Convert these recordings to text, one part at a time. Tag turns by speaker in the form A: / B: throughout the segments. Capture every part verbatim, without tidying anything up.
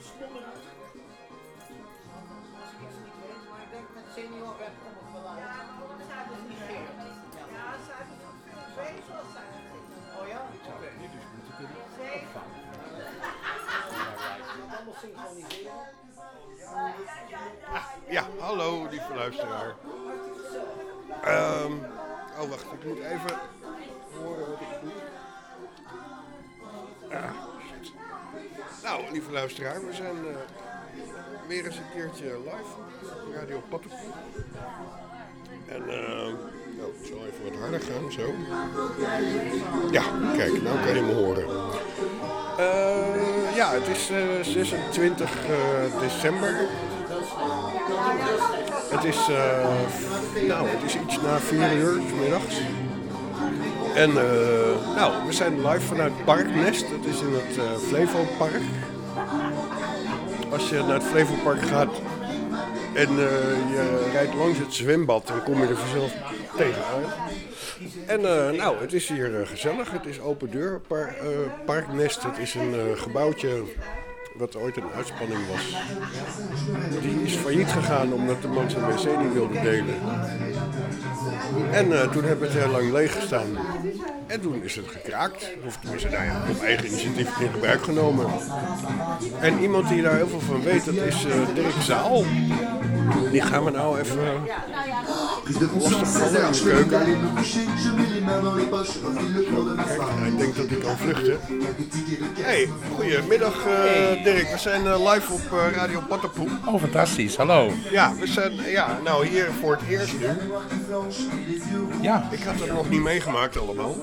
A: stomme. Als ik iets niet weet, maar ik denk met seniorweb komt het wel uit.
B: Ja, maar we zijn dus niet meer. Ja, ze hebben nog veel vezels zijn.
A: Oh ja?
C: Oké, dit is natuurlijk een
B: Zeker.
C: opvang.
A: Allemaal synchroniseren.
D: Ja, hallo lieve luisteraar. Um, oh wacht, ik moet even horen wat ik doe. Ah, shit. Nou, lieve luisteraar, we zijn uh, weer eens een keertje live op Radio Pattenpoel. En uh, oh, het zal even wat harder gaan, zo. Ja, kijk, nou kan je me horen. Uh, ja, het is uh, zesentwintig december. Het is, uh, nou, het is iets na vier uur 's middags. En uh, nou, we zijn live vanuit Parknest. Dat is in het uh, Flevopark. Als je naar het Flevopark gaat en uh, je rijdt langs het zwembad, dan kom je er vanzelf tegenaan. En uh, nou, het is hier uh, gezellig. Het is open deur. Par, uh, Parknest, het is een uh, gebouwtje wat ooit een uitspanning was. Die is failliet gegaan omdat de man zijn wc niet wilde delen. En uh, toen hebben we het heel lang leeg gestaan. En toen is het gekraakt. Of tenminste, nou ja, op eigen initiatief in gebruik genomen. En iemand die daar heel veel van weet, dat is uh, Dirk Zaal. Die gaan we nou even lastigvallen in de keuken. Kijk, ik denk dat hij kan vluchten. Hey, goedemiddag uh, Dirk. We zijn uh, live op uh, Radio Pattenpoel.
C: Oh, fantastisch. Hallo.
D: Ja, we zijn ja, nou hier voor het eerst nu.
C: Ja.
D: Ik had het nog niet meegemaakt allemaal.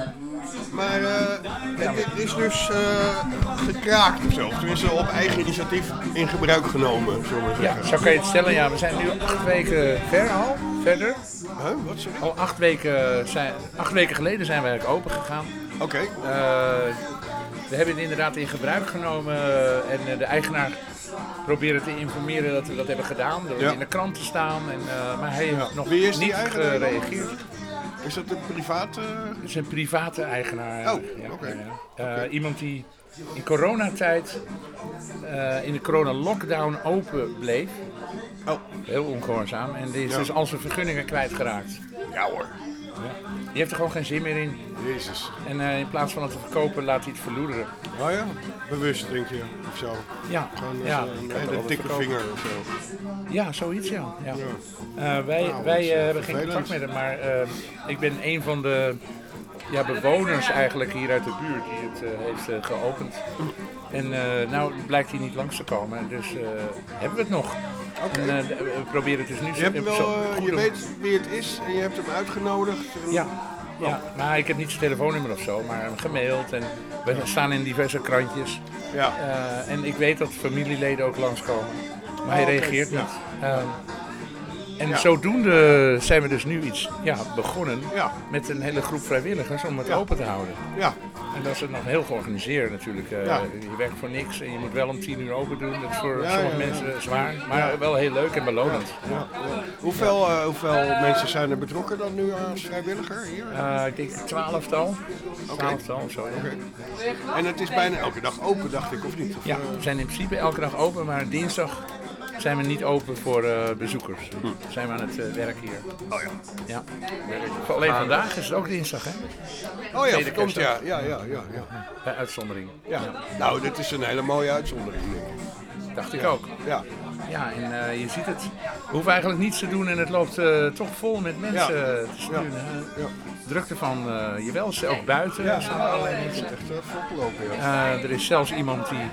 D: Maar uh, het is dus uh, gekraakt of zo. Tenminste op eigen initiatief in gebruik genomen, zullen we maar zeggen.
C: Ja, zo kan je het stellen. Ja, we zijn nu acht weken ver al, verder.
D: Huh? Wat sorry?
C: Al acht weken, zijn, acht weken geleden zijn we eigenlijk open gegaan.
D: Oké. Okay.
C: Uh, we hebben het inderdaad in gebruik genomen uh, en uh, de eigenaar proberen te informeren dat we dat hebben gedaan. Door ja. in de krant te staan, en, uh, maar hij heeft nog
D: Wie is
C: niet gereageerd.
D: Is dat een private?
C: Het is een private eigenaar.
D: Oh,
C: ja,
D: oké. Okay.
C: Ja. Uh,
D: okay.
C: Iemand die in coronatijd, uh, in de corona-lockdown open bleef.
D: Oh.
C: Heel ongehoorzaam. En die is
D: ja.
C: dus al zijn vergunningen kwijtgeraakt.
D: Ja hoor.
C: Ja. Die heeft er gewoon geen zin meer in.
D: Jezus.
C: En uh, in plaats van het te verkopen, laat hij het verloederen.
D: Oh ja? Bewust, denk je? Of zo?
C: Ja.
D: Gewoon
C: ja,
D: een hele dikke verkopen. Vinger of zo.
C: Ja, zoiets ja. ja.
D: ja.
C: Uh, wij
D: nou,
C: wij uh, hebben
D: vervelend.
C: geen contact met hem, maar uh, ik ben een van de ja, bewoners eigenlijk hier uit de buurt die het uh, heeft uh, geopend. En uh, nou blijkt hij niet langs te komen, dus uh, hebben we het nog.
D: Okay.
C: En, uh, we proberen het dus nu
D: je hebt wel,
C: zo
D: uh, je
C: om.
D: weet wie het is en je hebt hem uitgenodigd. En...
C: Ja. Ja, maar ik heb niet zijn telefoonnummer of zo, maar hem gemaild en we staan in diverse krantjes.
D: Ja.
C: Uh, en ik weet dat familieleden ook langskomen, maar
D: oh,
C: hij
D: okay.
C: reageert
D: ja.
C: niet. Uh, en
D: ja.
C: zodoende zijn we dus nu iets ja, begonnen
D: ja.
C: met een hele groep vrijwilligers om het
D: ja.
C: open te houden.
D: Ja.
C: En dat is het nog heel georganiseerd natuurlijk. Uh,
D: ja.
C: Je werkt voor niks en je moet wel om tien uur open doen. Dat is voor
D: ja,
C: sommige
D: ja, ja.
C: mensen zwaar, maar ja. wel heel leuk en belonend.
D: Ja. Ja. Ja. Hoeveel, uh, hoeveel mensen zijn er betrokken dan nu als vrijwilliger hier?
C: Uh, ik denk twaalftal.
D: Okay.
C: Twaalftal of zo. Ja.
D: Okay. En het is bijna elke dag open, dacht ik, of niet? Of,
C: ja, we zijn in principe elke dag open, maar dinsdag zijn we niet open voor uh, bezoekers. Hm. Zijn we aan het uh, werk hier.
D: Oh ja.
C: Ja. Alleen vandaag is het ook dinsdag, hè?
D: Oh ja, komt ja. Ja, ja, ja, ja.
C: Bij uitzondering.
D: Ja. ja. Nou, dit is een hele mooie uitzondering, denk ik.
C: Dacht ik
D: ja.
C: ook.
D: Ja.
C: Ja, en uh, je ziet het. We hoeven eigenlijk niets te doen en het loopt uh, toch vol met mensen ja. te sturen. Ja. Ja. Drukte van uh, je wel, ook buiten.
D: Ja,
C: zijn allerlei
D: mensen. Echt uh, volgelopen,
C: ja. uh, er is zelfs iemand die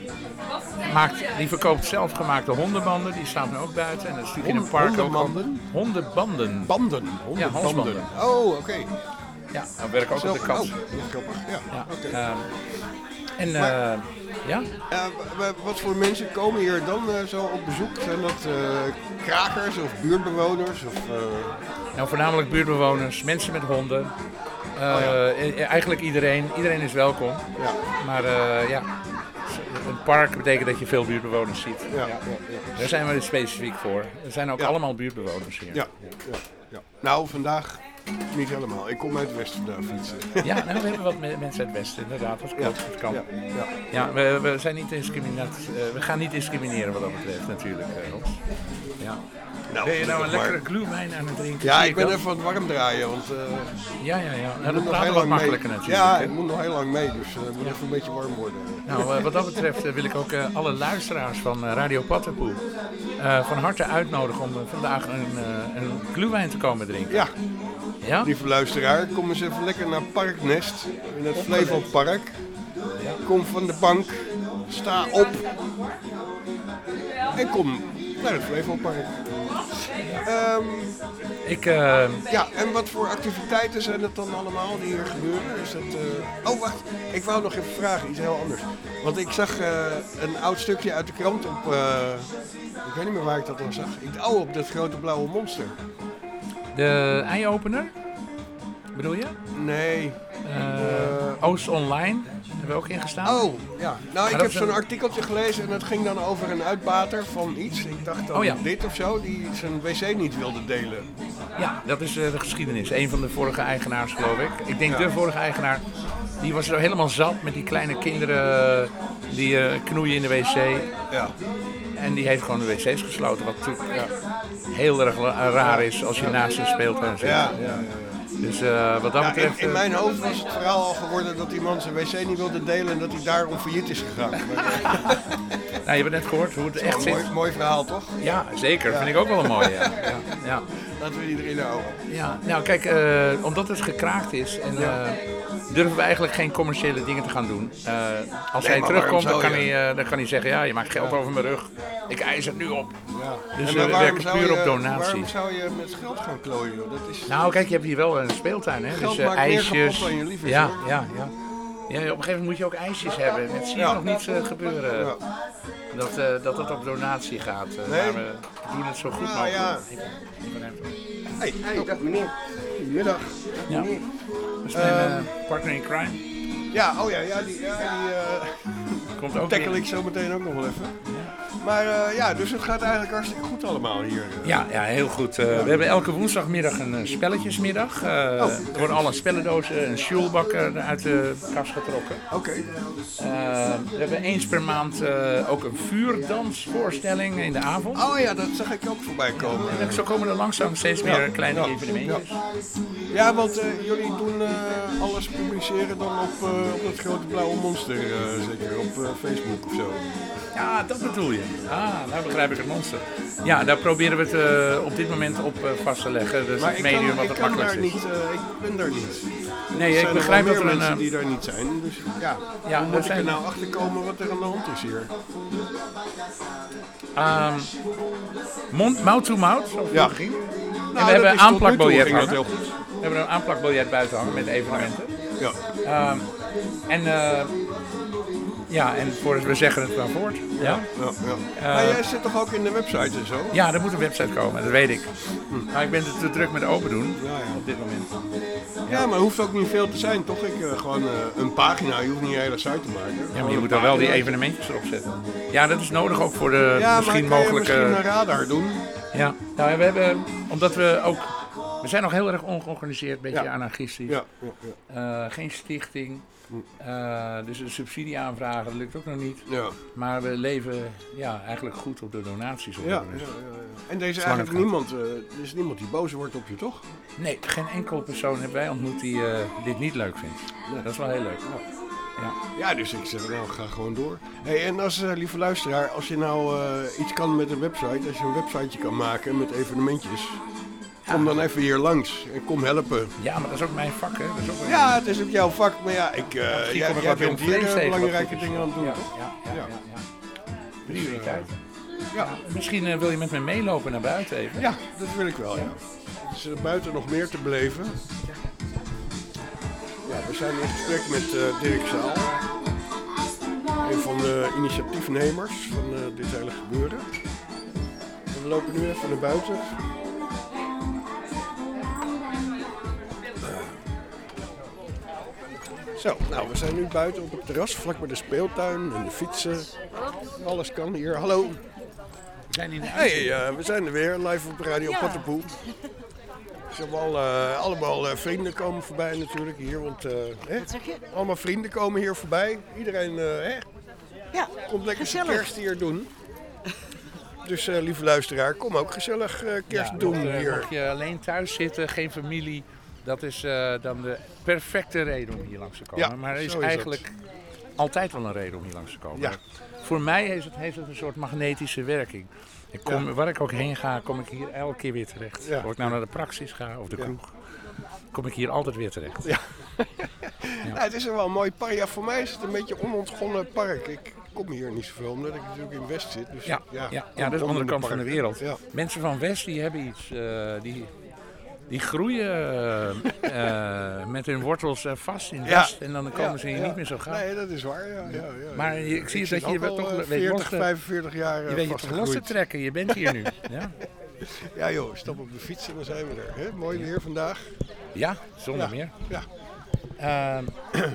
C: maakt, die verkoopt zelfgemaakte hondenbanden, die staat nu ook buiten. En dat is natuurlijk in een park
D: hondenbanden?
C: ook. Hondenbanden?
D: Banden?
C: Hondenbanden. Ja, halsbanden.
D: Oh, oké. Okay.
C: Ja, dan werk ik ook
D: Zelf,
C: op de kat.
D: Oh, grappig, ja.
C: ja.
D: Okay.
C: Uh, en uh,
D: maar,
C: ja?
D: Uh, wat voor mensen komen hier dan uh, zo op bezoek? Zijn dat uh, krakers of buurtbewoners? Of, uh...
C: Nou, voornamelijk buurtbewoners, mensen met honden. Uh, oh, ja. Eigenlijk iedereen. Iedereen is welkom.
D: Ja.
C: Maar uh, ja, een park betekent dat je veel buurtbewoners ziet.
D: Ja. Ja. Ja. Ja.
C: Daar zijn we er specifiek voor. Er zijn ook
D: ja.
C: allemaal buurtbewoners hier.
D: Ja. Ja. Ja. Ja. Nou, vandaag Niet helemaal. Ik kom uit het westen daar fietsen.
C: Ja, nou, we hebben wat me- mensen uit het westen, inderdaad. Dat klopt.
D: Ja.
C: Dat kan.
D: Ja, ja.
C: Ja, we, we, zijn niet discriminaat, uh, we gaan niet discrimineren wat dat betreft natuurlijk, uh, Rob. Ja.
D: Nou,
C: Ben je nou een
D: maar-
C: lekkere glühwein aan het drinken?
D: Ja,
C: Zie
D: ik ben
C: dat?
D: even aan het warm draaien, want uh,
C: Ja, ja, ja.
D: ik
C: Nou, dat
D: moet nog
C: praat
D: heel
C: wat
D: lang mee.
C: makkelijker natuurlijk.
D: Ja,
C: hè?
D: ik moet nog heel lang mee, dus het uh, moet even een beetje warm worden.
C: Nou, uh, wat dat betreft uh, wil ik ook uh, alle luisteraars van uh, Radio Pattenpoel uh, van harte uitnodigen om uh, vandaag een, uh, een glühwein te komen drinken.
D: Ja,
C: Ja?
D: lieve luisteraar, kom eens even lekker naar Parknest in het Flevopark. Kom van de bank, sta op en kom naar het Flevopark. Um,
C: Ik, uh,
D: ja, en wat voor activiteiten zijn het dan allemaal die hier gebeuren? Is dat, uh... Oh, wacht, ik wou nog even vragen, iets heel anders. Want ik zag uh, een oud stukje uit de krant op, uh... ik weet niet meer waar ik dat al zag. Ik, oh, op dat grote blauwe monster.
C: de ei-opener, bedoel je?
D: Nee.
C: Uh, Oost Online, hebben we ook ingestaan.
D: Oh, ja. Nou, ik
C: dat
D: heb
C: is
D: zo'n
C: een-
D: artikeltje gelezen en dat ging dan over een uitbater van iets. Ik dacht dan
C: Oh, ja.
D: dit of zo, die zijn wc niet wilde delen.
C: Ja, dat is uh, de geschiedenis. Een van de vorige eigenaars, geloof ik. Ik denk de vorige eigenaar. Die was er helemaal zat met die kleine kinderen die uh, knoeien in de wc.
D: Ja.
C: En die heeft gewoon de wc's gesloten. Wat natuurlijk ja, heel erg la- raar is als je naast een speeltuin zit.
D: Ja, ja, ja.
C: Dus uh, wat dat
D: Ja, in,
C: betreft...
D: in
C: uh,
D: mijn hoofd was het verhaal al geworden dat die man zijn wc niet wilde delen en dat hij daarom failliet is gegaan. Maar, uh,
C: nou, je hebt net gehoord hoe het echt
D: een
C: zit.
D: mooi, mooi verhaal, toch?
C: Ja, zeker. Vind ik ook wel een mooie. Ja. Ja, ja.
D: Laten we die erin houden.
C: Ja, nou kijk, uh, omdat het gekraakt is en uh, durven we eigenlijk geen commerciële dingen te gaan doen. Uh, als
D: Nee,
C: hij
D: maar
C: terugkomt, dan
D: waarom
C: kan
D: zou
C: hij,
D: je?
C: uh, dan kan hij zeggen, ja, je maakt geld over mijn rug. Ik eis het nu op.
D: Ja.
C: Dus
D: En
C: uh,
D: maar
C: we
D: waarom
C: werken
D: zou
C: puur
D: je-
C: op donatie.
D: Waarom zou je met geld gaan klooien? Joh? Dat is...
C: Nou, kijk, je hebt hier wel een speeltuin, hè?
D: Geld
C: Dus uh,
D: maakt meer
C: ijsjes.
D: kapot dan je lief is,
C: ja,
D: hoor.
C: ja, ja. Ja, op een gegeven moment moet je ook ijsjes hebben. Dat zie je
D: Ja.
C: nog niet uh, gebeuren.
D: Ja.
C: Dat, uh, dat het op donatie gaat. Uh,
D: Nee.
C: Maar we doen het zo goed
D: Nou,
C: mogelijk.
D: ja. Hey,
A: Hey, dag meneer.
D: goedemiddag.
C: Ja. Dat is mijn uh, partner in crime.
D: Ja, oh ja, ja die, ja, die uh,
C: Komt ook
D: tackle
C: weer.
D: ik zo meteen ook nog wel even. Maar uh, ja, dus het gaat eigenlijk hartstikke goed allemaal hier. uh.
C: Ja, ja, heel goed. Uh, we hebben elke woensdagmiddag een uh, spelletjesmiddag. Uh, Er worden alle spellendozen en sjoelbakken uit de kast getrokken.
D: Oké.
C: Uh, we hebben eens per maand uh, ook een vuurdansvoorstelling in de avond.
D: Oh ja, dat zag ik ook voorbij komen.
C: En zo komen er langzaam steeds meer
D: Ja,
C: kleine
D: ja,
C: evenementjes.
D: Ja, want uh, jullie doen uh, alles publiceren dan op, uh, op dat grote blauwe monster, uh, zeker op uh, Facebook of zo.
C: Ja, dat bedoel je. Ah, nou begrijp ik het monster. Ja, daar proberen we het uh, op dit moment op uh, vast te leggen. Dus
D: Maar
C: het
D: ik
C: medium
D: kan,
C: wat
D: ik
C: het
D: kan
C: makkelijkst
D: daar
C: is.
D: niet, uh, ik ben daar niet.
C: Nee,
D: Er
C: ik
D: zijn
C: begrijp
D: er
C: dat
D: wel
C: er
D: meer
C: een...
D: mensen
C: uh,
D: die daar niet zijn. Dus ja,
C: Ja,
D: hoe
C: dat
D: moet ik er
C: zijn-
D: nou achter komen wat er aan de hand is hier?
C: Um, mond, mouth to mouth, zoals het
D: Ja.
C: ging.
D: Nou,
C: en we
D: dat
C: hebben
D: is
C: een
D: tot nu toe
C: aanplakbiljet
D: ging dat
C: hangen.
D: heel goed.
C: We hebben een aanplakbiljet buiten hangen met evenementen.
D: Ja.
C: Um, en uh, ja, en voor, we zeggen het maar voort. Ja?
D: Ja, ja. maar jij zit toch ook in de website en zo?
C: Ja, er moet een website komen, dat weet ik. Maar ik ben te druk met open doen
D: Ja, ja.
C: op dit moment.
D: Ja, maar het hoeft ook niet veel te zijn, toch? Ik, uh, gewoon uh, een pagina, je hoeft niet een hele site te maken.
C: Ja, maar je moet dan wel die evenementjes erop zetten. Ja, dat is nodig ook voor de
D: Ja,
C: misschien
D: maar kan
C: mogelijke...
D: je misschien een radar doen?
C: Ja, nou, we hebben, omdat we ook... We zijn nog heel erg ongeorganiseerd, een beetje
D: Ja.
C: anarchistisch.
D: Ja, ja, ja.
C: Uh, geen stichting. Uh, dus een subsidie aanvragen, dat lukt ook nog niet.
D: Ja.
C: Maar we leven ja, eigenlijk goed op de donaties. Op
D: Ja,
C: dit
D: ja, ja,
C: moment.
D: ja. En er is
C: Zolang
D: eigenlijk
C: het gaat.
D: niemand, uh, er is niemand die boos wordt op je, toch?
C: Nee, geen enkel persoon hebben wij ontmoet die uh, dit niet leuk vindt. Dat is wel heel leuk. Ja.
D: Ja, dus ik zeg, nou, ga gewoon door. Hey, en als, uh, lieve luisteraar, als je nou uh, iets kan met een website, als je een websiteje kan maken met evenementjes, kom dan even hier langs en kom helpen.
C: Ja, maar dat is ook mijn vak, hè. Dat is ook wel-
D: Ja, het is ook jouw vak, maar ja, ik, uh,
C: Misschien
D: jij,
C: kom ik
D: jij
C: wat
D: bent
C: jong
D: hier
C: vlees
D: uh,
C: tegen wat
D: belangrijke
C: goed is.
D: dingen aan het doen,
C: ja,
D: toch?
C: Ja, ja, ja.
D: Ja.
C: ja, ja. Prioriteit.
D: Ja.
C: Misschien uh, wil je met me meelopen naar buiten even.
D: Ja, dat wil ik wel, ja. Er is uh, buiten nog meer te beleven. Ja, we zijn in gesprek met uh, Dirk Zaal. Een van de initiatiefnemers van uh, dit hele gebeuren. En we lopen nu even naar buiten. Zo, nou, we zijn nu buiten op het terras, vlak bij de speeltuin en de fietsen. Alles kan hier. Hallo.
C: We zijn in de
D: Hey, uh, we zijn er weer, live op Radio Pattenpoel. Ze hebben al, uh, allemaal uh, vrienden komen voorbij natuurlijk hier. Want uh, hè?
B: Wat zeg je?
D: Allemaal vrienden komen hier voorbij. Iedereen uh, hè?
B: Ja,
D: komt lekker zijn
B: gezellig.
D: kerst hier doen. Dus uh, lieve luisteraar, kom ook gezellig uh, kerst
C: Ja,
D: doen
C: mocht, uh,
D: hier.
C: mocht je alleen thuis zitten, geen familie, dat is uh, dan de perfecte reden om hier langs te komen.
D: Ja,
C: maar er is,
D: zo is
C: eigenlijk altijd wel een reden om hier langs te komen.
D: Ja.
C: Voor mij heeft het, heeft het een soort magnetische werking. Ik kom,
D: Ja.
C: Waar ik ook heen ga, kom ik hier elke keer weer terecht.
D: Ja.
C: Of ik nou naar de praxis ga of de
D: Ja.
C: kroeg, kom ik hier altijd weer terecht.
D: Ja. Ja, het is er wel een mooi park. Ja, voor mij is het een beetje een onontgonnen park. Ik kom hier niet zoveel, omdat ik natuurlijk in West zit. Dus,
C: Ja,
D: ja,
C: ja, ja, dat is de andere kant van de wereld.
D: Ja.
C: Mensen van West die hebben iets, uh, die, die groeien uh, uh, met hun wortels uh, vast in
D: Ja.
C: West en dan komen ze hier
D: Ja.
C: niet meer zo gauw.
D: Nee, dat is waar. Ja, ja, ja.
C: Maar je- ik zie
D: ik
C: dat
D: zit
C: je
D: ook
C: wel
D: al,
C: toch
D: uh,
C: weet
D: veertig,
C: los te-
D: vijfenveertig jaar uh,
C: Je weet je toch los te
D: vastgegroeid.
C: trekken, je bent hier nu. Ja,
D: Ja joh, stap op de fiets en dan zijn we er. Hè? Mooi weer vandaag.
C: ja zonder
D: Ja.
C: meer.
D: Ja.
C: Uh,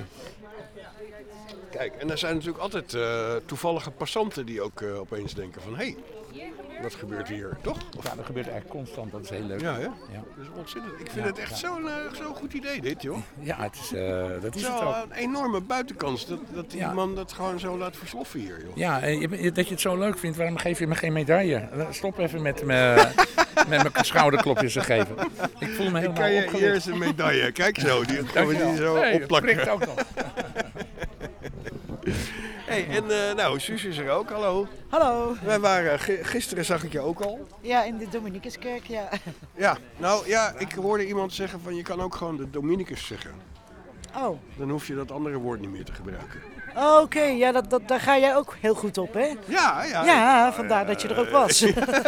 D: Kijk, en er zijn natuurlijk altijd uh, toevallige passanten die ook uh, opeens denken van... hé, hey, wat gebeurt hier, toch? Of,
C: ja, dat gebeurt eigenlijk constant, dat is heel leuk.
D: ja, hè?
C: Ja,
D: Dat is ontzettend. Ik vind
C: Ja,
D: het echt
C: ja.
D: zo'n uh, zo'n goed idee dit, joh.
C: ja het is, uh, dat is het
D: Zo,
C: ook.
D: een enorme buitenkans dat, dat die
C: Ja.
D: man dat gewoon zo laat versloffen hier, joh.
C: Ja, en je- dat je het zo leuk vindt, waarom geef je me geen medaille? Stop even met me met mijn schouderklopjes te geven. Ik voel me
D: Ik
C: helemaal
D: kan je
C: opgelucht.
D: hier eens een medaille. Kijk zo, die gaan we
C: Dankjewel.
D: die zo
C: Hey, het
D: opplakken.
C: prikt ook nog.
D: Hey, en uh, nou, Suus is er ook, hallo.
B: Hallo.
D: Wij waren, gi- gisteren zag ik je ook al.
B: Ja, in de Dominicuskerk, ja.
D: Ja, nou ja, ik hoorde iemand zeggen van je kan ook gewoon de Dominicus zeggen.
B: Oh,
D: Dan hoef je dat andere woord niet meer te gebruiken.
B: oké. Ja, dat, dat, daar ga jij ook heel goed op, hè?
D: Ja, ja.
B: Ja, vandaar dat je er ook was.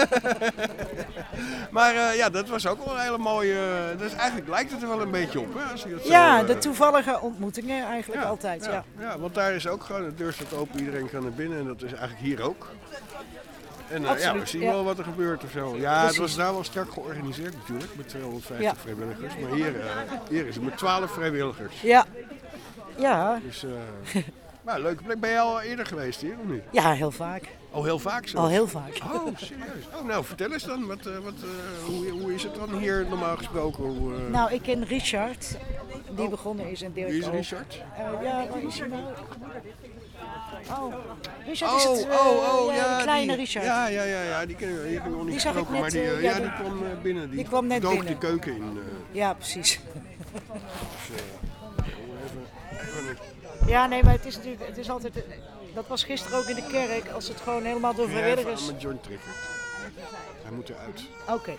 D: Maar uh, ja, dat was ook wel een hele mooie... Uh, dus eigenlijk lijkt het er wel een beetje op, hè? Als je dat zo,
B: Ja,
D: uh,
B: de toevallige ontmoetingen eigenlijk altijd, ja.
D: ja. Ja, want daar is ook gewoon, de deur staat open, iedereen kan naar binnen en dat is eigenlijk hier ook. En uh, ja,
B: Absoluut,
D: we zien
B: ja.
D: wel wat er gebeurt of zo. Ja, het
B: Precies.
D: was daar wel strak georganiseerd natuurlijk, met tweehonderdvijftig
B: Ja.
D: vrijwilligers. Maar hier, uh, hier is het met twaalf vrijwilligers.
B: Ja. Ja,
D: Dus, uh, maar leuke plek. Ben je al eerder geweest hier of niet?
B: ja, heel vaak.
D: Oh, heel vaak zo?
B: Al heel vaak.
D: Oh, serieus? Oh, nou, vertel eens dan. Wat, uh, wat, uh, hoe, hoe is het dan hier normaal gesproken? Hoe, uh,
B: Nou, ik ken Richard, die begonnen is en Dirk
D: wie is
B: ook.
D: Richard?
B: Uh, ja, waar is hij nou? Oh, Richard
D: Oh,
B: is het, uh,
D: oh, oh,
B: ja,
D: ja,
B: de kleine
D: die,
B: Richard.
D: Ja, ja, ja, ja, die ken ik, die heb ik nog niet
B: Die zag ik
D: gesproken,
B: net,
D: maar die,
B: uh,
D: uh,
B: ja,
D: ja,
B: die-
D: die kwam uh, binnen. Die,
B: die kwam net
D: dook
B: binnen.
D: de keuken in. Uh,
B: Ja, precies.
D: dus, uh, even, even een-
B: Ja, nee, maar het is natuurlijk, het is altijd, dat was gisteren ook in de kerk, als het gewoon helemaal door
D: Kun jij even
B: vrijwilligers...
D: aan mijn joint trekken? Hij moet eruit.
B: Oké.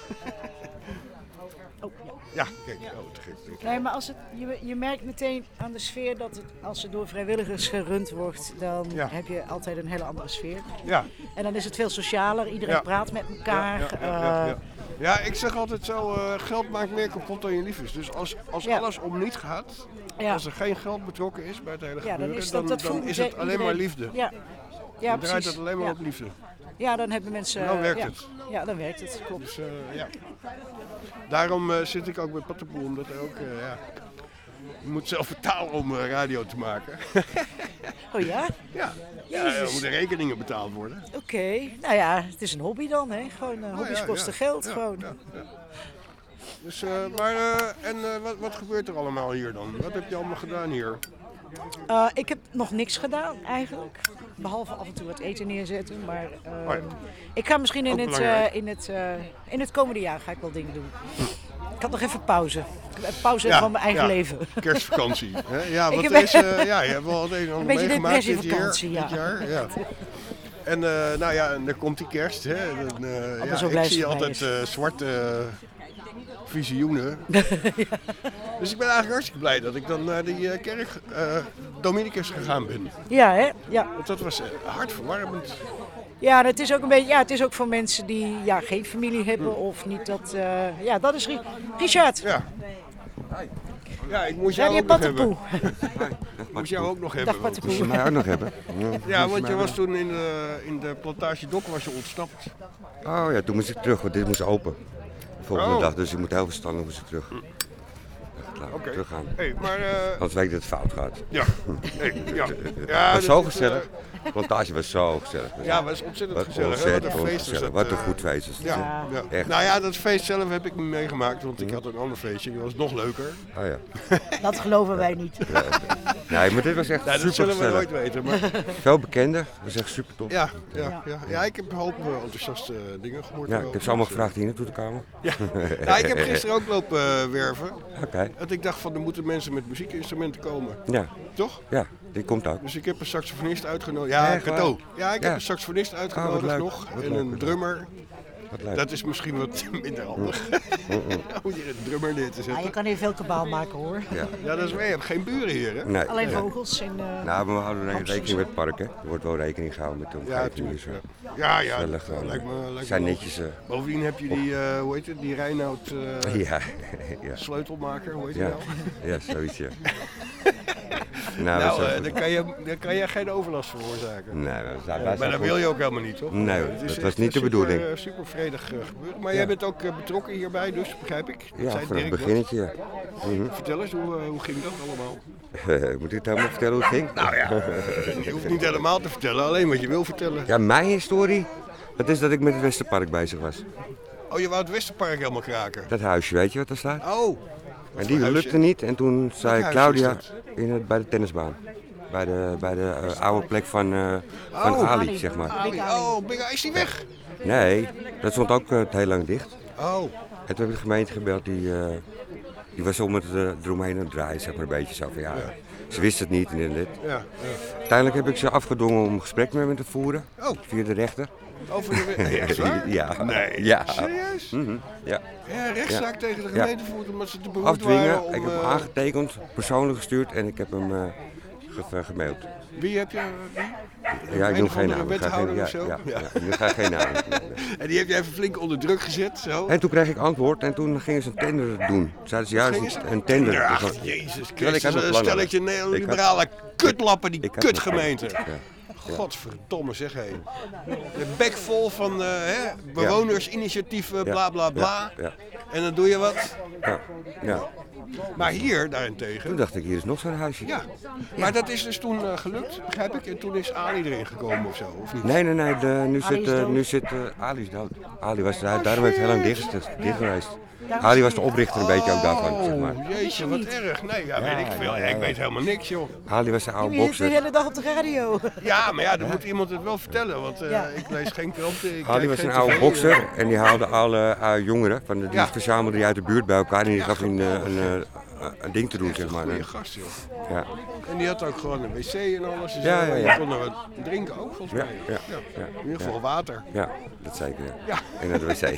B: Oh, ja.
D: Ja, kijk. Oh, te gek.
B: Nee, maar als het, je, je merkt meteen aan de sfeer dat het, als het door vrijwilligers gerund wordt, dan
D: Ja.
B: heb je altijd een hele andere sfeer.
D: Ja.
B: En dan is het veel socialer, iedereen
D: Ja.
B: praat met elkaar.
D: Ja, ja, ja, ja, ja.
B: eh,
D: Ja, ik zeg altijd zo, uh, geld maakt meer kapot dan je lief is. Dus als, als
B: Ja.
D: alles om niet gaat,
B: ja.
D: als er geen geld betrokken is bij het hele
B: Ja, dan
D: gebeuren,
B: is, dat,
D: dan,
B: dat
D: dan
B: voelt
D: is het
B: iedereen-
D: alleen maar liefde.
B: Ja, ja
D: Dan draait
B: precies.
D: het alleen maar
B: ja.
D: op liefde.
B: Ja, dan hebben mensen...
D: Dan
B: eh,
D: werkt
B: ja.
D: het.
B: Ja, dan werkt het, klopt.
D: Dus uh, ja. Daarom uh, zit ik ook bij Pattenpoel, omdat er ook, uh, ja, je moet zelf betalen om uh, radio te maken.
B: Oh ja?
D: Ja, ja
B: Jezus.
D: er moeten rekeningen betaald worden.
B: Oké. Nou ja, het is een hobby dan, hè? Gewoon, uh, hobby's
D: ja,
B: kosten
D: ja.
B: geld,
D: Ja,
B: gewoon.
D: ja, ja. Dus, uh, maar, uh, en uh, wat, wat gebeurt er allemaal hier dan? Wat heb je allemaal gedaan hier?
B: Uh, ik heb nog niks gedaan eigenlijk. Behalve af en toe wat eten neerzetten. Maar uh,
D: Oh ja.
B: ik ga misschien in
D: Ook
B: het,
D: belangrijk.
B: uh, in, het, uh, in het komende jaar ga ik wel dingen doen. Ik had nog even pauze. Ik heb Pauze
D: Ja,
B: van mijn eigen
D: ja.
B: leven.
D: Kerstvakantie. Hè? Ja,
B: Ik
D: want
B: heb-
D: er is, uh, ja, je hebt wel het een en ander
B: beetje
D: meegemaakt dit jaar.
B: depressievakantie, ja.
D: Dit jaar ja. En uh, nou ja, en dan komt die kerst. Hè. Dan, uh, ja,
B: zo
D: ik
B: blij
D: zie
B: als het
D: altijd
B: voorbij
D: uh, zwarte uh, visioenen. Ja. Dus ik ben eigenlijk hartstikke blij dat ik dan naar die uh, kerk uh, Dominicus gegaan ben.
B: Ja, hè? Ja.
D: Want dat was uh, hartverwarmend.
B: Ja, en het is ook een beetje, ja, het is ook voor mensen die ja, geen familie hebben of niet dat. Uh, ja, dat is Ri- Richard.
D: Ja. Ja, ik moest jou
B: Radio
D: ook nog hebben.
B: Pattenpoel.
D: Ik moest jou ook nog hebben.
B: Dag
D: want-
B: Pattenpoel.
E: Moest je mij ook nog hebben?
D: Ja, want je was toen in de, in de plantage Dok was je ontsnapt.
E: Oh ja, toen moest ik terug, want dit moest open. De volgende
D: Oh.
E: dag, dus ik moet heel verstandig moest ik terug. Ja, laten we
D: Oké.
E: teruggaan.
D: Hey, maar... Uh,
E: Anders weet ik dat het fout gaat.
D: ja. Hey, ja. ja
E: Was
D: dat
E: zo
D: is,
E: gezellig.
D: uh,
E: Plantage was zo gezellig.
D: Ja, het was ontzettend
E: Wat
D: gezellig. hè?
E: ontzettend
D: Wat een feest was
E: gezellig.
D: dat,
E: Wat een
D: eh,
E: goed feest was het.
D: Ja, ja.
E: Echt.
D: Nou ja, dat feest zelf heb ik niet meegemaakt, want ik had een ander feestje. Die was nog leuker.
E: Oh ja.
B: Dat geloven wij niet.
E: Nee, maar dit was echt
D: Nou, dat
E: super
D: zullen we nooit
E: gezellig.
D: weten. Maar
E: Veel bekender. Dat was echt super top.
D: ja, ja, ja. ja, ik heb een hoop eh, enthousiaste dingen gehoord.
E: Ja, ik heb ze allemaal gevraagd hier naartoe te komen.
D: Ja. Nou, ik heb gisteren ook lopen eh, werven.
E: Oké.
D: Want ik dacht van, er moeten mensen met muziekinstrumenten komen.
E: Ja,
D: Toch?
E: ja, die komt ook.
D: Dus ik heb een saxofonist uitgenodigd. Ja,
E: Echt waar?
D: cadeau. Ja, ik
E: Ja.
D: heb een saxofonist uitgenodigd
E: Oh, wat leuk.
D: nog.
E: Wat
D: En
E: leuk,
D: een
E: wat
D: drummer.
E: Wat leuk.
D: Dat is misschien wat minder handig. Om hier een drummer neer te
B: Ja, je
D: zetten.
B: kan hier veel kabaal maken hoor.
E: Ja.
D: Ja, dat is waar. Je hebt geen buren hier, hè?
E: Nee.
B: Alleen
E: nee.
B: vogels en... eh,
E: Nou, maar we houden
B: Amsterdam.
E: rekening met het park, hè. Er wordt wel rekening gehouden met de
D: Ja,
E: omgeving.
D: natuurlijk.
E: Dus, eh,
D: Ja, ja,
E: gezellig,
D: dat
E: eh,
D: lijkt me, lijkt me
E: zijn
D: wel.
E: netjes. eh,
D: Bovendien heb je die, eh, hoe heet het, die Reinoud eh,
E: ja, ja.
D: sleutelmaker, hoe heet die
E: Ja.
D: nou?
E: Ja, zoiets, ja. nou,
D: Nou,
E: we
D: eh,
E: zijn-
D: daar, kan je, daar kan je geen overlast veroorzaken.
E: nee, we zijn, wij
D: Maar
E: zijn
D: dat
E: goed.
D: wil je ook helemaal niet, toch?
E: Nee,
D: Het is
E: dat
D: echt
E: was niet de
D: super,
E: bedoeling.
D: eh, super vredig eh, gebeuren. Maar
E: Ja.
D: jij bent ook eh, betrokken hierbij, dus begrijp ik?
E: Ja,
D: Zei
E: van het
D: Dirk net.
E: beginnetje, ja. Mhm.
D: Vertel eens, hoe, eh, hoe ging dat allemaal?
E: Moet ik het helemaal vertellen hoe het ging? Nou ja.
D: Je hoeft niet helemaal te vertellen, alleen wat je wil vertellen.
E: Ja, mijn historie, dat is dat ik met het Westerpark bezig was.
D: Oh, je wou het Westerpark helemaal kraken?
E: Dat huisje, weet je wat er staat?
D: Oh,
E: En die
D: huisje?
E: lukte niet en toen zei
D: huisje
E: Claudia
D: is dat?
E: in het, bij de tennisbaan. Bij de, bij de eh, oude plek van, eh, van
D: Oh.
E: Ali, zeg maar.
D: Ali. Oh, Big Ali, is die weg?
E: Nee, dat stond ook eh, heel lang dicht.
D: Oh,
E: En toen heb ik de gemeente gebeld, die, eh, die was om het uh, eromheen aan het draaien, zeg maar een beetje zo van ja. Ze wist het niet en dit en dit.
D: ja. ja.
E: Uiteindelijk heb ik ze afgedwongen om een gesprek met me te voeren,
D: Oh.
E: via de rechter.
D: Over de... Nee, echt waar?
E: Ja.
D: Nee,
E: Ja.
D: serieus?
E: Mhm, ja.
D: Ja, rechtszaak tegen de
E: Ja.
D: gemeente voert omdat ze te beroerd
E: Afdwingen,
D: waren om...
E: ik heb hem
D: eh,
E: aangetekend, persoonlijk gestuurd en ik heb hem uh, ge gemaild.
D: Wie heb je? Wie?
E: Ja, ik
D: Een
E: noem
D: of
E: geen
D: andere
E: naam. Ik ga
D: wethouder
E: geen, ja,
D: of zo?
E: ja,
D: Ja.
E: ja, ik ga geen naam.
D: En die heb jij even flink onder druk gezet, zo?
E: En toen kreeg ik antwoord en toen gingen ze een tender doen. Zeiden ze, ja, het
D: Gingen
E: is
D: ze-
E: een tender.
D: Ja,
E: Dus
D: ach,
E: dat-
D: Jezus
E: Terwijl ik
D: Christus,
E: had mijn
D: een
E: plannen.
D: stelletje
E: Ik had-
D: neoliberale kutlappen, die
E: ik had mijn
D: kutgemeente.
E: plannen. Ja.
D: Godverdomme zeg hé. De bek vol van eh, hè, bewonersinitiatieven, bla bla bla.
E: Ja,
D: En dan doe je wat.
E: ja, ja.
D: Maar hier
E: Toen
D: daarentegen.
E: dacht ik, hier is nog zo'n huisje.
D: Ja. Maar dat is dus toen eh, gelukt, begrijp ik. En toen is Ali erin gekomen of zo, of niet?
E: Nee, nee, nee. De, nu,
B: Ali
E: zit,
B: is
E: eh,
B: dood.
E: nu zit uh, Ali is dood. Ali was daar, daarom heeft het heel lang dicht, dicht geweest. Ali was de oprichter een beetje ook daarvan, zeg maar.
D: Oh, jeetje, wat erg. Nee, ja, weet ik veel.
E: ja, ja.
D: Ik weet helemaal niks, joh.
E: Ali was een oude
B: Je zit de
E: bokser.
B: hele dag op de radio.
D: Ja, maar ja, dan moet iemand het wel vertellen, want eh,
B: Ja.
D: ik lees geen kranten. Ik
E: Ali
D: kijk
E: was
D: geen
E: een oude
D: tv.
E: bokser en die haalde alle uh, jongeren, van de, die
D: Ja.
E: verzamelde die uit de buurt bij elkaar en die gaf een, uh, een, uh, een ding te doen, zeg maar.
D: Goeie gast, joh.
E: Ja.
D: En die had ook gewoon een wc en alles. En
E: Ja,
D: zo.
E: ja,
D: En
E: ja.
D: die kon er wat drinken ook, volgens
E: Ja,
D: mij.
E: ja, ja,
D: In ieder geval water.
E: Ja, dat zeker. Ja.
D: Ja.
E: En naar de wc.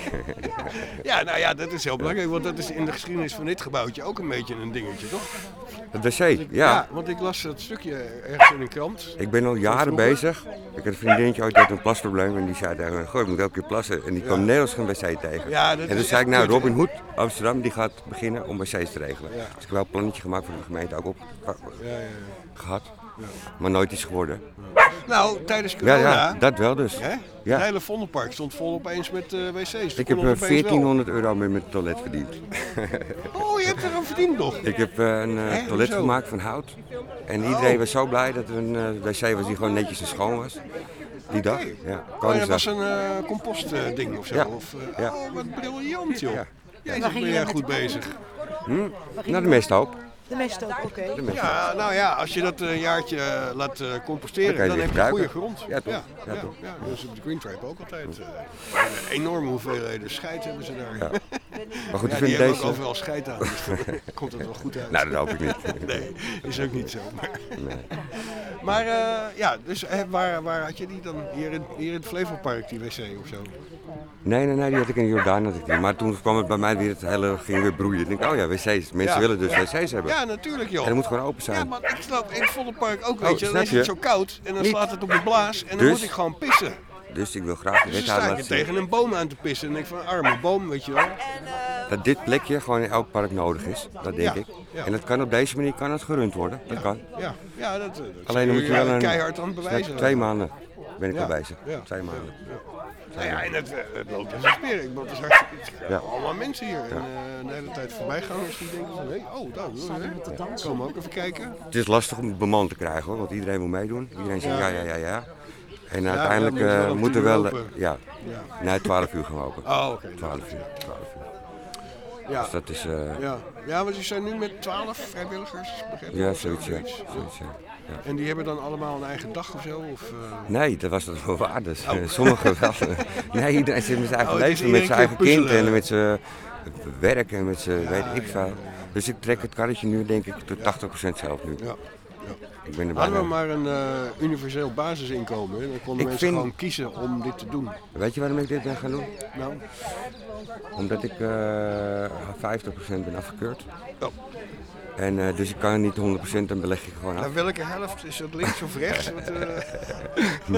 D: Ja, nou ja, dat is heel belangrijk, want dat is in de geschiedenis van dit gebouwtje ook een beetje een dingetje, toch?
E: Het wc, ja.
D: want ik las dat stukje ergens in een krant.
E: Ik ben al jaren
D: vroeger?
E: bezig. Ik had een vriendinnetje ooit met een plasprobleem en die zei tegen me, goh, ik moet elke keer plassen. En die kwam nergens geen wc tegen.
D: Ja, dat
E: en toen
D: is
E: zei ik,
D: echt
E: nou
D: kut,
E: Robin
D: hè?
E: Hood, Amsterdam, die gaat beginnen om wc's te regelen.
D: Ja.
E: Dus ik heb wel een plannetje gemaakt voor de gemeente ook op
D: Ja, ja, ja.
E: gehad. Maar nooit iets geworden.
D: Nou, tijdens
E: Ja,
D: corona,
E: ja, dat wel dus.
D: hè?
E: Ja.
D: Het hele Vondelpark stond vol opeens met eh, wc's. Dat
E: Ik
D: kon
E: heb
D: dan
E: eh,
D: opeens
E: veertienhonderd euro met mijn toilet verdiend.
D: wel. Oh, je hebt er een verdiend nog.
E: Ik heb eh, een eh,
D: Hè,
E: toilet
D: hoezo?
E: gemaakt van hout. En iedereen
D: Oh.
E: was zo blij dat er een eh, wc was die gewoon netjes en schoon was. Die dag. Ja,
D: Oh, dat
E: Koningsdag.
D: was een uh, compostding of zo.
E: Ja.
D: Of, eh,
E: Ja.
D: Oh, wat briljant, joh.
E: Ja.
D: Jezus,
B: Waar
D: ben
B: ging je
D: jij
B: met
D: goed
B: de
D: bezig.
E: Hm? Nou, de mesthoop.
B: De mest ook, oké.
E: De mesthoop.
D: Ja, nou ja, als je dat een jaartje eh, laat eh, composteren,
E: Dan
D: dan,
E: kan je
D: heb
E: weer
D: je goede
E: gebruiken.
D: grond.
E: Ja, toch?
D: Ja,
E: Ja,
D: ja,
E: toch?
D: ja, dus op de Green Tribe ook altijd. eh, een enorme hoeveelheden scheid hebben ze daar.
E: Ja. Maar goed,
D: Ja,
E: ik
D: die
E: vind
D: hebben ook
E: deze...
D: overal scheid aan, dus dan komt het wel goed uit.
E: Nou, dat hoop ik niet.
D: Nee, is ook niet zo. Maar,
E: Nee.
D: maar eh, ja, dus eh, waar, waar had je die dan? Hier in, hier in het Flevopark, die wc of zo?
E: Nee, nee, nee, die had ik in Jordaan. Had ik die. Maar toen kwam het bij mij weer, het hele ging weer broeien. Ik denk, oh ja, wc's. Mensen
D: Ja.
E: willen dus wc's hebben.
D: Ja, natuurlijk joh.
E: En dat moet gewoon open
D: Ja,
E: zijn.
D: maar ik snap in het Vondelpark ook,
E: Oh,
D: weet je, dan
E: snap
D: is het
E: je?
D: zo koud en dan
E: Niet.
D: slaat het op de blaas en dan
E: Dus?
D: moet ik gewoon pissen.
E: Dus ik wil graag de
D: Dus dan
E: wethouder
D: sta je
E: laten zien
D: tegen een boom aan te pissen en denk van, arme boom, weet je wel.
E: dat dit plekje gewoon in elk park nodig is. Dat denk
D: Ja,
E: ik.
D: ja.
E: En dat kan op deze manier kan het gerund worden. Dat kan.
D: Ja, ja dat, dat
E: Alleen dan moet je wel een...
D: keihard aan het
E: snap je,
D: bewijzen.
E: Twee maanden ben ik
D: Ja,
E: al bezig.
D: ja,
E: Twee maanden.
D: Nou ja, en het, eh, het loopt als een speer. Ik bedoel, het is hartstikke, het zijn
E: Ja.
D: allemaal mensen hier. En uh, de hele tijd voorbijgangers die denken van, hé, oh, daar, uh, komen ook even kijken.
E: Het is lastig om het bemand te krijgen hoor, want iedereen wil meedoen. Iedereen zegt ja, ja, ja, ja. En uiteindelijk
D: dan moet wel
E: uh,
D: om
E: moeten
D: tien uur
E: wel,
D: open.
E: ja,
D: Ja.
E: nee, twaalf uur gaan we open.
D: Oh, oké. Okay,
E: twaalf uur, twaalf uur.
D: Ja.
E: Dus dat is, uh,
D: Ja. ja, want je zijn nu met twaalf vrijwilligers, begrijp ik?
E: ja,
D: Of
E: zoiets, ja.
D: zoiets.
E: Zoiets, ja. Ja.
D: En die hebben dan allemaal een eigen dag of zo? Of, uh...
E: Nee, dat was dat wel waar. Dus, uh, sommigen wel. Nee, iedereen zit met zijn eigen
D: Oh, het is
E: leven, met
D: iedere
E: zijn eigen
D: keer
E: kind
D: puzzelen.
E: en met zijn werk en met zijn
D: Ja,
E: weet ik
D: ja,
E: veel.
D: ja.
E: Dus ik trek het karretje nu denk ik tot tachtig procent zelf nu.
D: Ja. Ja.
E: Ik ben er
D: Hadden we
E: bijna...
D: maar een uh, universeel basisinkomen, hè? Dan konden
E: Ik
D: mensen
E: vind-
D: gewoon kiezen om dit te doen.
E: Weet je waarom ik dit ben gaan doen?
D: Nou,
E: Omdat ik uh, vijftig procent ben afgekeurd.
D: oh.
E: En uh, dus ik kan niet honderd procent, dan beleg ik gewoon af.
D: Naar welke helft? Is dat links of rechts? Wat, uh...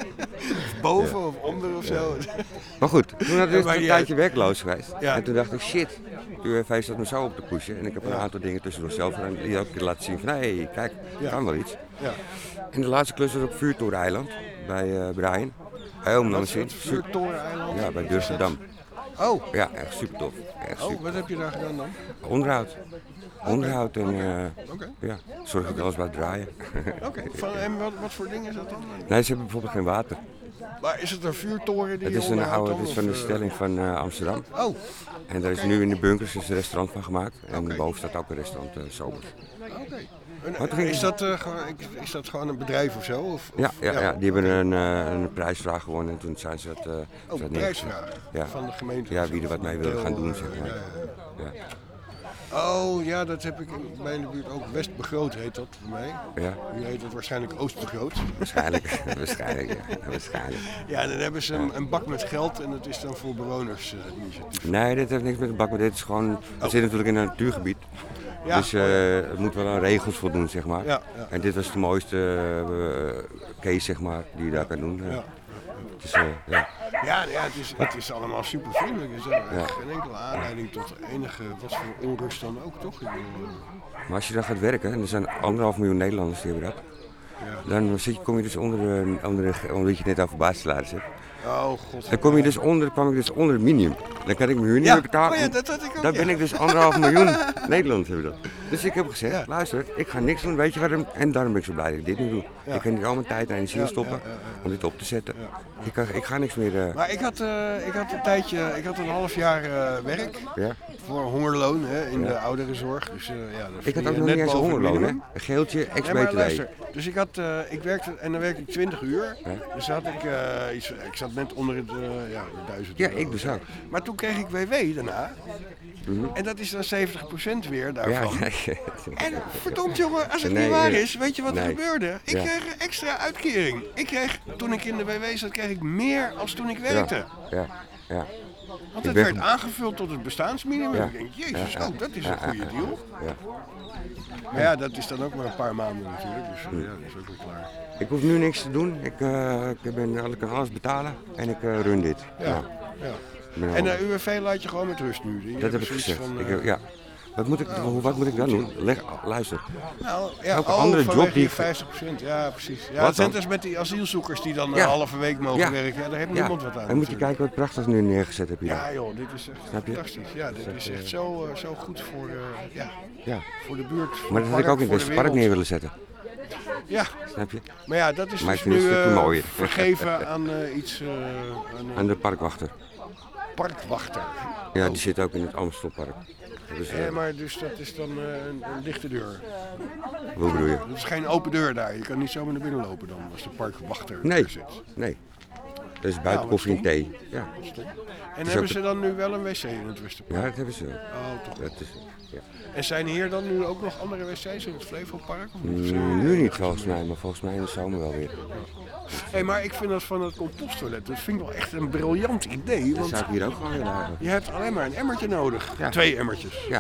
D: of boven of onder of zo?
E: Maar goed, toen had ik
D: Ja,
E: dus
D: maar
E: een
D: die-
E: tijdje werkloos geweest.
D: Ja.
E: En toen dacht ik, shit, U W V staat me zo op te pushen. En ik heb een aantal dingen tussendoor zelf gedaan die elke keer laten zien van, hé, hey, kijk,
D: Ja.
E: kan wel iets.
D: Ja.
E: En de laatste klus was op Vuurtoreneiland, bij uh, Brian. Heel
D: Wat
E: naar
D: is
E: zin.
D: het? Vuurtoreneiland?
E: Ja, bij Dursterdam.
D: Oh,
E: Ja, echt super tof. Echt
D: oh,
E: super.
D: wat heb je daar gedaan dan?
E: Onderhoud. Onderhoud en uh,
D: Oké.
E: ja, zorg dat alles bij draaien.
D: Oké. Van- En wat, wat voor dingen is dat dan?
E: Nee, ze hebben bijvoorbeeld geen water.
D: Maar is het een vuurtoren die
E: Het
D: je
E: is een
D: onderhoudt
E: oude,
D: dan,
E: het is
D: of,
E: van de
D: uh,
E: stelling van uh, Amsterdam.
D: Oh,
E: En daar is nu in de bunkers is een restaurant van gemaakt. En
D: Oké.
E: boven staat ook een restaurant uh, Sobers.
D: oké. En,
E: Wat ging-
D: Is dat, uh, gewoon, is dat gewoon een bedrijf of zo? Of,
E: Ja,
D: of-
E: ja, ja, die hebben een, uh, een prijsvraag gewonnen en toen zijn ze dat... Uh,
D: Oh,
E: zijn
D: een
E: neergezet.
D: prijsvraag
E: Ja.
D: van de gemeente.
E: Ja,
D: of
E: wie
D: zo,
E: er wat
D: van
E: mee
D: de
E: wil gaan
D: deel,
E: doen,
D: uh,
E: zeg maar.
D: ja, ja, ja.
E: Ja.
D: Oh ja, dat heb ik in mijn buurt ook. Westbegroot heet dat voor mij.
E: Ja,
D: Nu heet het waarschijnlijk Oostbegroot.
E: waarschijnlijk. waarschijnlijk, ja. waarschijnlijk.
D: Ja, en dan hebben ze een, een bak met geld en dat is dan voor bewoners uh, initiatief.
E: Nee, dit heeft niks met de bak, maar dit is gewoon... Het zit natuurlijk in een natuurgebied.
D: Ja.
E: Dus uh, het moet wel aan regels voldoen, zeg maar.
D: Ja, ja.
E: En dit was de mooiste uh, case, zeg maar, die je daar kan doen. Uh,
D: Ja.
E: Dus, uh, ja.
D: Ja, ja het, is, het is allemaal super vriendelijk. Er is eigenlijk geen enkele aanleiding tot enige, wat voor onrust dan ook, toch? Ik bedoel,
E: Maar als je dan gaat werken, en er zijn anderhalf miljoen Nederlanders die hebben dat.
D: Ja.
E: Dan zit je, kom je dus onder, de, onder de, omdat je het net over basissalaris hebt.
D: oh god.
E: Dan kom je dus onder, kwam ik dus onder het minimum. Dan kan ik mijn huur niet
D: Ja,
E: meer betalen.
D: oh ja, dat had ik ook,
E: Dan
D: ja.
E: ben ik dus anderhalf miljoen Nederlanders hebben dat. Dus ik heb gezegd,
D: Ja.
E: luister, ik ga niks doen, weet je waarom? En daarom ben ik zo blij dat ik dit nu doe.
D: Ja.
E: Ik kan niet al mijn tijd en energie
D: Ja,
E: stoppen
D: ja, ja, ja.
E: om dit op te zetten. Ik, kan, ik ga niks meer... Uh,
D: Maar ik had, uh, ik had een tijdje, ik had een half jaar uh, werk
E: ja.
D: voor hongerloon hè, in
E: Ja.
D: de ouderenzorg. Dus, uh, ja, dat
E: Ik had
D: verdien
E: ook
D: je
E: nog niet eens een
D: boven het
E: hongerloon, hè?
D: minimum.
E: Een geeltje,
D: Nee, maar
E: ex-B T W.
D: luister, dus ik had, uh, ik werkte, en dan werkte ik twintig uur.
E: Ja.
D: Dus had ik, uh, iets, ik zat net onder het, uh, ja, de duizend
E: Ja,
D: euro.
E: ik dus ook.
D: Maar toen kreeg ik W W daarna. En dat is dan zeventig procent weer
E: Ja,
D: daarvan.
E: nee.
D: En verdomd jongen, als het
E: Nee,
D: niet waar
E: nee.
D: is, weet je wat er
E: Nee.
D: gebeurde? Ik
E: Ja.
D: kreeg een extra uitkering. Ik kreeg, toen ik in de W W zat, kreeg ik meer als toen ik werkte.
E: Ja, ja, ja.
D: Want
E: Ik
D: het
E: ben
D: werd
E: van-
D: aangevuld tot het bestaansminimum.
E: Ja.
D: Ik denk, jezus,
E: Ja, ja.
D: oh, dat is
E: Ja,
D: een goede
E: ja,
D: deal.
E: Ja.
D: Maar ja, dat is dan ook maar een paar maanden natuurlijk. Dus ja, dat is ook wel klaar.
E: Ik hoef nu niks te doen. Ik, uh, ik, ben, ik kan alles betalen en ik uh, run dit.
D: Ja,
E: Ja.
D: ja.
E: Ik ben
D: En
E: al-
D: uh, U W V laat je gewoon met rust nu. Die
E: dat
D: hebben
E: heb ik
D: zoiets
E: gezegd.
D: van,
E: Ik
D: uh,
E: heb- ja. Wat moet ik, hoe- wat moet ik dan doen? Leg, luister.
D: Nou, ja,
E: Elke
D: oh,
E: andere
D: vanwege
E: job die
D: je
E: ik-
D: vijftig procent, ja precies. Ja,
E: Wat
D: het zijn
E: dan?
D: dus met die asielzoekers die dan
E: Ja.
D: een halve week mogen
E: Ja.
D: werken. Ja, daar heeft
E: Ja.
D: niemand wat aan.
E: En moet je
D: natuurlijk.
E: kijken wat prachtig nu neergezet heb je
D: Ja
E: daar.
D: joh, dit is echt
E: Snap je?
D: fantastisch. Ja, dit is echt zo, uh, zo goed voor, uh, ja,
E: Ja.
D: voor de buurt. voor
E: Maar
D: het
E: dat had ik ook in
D: voor
E: het
D: de
E: Westerpark
D: wereld.
E: neer willen zetten.
D: Ja,
E: Snap je?
D: maar ja, dat is
E: Maar
D: dus
E: ik vind
D: nu
E: het een stukje
D: uh,
E: mooier.
D: vergeven aan uh, iets, uh, aan
E: Aan
D: een
E: de parkwachter.
D: parkwachter.
E: Ja, die zit ook in het Amstelpark. Dus,
D: Ja,
E: uh,
D: maar dus dat is dan uh, een, een dichte deur.
E: hoe bedoel je?
D: Dat is geen open deur daar. Je kan niet zomaar naar binnen lopen dan als de parkwachter
E: Nee,
D: er zit.
E: nee. Dat is buiten
D: wat
E: koffie en
D: stom.
E: thee. Ja.
D: En
E: is
D: hebben
E: ook
D: ze dan nu wel een wc in het Westerpark?
E: Ja, dat hebben ze wel.
D: Oh, toch.
E: Dat is, ja.
D: En zijn hier dan nu ook nog andere wc's in het Flevopark? Of niet?
E: Mm, nu niet volgens mij, maar volgens mij in de zomer wel weer.
D: Hey, maar ik vind dat van het composttoilet, dat vind ik wel echt een briljant idee.
E: Dat
D: Want
E: zou ik hier ook gewoon willen hebben.
D: je hebt alleen maar een emmertje nodig.
E: Ja.
D: Twee emmertjes.
E: Ja,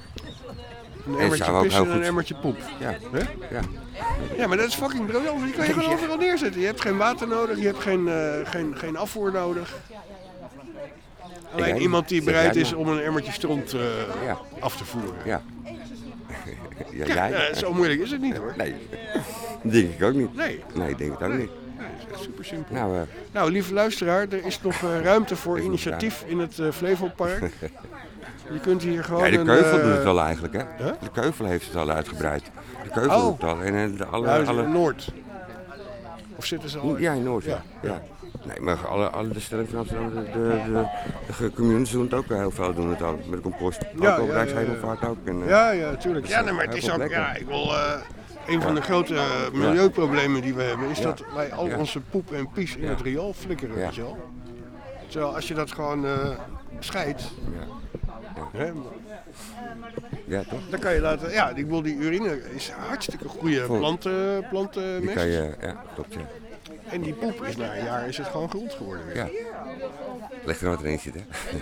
D: Een
E: zou
D: emmertje
E: ook
D: pis
E: heel
D: en een
E: goed-
D: emmertje poep.
E: ja,
D: Hè?
E: ja.
D: Ja, maar dat is fucking briljant. Die kan je gewoon overal neerzetten. Je hebt geen water nodig, je hebt geen, uh, geen, geen afvoer nodig. Alleen
E: jij
D: iemand die
E: niet. Zeg
D: bereid
E: jij
D: is
E: maar.
D: om een emmertje stront uh,
E: Ja.
D: af te voeren.
E: Ja. ja,
D: Ja,
E: jij?
D: zo moeilijk is het niet hoor.
E: Nee, denk ik ook niet.
D: Nee.
E: Nee, ik denk het ook
D: Nee.
E: niet.
D: Nee, dat is echt super simpel.
E: Nou, uh,
D: Nou, lieve luisteraar, er is nog uh, ruimte voor initiatief in het uh, Flevopark. Je kunt hier gewoon
E: ja, de
D: een...
E: Keuvel
D: uh,
E: doet het al eigenlijk, hè?
D: Huh?
E: De Keuvel heeft het al uitgebreid. De Keuvel
D: Oh.
E: doet het al. En uh, de, alle,
D: nou,
E: alle...
D: in Noord. Of zitten ze al...
E: Ja, in Noord, ja. ja. ja. Nee, maar alle, alle de stellingen van Amsterdam, de, de, de, de communes doen het ook heel veel, doen het al. Met de compost.
D: Ja,
E: ook op
D: ja,
E: Rijkshemelvaart ook. En, uh,
D: ja, ja, tuurlijk. Ja, nee, maar het
E: heel
D: is
E: veel
D: ook...
E: plekken.
D: Ja, ik wil... Uh, een van de grote uh, milieuproblemen die we hebben is
E: Ja.
D: dat wij al
E: Ja.
D: onze poep en pies in
E: Ja.
D: het riool flikkeren,
E: Ja.
D: weet je wel. Terwijl als je dat gewoon uh, scheidt,
E: Ja.
D: hè,
E: ja, toch?
D: dan kan je laten... Ja, ik bedoel, die urine is hartstikke goede
E: Vol.
D: planten,
E: Die
D: plantenmest.
E: kan je, ja, klopt, ja.
D: En die poep is na een jaar is het gewoon grond geworden. Weer.
E: Ja. Leg er wat in zit, hè?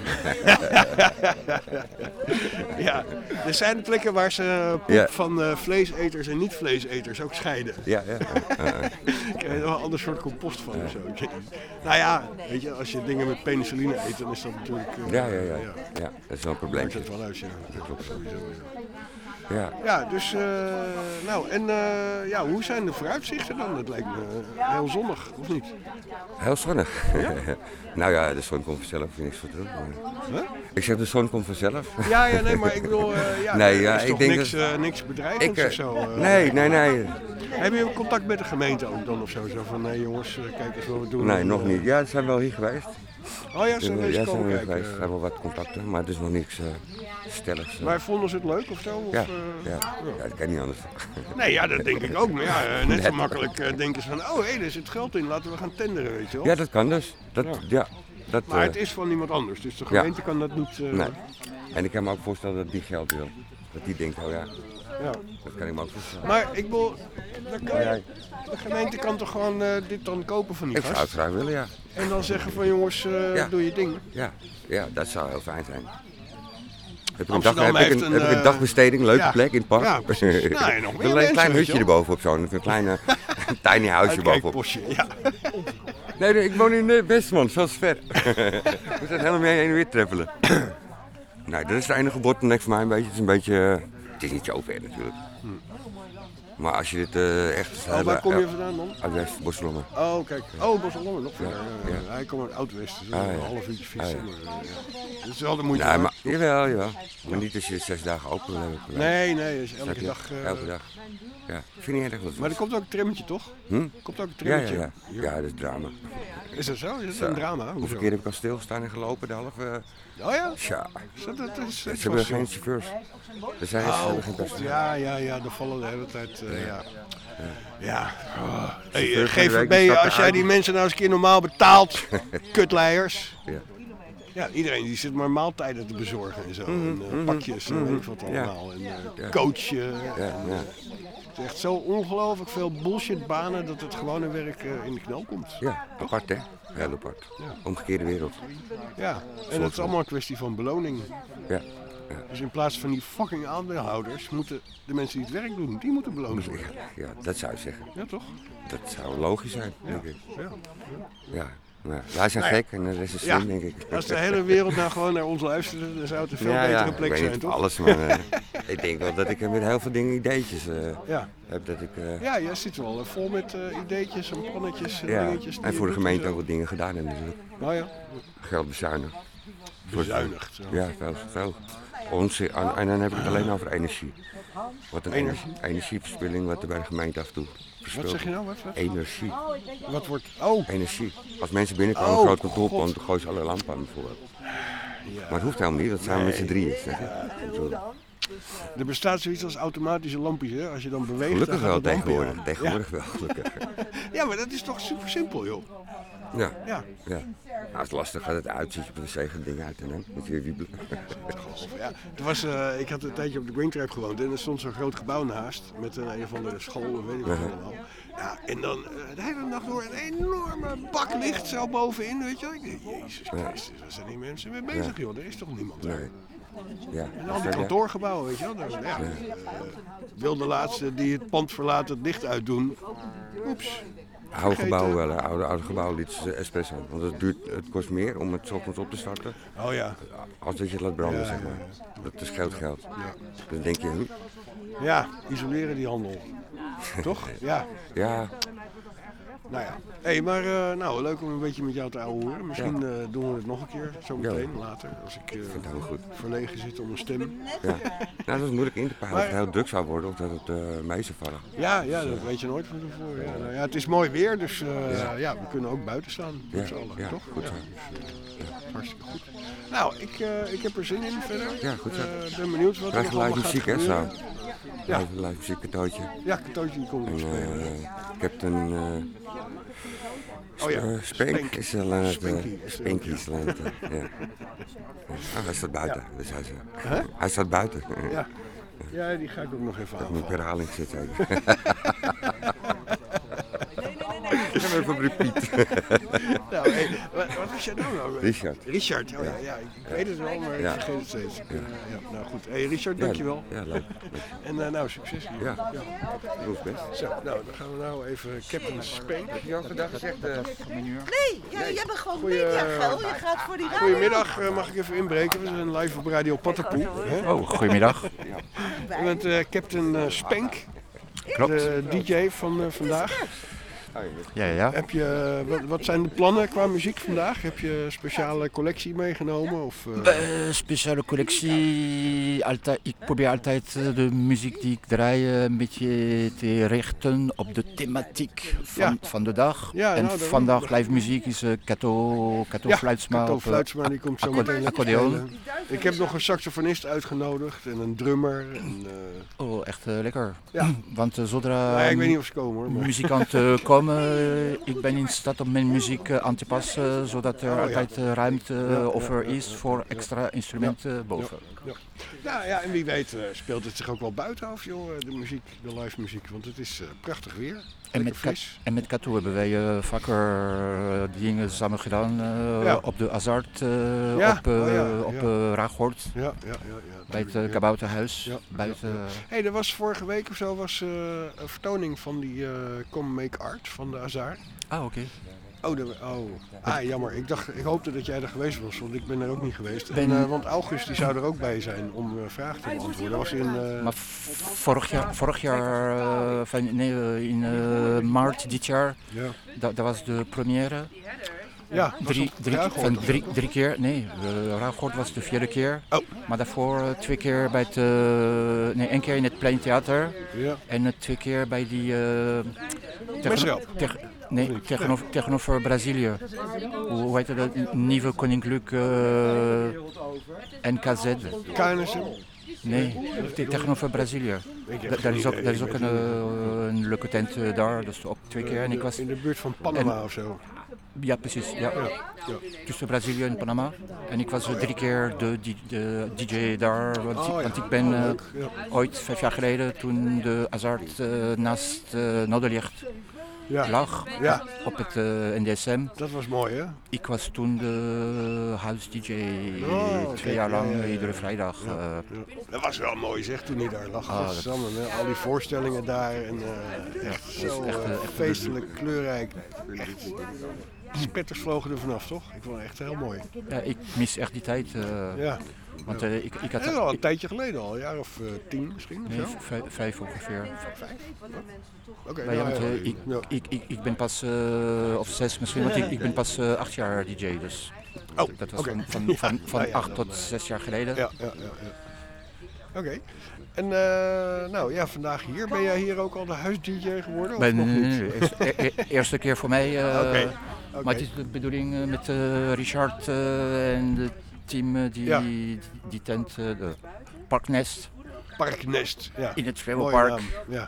D: Ja, er zijn plekken waar ze poep
E: Ja.
D: van uh, vleeseters en niet-vleeseters ook scheiden.
E: Ja, ja. Uh, uh,
D: Ik krijg er wel een ander soort compost van of zo. Ik weet niet. Nou ja, weet je, als je dingen met penicilline eet, dan is dat natuurlijk... Uh,
E: ja, ja, ja. Ja, dat is wel een probleem.
D: Maakt het wel uit, ja. Dat klopt sowieso. Ja.
E: Ja.
D: Ja, dus, uh, nou, en uh, ja, hoe zijn de vooruitzichten dan? Dat lijkt me uh, heel zonnig, of niet?
E: Heel zonnig.
D: Ja?
E: Nou ja, de zon komt vanzelf, vind ik niks voor terug. Maar...
D: Huh?
E: Ik zeg, de zon komt vanzelf.
D: Ja, ja, nee, maar ik bedoel, uh, ja,
E: Nee,
D: er
E: ja,
D: is
E: ik
D: toch
E: denk
D: niks,
E: dat-
D: uh, niks bedreigends
E: Ik, uh,
D: of zo? Uh,
E: nee, nee, nee.
D: Heb je contact met de gemeente ook dan of zo? Zo van, nee jongens, uh, kijk eens wat we doen.
E: Nee,
D: En,
E: nog
D: uh,
E: niet. Ja, ze zijn wel hier geweest.
D: Oh ja, ze zijn
E: Ja,
D: deze
E: ze zijn
D: komen
E: hier
D: kijken.
E: geweest. Er zijn wel wat contacten, maar het is nog niks uh, stelligs. uh.
D: Maar vonden ze het leuk of zo? Of,
E: Ja,
D: uh,
E: ja, ja, dat kan niet anders.
D: Nee, ja, dat denk ik ook. Maar ja, uh, net zo
E: Net.
D: makkelijk uh, denken ze van, oh hé, er zit geld in, laten we gaan tenderen, weet je wel.
E: Ja, dat kan dus. Dat,
D: Ja.
E: ja, dat,
D: Maar
E: uh,
D: het is van iemand anders, dus de
E: Ja.
D: gemeente kan dat niet... Uh,
E: nee. En ik kan me ook voorstellen dat die geld wil. Dat die denkt, oh ja,
D: ja.
E: dat kan ik me ook voorstellen.
D: Maar ik wil, dan kan
E: Ja,
D: je, de gemeente kan toch gewoon uh, dit dan kopen van die
E: Ik zou het
D: gast?
E: graag willen, ja.
D: En dan zeggen van jongens, uh,
E: Ja.
D: doe je ding.
E: Ja, ja, dat zou heel fijn zijn. Heb ik een, dag,
D: Amsterdam
E: heb ik
D: heeft
E: een,
D: een,
E: heb ik een
D: uh,
E: dagbesteding, leuke
D: ja.
E: plek in het park.
D: Ja, precies. Nou, en nog meer
E: een
D: mensen,
E: klein
D: weet je
E: hutje
D: wel.
E: erbovenop zo, een kleine tiny huisje bovenop.
D: Uitkijkpostje, ja.
E: Nee, nee, ik woon in uh, Westmond, zo is het ver. We zijn helemaal mee heen en weer treppelen. Nou, dat is de enige bottleneck voor mij een beetje. Het is een beetje, uh, het is niet zo ver natuurlijk. Maar als je dit uh, echt...
D: Oh, waar kom je vandaan dan?
E: Uit West, Bosselommer.
D: Oh, kijk. Oh, Bosselommer, nog verder.
E: Ja,
D: Ja,
E: ja.
D: Hij komt uit Oud-West, dus
E: Ah,
D: een
E: ja.
D: half uurtje fietsen.
E: Ah, ja.
D: Maar, uh, ja. Dat is wel de moeite
E: Nee,
D: waard.
E: maar, jawel, jawel. Maar niet als je zes dagen open wil hebben.
D: Nee, nee, dus
E: Snap
D: elke
E: je?
D: dag. uh,
E: Elke dag. Ja, vind je niet erg wat.
D: Maar er komt ook een trammetje, toch?
E: Hm?
D: Er komt ook een
E: Ja, ja,
D: trammetje.
E: ja. Ja, dat is drama.
D: Is dat zo? Is dat
E: Zo.
D: een drama?
E: Hoeveel
D: Hoezo?
E: keer heb ik al stilgestaan en gelopen? De halve...
D: Oh ja?
E: Tja,
D: Is dat, dat is,
E: ze
D: dat is
E: hebben
D: wel
E: geen
D: zo.
E: chauffeurs. Er zijn ze
D: Oh,
E: hebben geen
D: God,
E: personeel.
D: ja, ja, ja, dan vallen de hele tijd, uh, ja. Ja. Oh. Hey, uh,
E: Chauffeurs van de week,
D: G V
E: die
D: B,
E: stappen
D: als jij
E: uit.
D: die mensen nou eens een keer normaal betaalt, kutleiers.
E: Ja.
D: Ja, iedereen die zit maar maaltijden te bezorgen en zo. En, uh, pakjes en weet ik wat
E: Ja.
D: allemaal. En uh,
E: Ja.
D: coachen.
E: Ja, ja.
D: Het is echt zo ongelooflijk veel bullshitbanen dat het gewone werk uh, in de knel komt.
E: Ja, apart hè? Heel apart.
D: Ja.
E: Omgekeerde wereld.
D: Ja, en het is allemaal een kwestie van beloning.
E: Ja. Ja.
D: Dus in plaats van die fucking aandeelhouders moeten de mensen die het werk doen, die moeten beloond worden.
E: Ja, dat zou je zeggen.
D: Ja, toch?
E: Dat zou logisch zijn, denk ik.
D: Ja.
E: Ja. Nou, wij zijn
D: Nou ja.
E: gek en de rest is
D: Ja,
E: slim, denk ik.
D: als de hele wereld nou gewoon naar ons luisterde, dan zou het een veel
E: Ja,
D: betere
E: ja,
D: plek
E: ik weet
D: zijn,
E: niet
D: toch?
E: of alles, maar uh, ik denk wel dat ik er met heel veel dingen ideetjes uh,
D: Ja.
E: heb. Dat ik, uh,
D: Ja, jij zit wel uh, vol met uh, ideetjes en plannetjes en
E: ja.
D: dingetjes. die
E: En
D: je
E: voor de
D: doet
E: gemeente
D: zo.
E: ook wat dingen gedaan hebben natuurlijk.
D: Nou ja,
E: Geld bezuinigd.
D: bezuinigd. Zo.
E: Ja, veel, veel. Ons, en, en dan heb ik het alleen over energie. Wat een
D: Energie?
E: energie? energieverspilling wat er bij de gemeente af en toe verspild
D: Wat zeg je
E: wordt.
D: nou? Wat, wat?
E: Energie.
D: Wat wordt... Oh,
E: Energie. Als mensen binnenkomen,
D: Oh,
E: een groot kantoorpand,
D: God.
E: dan gooien ze alle lampen aan bijvoorbeeld.
D: ja.
E: Maar het hoeft helemaal niet, dat zijn we met z'n drieën. Zeg. Zo.
D: Er bestaat zoiets als automatische lampjes, hè? Als je dan beweegt,
E: Gelukkig
D: dan gaat
E: wel
D: het lampje
E: tegenwoordig.
D: aan.
E: Tegenwoordig wel, gelukkig.
D: Ja, maar dat is toch super simpel, joh.
E: Ja,
D: Ja.
E: ja. Nou, als het lastig gaat het uit, zit je op de wc het ding uit en dan moet je weer wiebelen.
D: Ja, er was, uh, ik had een tijdje op de Green Tribe gewoond en er stond zo'n groot gebouw naast met een, een of andere school en weet ik wat allemaal. Ja, en dan uh, de hele nacht door een enorme bak licht zo bovenin, weet je wel. Ik dacht, Jezus Christus, waar zijn die mensen mee bezig, joh? Er is toch niemand daar?
E: Nee. Ja.
D: En al die kantoorgebouwen, weet je wel. Daar, ja, uh, wil de laatste die het pand verlaten het licht uitdoen. Oeps.
E: Oude
D: Vergeten.
E: gebouwen wel, hè. oude, oude gebouwen liet ze espresso. Want het, duurt, het kost meer om het 's ochtends op te starten
D: Oh ja.
E: als dat je het laat branden,
D: Ja,
E: zeg
D: ja,
E: maar. Dat scheelt geld.
D: Ja.
E: Dan denk je, hm,
D: Ja, isoleren die handel. Toch? Ja.
E: ja,
D: Nou ja. Hey, maar uh, nou, leuk om een beetje met jou te ouwehoeren. Misschien uh, doen we het nog een keer, zo meteen, ja. later. Als ik uh,
E: goed.
D: verlegen zit om een stem.
E: Ja. Nou, dat is moeilijk in te palen of het heel druk zou worden of dat het uh, mee zou vallen.
D: Ja, ja, dat weet je nooit van tevoren. Ja. Nou, ja, het is mooi weer, dus uh, ja. ja, we kunnen ook buiten staan. Met ja. z'n allen,
E: ja,
D: toch?
E: Goed
D: ja.
E: zo.
D: Dus, uh, ja, hartstikke goed. Nou, ik, uh, ik heb er zin in verder.
E: Ja, goed zo.
D: Ik uh, ben benieuwd wat er nog allemaal gaat
E: muziek, hè,
D: gebeuren.
E: zo. Ja. Live, live muziek, Katootje.
D: Ja, Katootje die komt nog spelen.
E: Uh, Captain uh,
D: oh ja,
E: uh, Spank, Spank is alleen het.
D: Spanky.
E: Spanky is alleen het. Ja. Ja. Oh, hij staat buiten. Ja. Dus hij, is, uh,
D: huh?
E: hij staat buiten.
D: Ja. Ja, die ga ik ook nog even aanvallen.
E: Dat moet herhaling zitten. Ik heb even op repeat.
D: Nou, hey, wat, wat is jij nou nou?
E: Richard.
D: Richard, oh ja, ja ik ja. weet het wel, maar ja. ik vergeet het steeds. Ja. Uh, ja, nou goed. Hey Richard, dankjewel.
E: Ja, ja leuk.
D: En uh, nou, succes hier.
E: Ja, ja. Doe best.
D: Zo, nou, dan gaan we nou even Captain Spank.
E: Heb je al vandaag gezegd? Uh...
F: Nee, ja, jij bent gewoon mediagel. Je gaat voor die radio.
D: Goedemiddag, uh, mag ik even inbreken? We zijn live op Radio Pattenpoel.
G: Oh, goedemiddag.
D: Je bent uh, Captain uh, Spank.
G: Klopt.
D: De D J van uh, vandaag.
G: Ja, ja.
D: Heb je, wat, wat zijn de plannen qua muziek vandaag? Heb je een speciale collectie meegenomen? Of, uh...
G: Uh, speciale collectie. Altijd, ik probeer altijd de muziek die ik draai een beetje te richten op de thematiek van, ja. van de dag.
D: Ja,
G: en
D: nou,
G: vandaag live muziek is uh, Kato, Kato
D: ja,
G: Fluitsma.
D: Kato
G: op,
D: Fluitsma, die komt zo meteen
G: accordeon.
D: Ik heb nog een saxofonist uitgenodigd en een drummer. En, uh...
G: Oh, echt uh, lekker.
D: Ja.
G: Want uh, zodra
D: nou, ja, ik weet niet of ze komen, hoor, maar...
G: muzikanten komen, uh, ik ben in staat om mijn muziek uh, aan te passen, zodat er oh, altijd uh, ruimte uh, ja, over ja, is ja, voor extra instrumenten ja, boven.
D: Ja, ja. Ja, ja, en wie weet uh, speelt het zich ook wel buiten af, joh, de muziek, de live muziek, want het is uh, prachtig weer.
G: En met, Ka- en met Kato hebben wij uh, vaker uh, dingen samen gedaan uh, ja. op de Hazard, uh,
D: ja.
G: op, uh,
D: oh, ja,
G: op
D: ja.
G: uh, Raaghoort,
D: ja, ja, ja, ja,
G: bij het uh, Kabouterhuis.
D: Ja,
G: buiten.
D: ja, ja. Hey, er was vorige week of zo was, uh, een vertoning van die uh, Come Make Art van de Hazard.
G: Ah, oké. Okay.
D: Oh, de, oh, ah, jammer. Ik, dacht, ik hoopte dat jij er geweest was, want ik ben er ook niet geweest. En, uh, want August die zou er ook bij zijn om uh, vragen te beantwoorden. Was in, uh...
G: Maar vorig jaar, vorig jaar uh, van, nee, in uh, maart dit jaar,
D: ja.
G: dat, dat was de première.
D: Ja,
G: drie, drie, van drie, drie keer, nee, Raaghoort was de vierde keer.
D: Oh.
G: Maar daarvoor uh, twee keer bij het, uh, nee, één keer in het Pleintheater.
D: Ja.
G: En uh, twee keer bij die... Uh,
D: tegen,
G: tegen, nee, tegenover, tegenover Brazilië. Hoe, hoe heet dat? Nieuwe Koninklijk uh, N K Z.
D: K N S M?
G: Nee, tegenover Brazilië. Da- daar is ook, daar is ook een, uh, een leuke tent uh, daar, dus ook twee keer. En ik was,
D: in de buurt van Panama
G: en,
D: of zo?
G: Ja, precies. Ja. Ja, ja. Tussen Brazilië en Panama. En ik was uh, drie keer de, de, de D J daar, want, oh, ja. want ik ben uh, oh, ja. ooit vijf jaar geleden toen de Hazard uh, naast uh, Noorderlicht ja. lag
D: ja.
G: op het uh, N D S M.
D: Dat was mooi, hè?
G: Ik was toen de huis-D J oh, okay. twee jaar lang, ja, ja, ja. iedere vrijdag. Ja, ja.
D: Uh, dat was wel mooi, zeg, toen hij daar lag. Ah, samen, hè? Al die voorstellingen daar en uh, echt ja, zo echt, uh, echt feestelijk, kleurrijk. Echt. Spetters vlogen er vanaf, toch? Ik vond het echt heel mooi.
G: Ja, ik mis echt die tijd. Uh,
D: ja.
G: Want uh, ik, ik had...
D: Ja, al een ik, tijdje geleden al, een jaar of uh, tien misschien?
G: Nee, v- vijf ongeveer.
D: Vijf? Oké. Okay,
G: nou,
D: nou,
G: ja,
D: ja,
G: ik,
D: ja.
G: ik, ik, ik ben pas, uh, of zes misschien, want ik, ik ben pas uh, acht jaar D J, dus
D: oh,
G: dat was
D: okay.
G: van, van, van, van
D: ja, ja,
G: acht tot zes jaar geleden.
D: Ja, ja, ja. ja. Oké. Okay. En uh, nou ja, vandaag hier. Ben jij hier ook al de huis-D J geworden?
G: Ben,
D: of nog niet?
G: Nee, nee, e- e- eerste keer voor mij. Uh,
D: Oké. Okay.
G: Okay. Maar het is de bedoeling uh, met uh, Richard uh, en het team uh, die, ja. die die tent, uh, de Parknest.
D: Parknest, ja.
G: In het Zwemelpark.
D: Ja.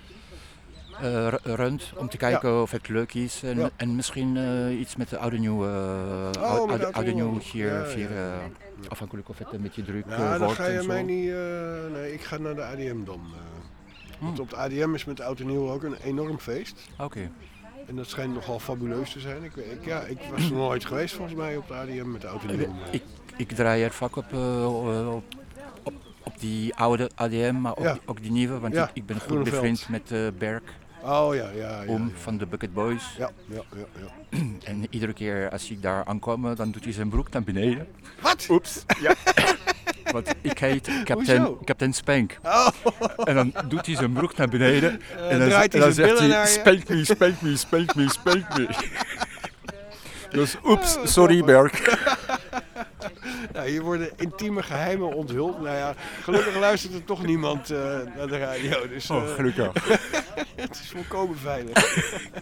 G: Uh, runt om te kijken ja. of het leuk is en, ja. en misschien uh, iets met de oude nieuw, uh,
D: oh,
G: oude, oude nieuw hier
D: ja,
G: vieren,
D: ja.
G: uh, afhankelijk of het een beetje druk
D: ja,
G: uh, wordt.
D: Dan ga je
G: en
D: mij
G: zo.
D: niet, uh, nee, ik ga naar de A D M dan. Uh. Hmm. Want op de A D M is met oud en nieuw ook een enorm feest.
G: Oké. Okay.
D: En dat schijnt nogal fabuleus te zijn. Ik, ik, ja, ik was er nooit geweest volgens mij op de A D M met oud en nieuw.
G: Ik, ik draai er vaak op, uh, op, op, op die oude A D M, maar ook,
D: ja.
G: ook die nieuwe, want ja. ik, ik ben goed bevriend met uh, Berk.
D: Oh ja, ja, ja.
G: Om
D: ja.
G: van de Bucket Boys.
D: Ja, ja, ja, ja.
G: En iedere keer als ik daar aankom, dan doet hij zijn broek naar beneden.
D: Wat?
G: Oeps. Ja. Want ik heet Captain, Captain Spank.
D: Oh.
G: En dan doet hij zijn broek naar beneden.
D: Uh,
G: en dan,
D: draait
G: en
D: hij
G: dan
D: zijn
G: zegt
D: billen
G: hij,
D: naar je.
G: spank me, spank me, spank me, spank me. Dus oeps, sorry Berk.
D: Nou, hier worden intieme geheimen onthuld. Nou ja, gelukkig luistert er toch niemand uh, naar de radio. Dus, uh,
G: oh, gelukkig.
D: Het is volkomen veilig.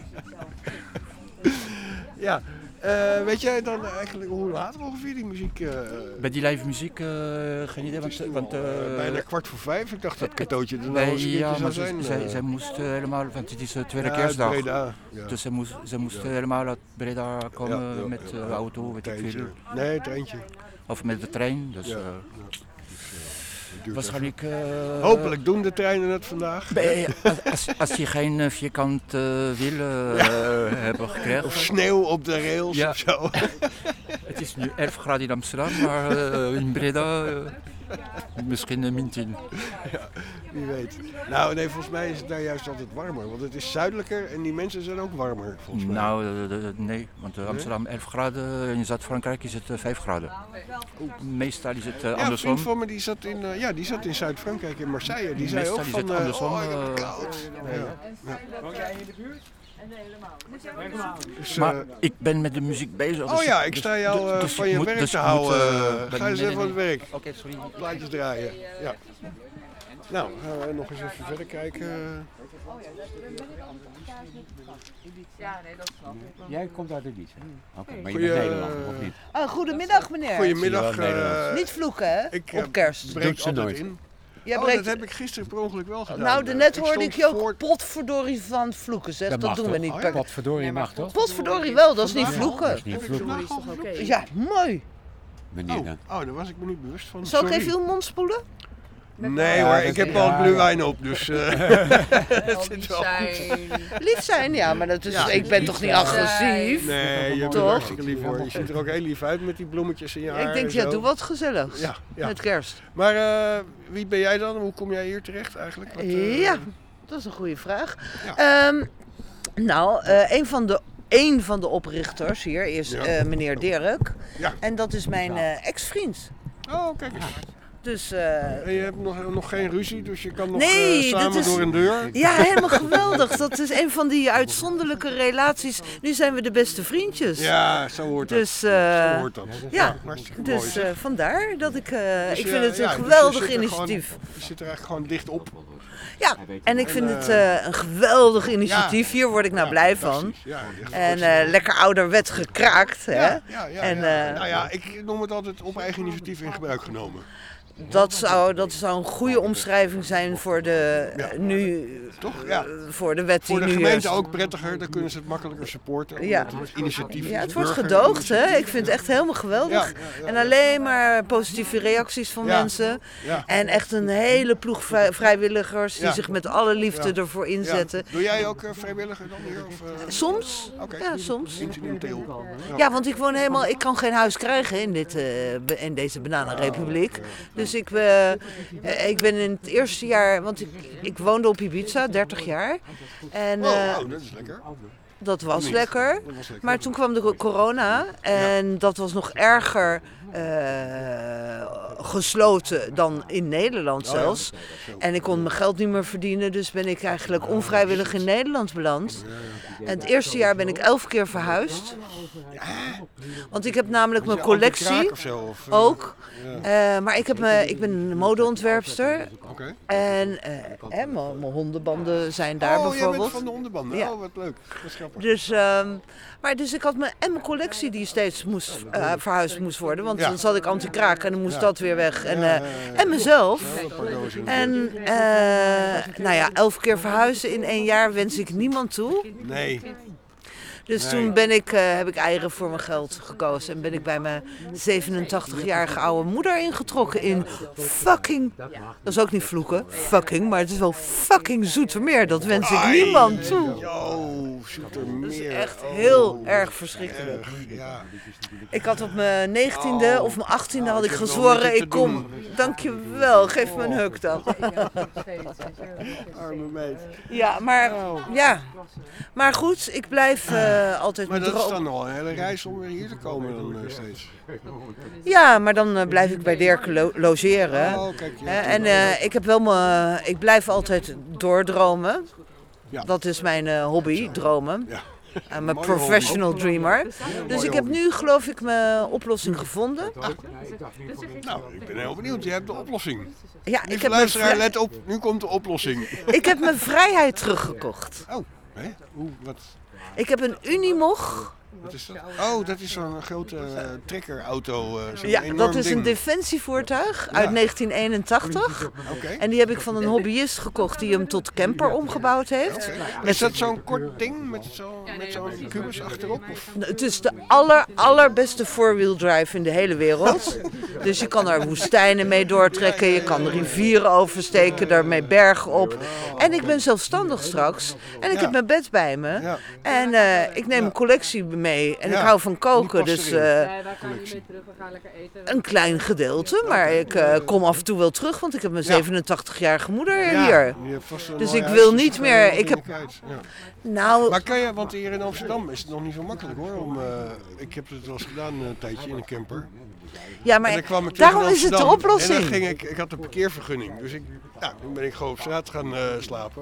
D: Ja, uh, weet jij dan eigenlijk hoe laat ongeveer die muziek... Uh,
G: Bij die live muziek, uh, geen idee. Want, want, uh,
D: bijna kwart voor vijf. Ik dacht dat cadeautje er nou
G: nee,
D: eens een
G: ja,
D: keertje
G: maar
D: zou zijn.
G: Zij,
D: uh.
G: zij moest uh, helemaal, want het is de tweede
D: ja,
G: kerstdag.
D: Breda, ja.
G: Dus zij moest, zij moest ja. helemaal uit Breda komen ja, ja, met uh, de auto, weet ik veel.
D: Nee, treintje.
G: Of met de trein. Dus, ja. uh, waarschijnlijk... Uh,
D: Hopelijk doen de treinen het vandaag.
G: Bij, als, als je geen uh, vierkante uh, wielen uh, ja. hebben gekregen.
D: Of sneeuw op de rails ja. of zo.
G: Het is nu elf graden in Amsterdam, maar uh, in Breda uh, misschien uh, min tien.
D: Ja, wie weet. Nou nee, volgens mij is het daar juist altijd warmer. Want het is zuidelijker en die mensen zijn ook warmer volgens mij.
G: Nou, uh, uh, nee. Want uh, Amsterdam elf graden, in Zuid-Frankrijk is het uh, vijf graden. Meestal is het uh,
D: ja,
G: andersom.
D: Een vriend van me die zat in, uh, ja, die zat in Zuid-Frankrijk, in Marseille. Die zei ook
G: is
D: van,
G: het
D: uh,
G: andersom,
D: oh, ik heb het
G: uh,
D: koud. Ja. Ja.
A: Woon jij in de buurt? Nee, helemaal.
D: Dus,
G: maar
D: uh,
G: ik ben met de muziek bezig.
D: Oh ja, ik sta jou uh,
G: dus
D: van je
G: moet,
D: werk
G: dus
D: te houden.
G: Moet, uh,
D: Ga eens even aan het werk.
G: Oké, okay, sorry.
D: Plaatjes draaien. Ja. Nou, gaan we nog eens even verder kijken.
A: Ja, nee, dat snap ik.
H: Jij komt uit Ibiza. Oké, okay, maar je
D: Goeie,
H: bent Nederlander, of niet?
F: Oh, goedemiddag meneer.
D: Goedemiddag. Uh,
F: Niet vloeken hè,
D: ik,
F: op kerst.
D: Breek altijd nooit in.
F: Ja,
D: oh,
F: breekt...
D: dat heb ik gisteren per ongeluk wel gedaan.
F: Nou, net
D: ik
F: hoorde ik je ook
D: voor...
F: potverdorie van vloeken, zeg. Dat, dat doen toch? we niet.
H: Oh, ja. Potverdorie mag toch?
F: Potverdorie wel, dat is niet vloeken.
H: Dat is niet vloeken.
F: Okay. Ja, mooi.
H: Wanneer dan?
D: Oh, oh, daar was ik me niet bewust van.
F: Zal ik even uw mond spoelen?
D: Nee hoor, ik heb al blue wijn op, dus uh, het zit wel goed.
F: Lief zijn, ja, maar dat is, ja, ik ben toch niet agressief?
D: Nee, je bent hartstikke lief hoor. Je ziet er ook heel lief uit met die bloemetjes in je haar.
F: Ik denk, ja, doe wat gezelligs. Ja, ja. Met kerst.
D: Maar uh, wie ben jij dan? Hoe kom jij hier terecht eigenlijk? Wat, uh,
F: ja, dat is een goede vraag. Ja. Um, nou, uh, een van de... Eén van de oprichters hier is ja. uh, meneer Dirk. Ja. En dat is mijn uh, ex-vriend.
D: Oh, kijk eens.
F: Dus, uh...
D: en je hebt nog, nog geen ruzie, dus je kan nog
F: nee,
D: uh, samen
F: is...
D: door een deur?
F: Ja, helemaal geweldig. Dat is een van die uitzonderlijke relaties. Nu zijn we de beste vriendjes.
D: Ja, zo hoort dat.
F: Dus, uh...
D: zo hoort dat.
F: Ja,
D: ja
F: dus uh, vandaar dat ik... Uh,
D: dus
F: ik vind
D: je,
F: het een
D: ja,
F: geweldig
D: dus je
F: initiatief.
D: Gewoon, je zit er eigenlijk gewoon dicht op.
F: Ja, en ik vind het uh, een geweldig initiatief. Hier word ik nou ja, blij van. Ja, en uh, lekker ouderwet gekraakt. Hè?
D: Ja, ja, ja,
F: en, uh,
D: ja. Nou ja, ik noem het altijd op eigen initiatief in gebruik genomen.
F: Dat zou, dat zou een goede omschrijving zijn voor de, ja. nu,
D: Toch? Ja.
F: voor de wet die
D: voor de
F: nu
D: gemeente
F: is.
D: ook prettiger, dan kunnen ze het makkelijker supporten.
F: Ja,
D: het initiatief,
F: ja, het wordt gedoogd, hè? Ik vind het echt helemaal geweldig. Ja, ja, ja, en alleen maar positieve reacties van ja. mensen. Ja. En echt een hele ploeg vrij, vrijwilligers die ja. zich met alle liefde ja. ervoor inzetten.
D: Ja. Doe jij ook uh, vrijwilliger dan hier? Of, uh...
F: Soms,
D: okay.
F: ja, soms.
D: Incidenteel.
F: Ja. ja, want ik woon helemaal, ik kan geen huis krijgen in, dit, uh, in deze bananenrepubliek. Dus ik, uh, ik ben in het eerste jaar, want ik, ik woonde op Ibiza, dertig jaar. En, uh,
D: oh, oh, dat is lekker.
F: Dat was lekker. Dat was lekker. Maar toen kwam de corona en ja. dat was nog erger uh, gesloten dan in Nederland zelfs. Oh, ja. En ik kon mijn geld niet meer verdienen, dus ben ik eigenlijk onvrijwillig in Nederland beland. En het eerste jaar ben ik elf keer verhuisd. Want ik heb namelijk mijn collectie ook. Uh, maar ik, heb me, ik ben een modeontwerpster. Okay. En uh, mijn hondenbanden zijn daar
D: oh,
F: bijvoorbeeld.
D: Oh, jij bent van de hondenbanden? Ja. Oh, wat leuk. Dat is grappig.
F: Dus, um, maar dus ik had me, en mijn collectie die steeds moest, uh, verhuisd moest worden. Want ja. dan zat ik anti-kraak en dan moest ja. dat weer weg. En, uh, ja, ja, ja. en mezelf. Ja, en uh, nou ja, elf keer verhuizen in één jaar wens ik niemand toe.
D: Nee.
F: Dus nee. toen ben ik, uh, heb ik eieren voor mijn geld gekozen en ben ik bij mijn zevenentachtigjarige oude moeder ingetrokken in fucking, dat is ook niet vloeken, fucking, maar het is wel fucking Zoetermeer. Dat wens ik Ai, niemand toe.
D: Yo, Zoetermeer.
F: Dat is echt heel oh, erg verschrikkelijk.
D: Ja.
F: Ik had op mijn negentiende of mijn achttiende had ik gezworen, ik kom, dankjewel, geef me een huk dan.
D: Arme meid.
F: Ja, maar, ja. maar goed, ik blijf... Uh, uh, altijd
D: Maar
F: mijn
D: dat is
F: droom.
D: dan al een hele reis om weer hier te komen dan uh, steeds.
F: Ja, maar dan uh, blijf ik bij Dirk lo- logeren.
D: Oh, kijk, ja,
F: uh, en uh, ik heb wel mijn, ik blijf altijd doordromen.
D: Ja.
F: Dat is mijn uh, hobby, dromen.
D: Ja.
F: I'm a professional dreamer. Dus ik heb nu geloof ik mijn oplossing gevonden.
D: Nou, ik ben heel benieuwd. Je hebt de oplossing.
F: Ja, ik
D: Lieve
F: heb,
D: luisteraar,
F: vrij...
D: let op. Nu komt de oplossing.
F: ik heb mijn vrijheid teruggekocht.
D: Oh, hè? Hoe, wat?
F: Ik heb een Unimog.
D: Wat is dat? Oh, dat is zo'n grote uh, trekkerauto. Uh, zo'n
F: Ja,
D: enorm
F: dat is
D: ding.
F: een defensievoertuig uit
D: Ja.
F: negentien eenentachtig.
D: Okay.
F: En die heb ik van een hobbyist gekocht die hem tot camper omgebouwd heeft.
D: Okay. Is dat zo'n kort ding met zo'n met zo'n kubus achterop? Of?
F: Het is de aller, allerbeste four-wheel drive in de hele wereld. Dus je kan er woestijnen mee doortrekken, je kan rivieren oversteken, daarmee bergen op. En ik ben zelfstandig straks en ik
D: Ja.
F: heb mijn bed bij me.
D: Ja.
F: En uh, ik neem een collectie mee en
D: Ja.
F: ik hou van koken,
D: Die past
F: dus
D: erin.
F: uh,
I: wij gaan nu weer terug, we gaan lekker eten.
F: een klein gedeelte. Maar ik uh, kom af en toe wel terug, want ik heb mijn
D: Ja.
F: zevenentachtige-jarige moeder
D: Ja,
F: hier.
D: je hebt vast een
F: Dus
D: mooi
F: ik
D: huis,
F: wil
D: dus
F: niet
D: dan
F: meer-
D: kan je
F: ik heb-
D: dingen kwijt. Ja.
F: Nou,
D: Maar kan je, want hier in Amsterdam is het nog niet zo makkelijk hoor. Om, uh, ik heb het wel eens gedaan een tijdje in een camper.
F: ja,
D: En
F: maar
D: dan kwam ik terug
F: daarom
D: in
F: is het de
D: Amsterdam.
F: oplossing.
D: En dan ging ik, ik had een parkeervergunning. Dus ik, ja, toen ben ik gewoon op straat gaan uh, slapen.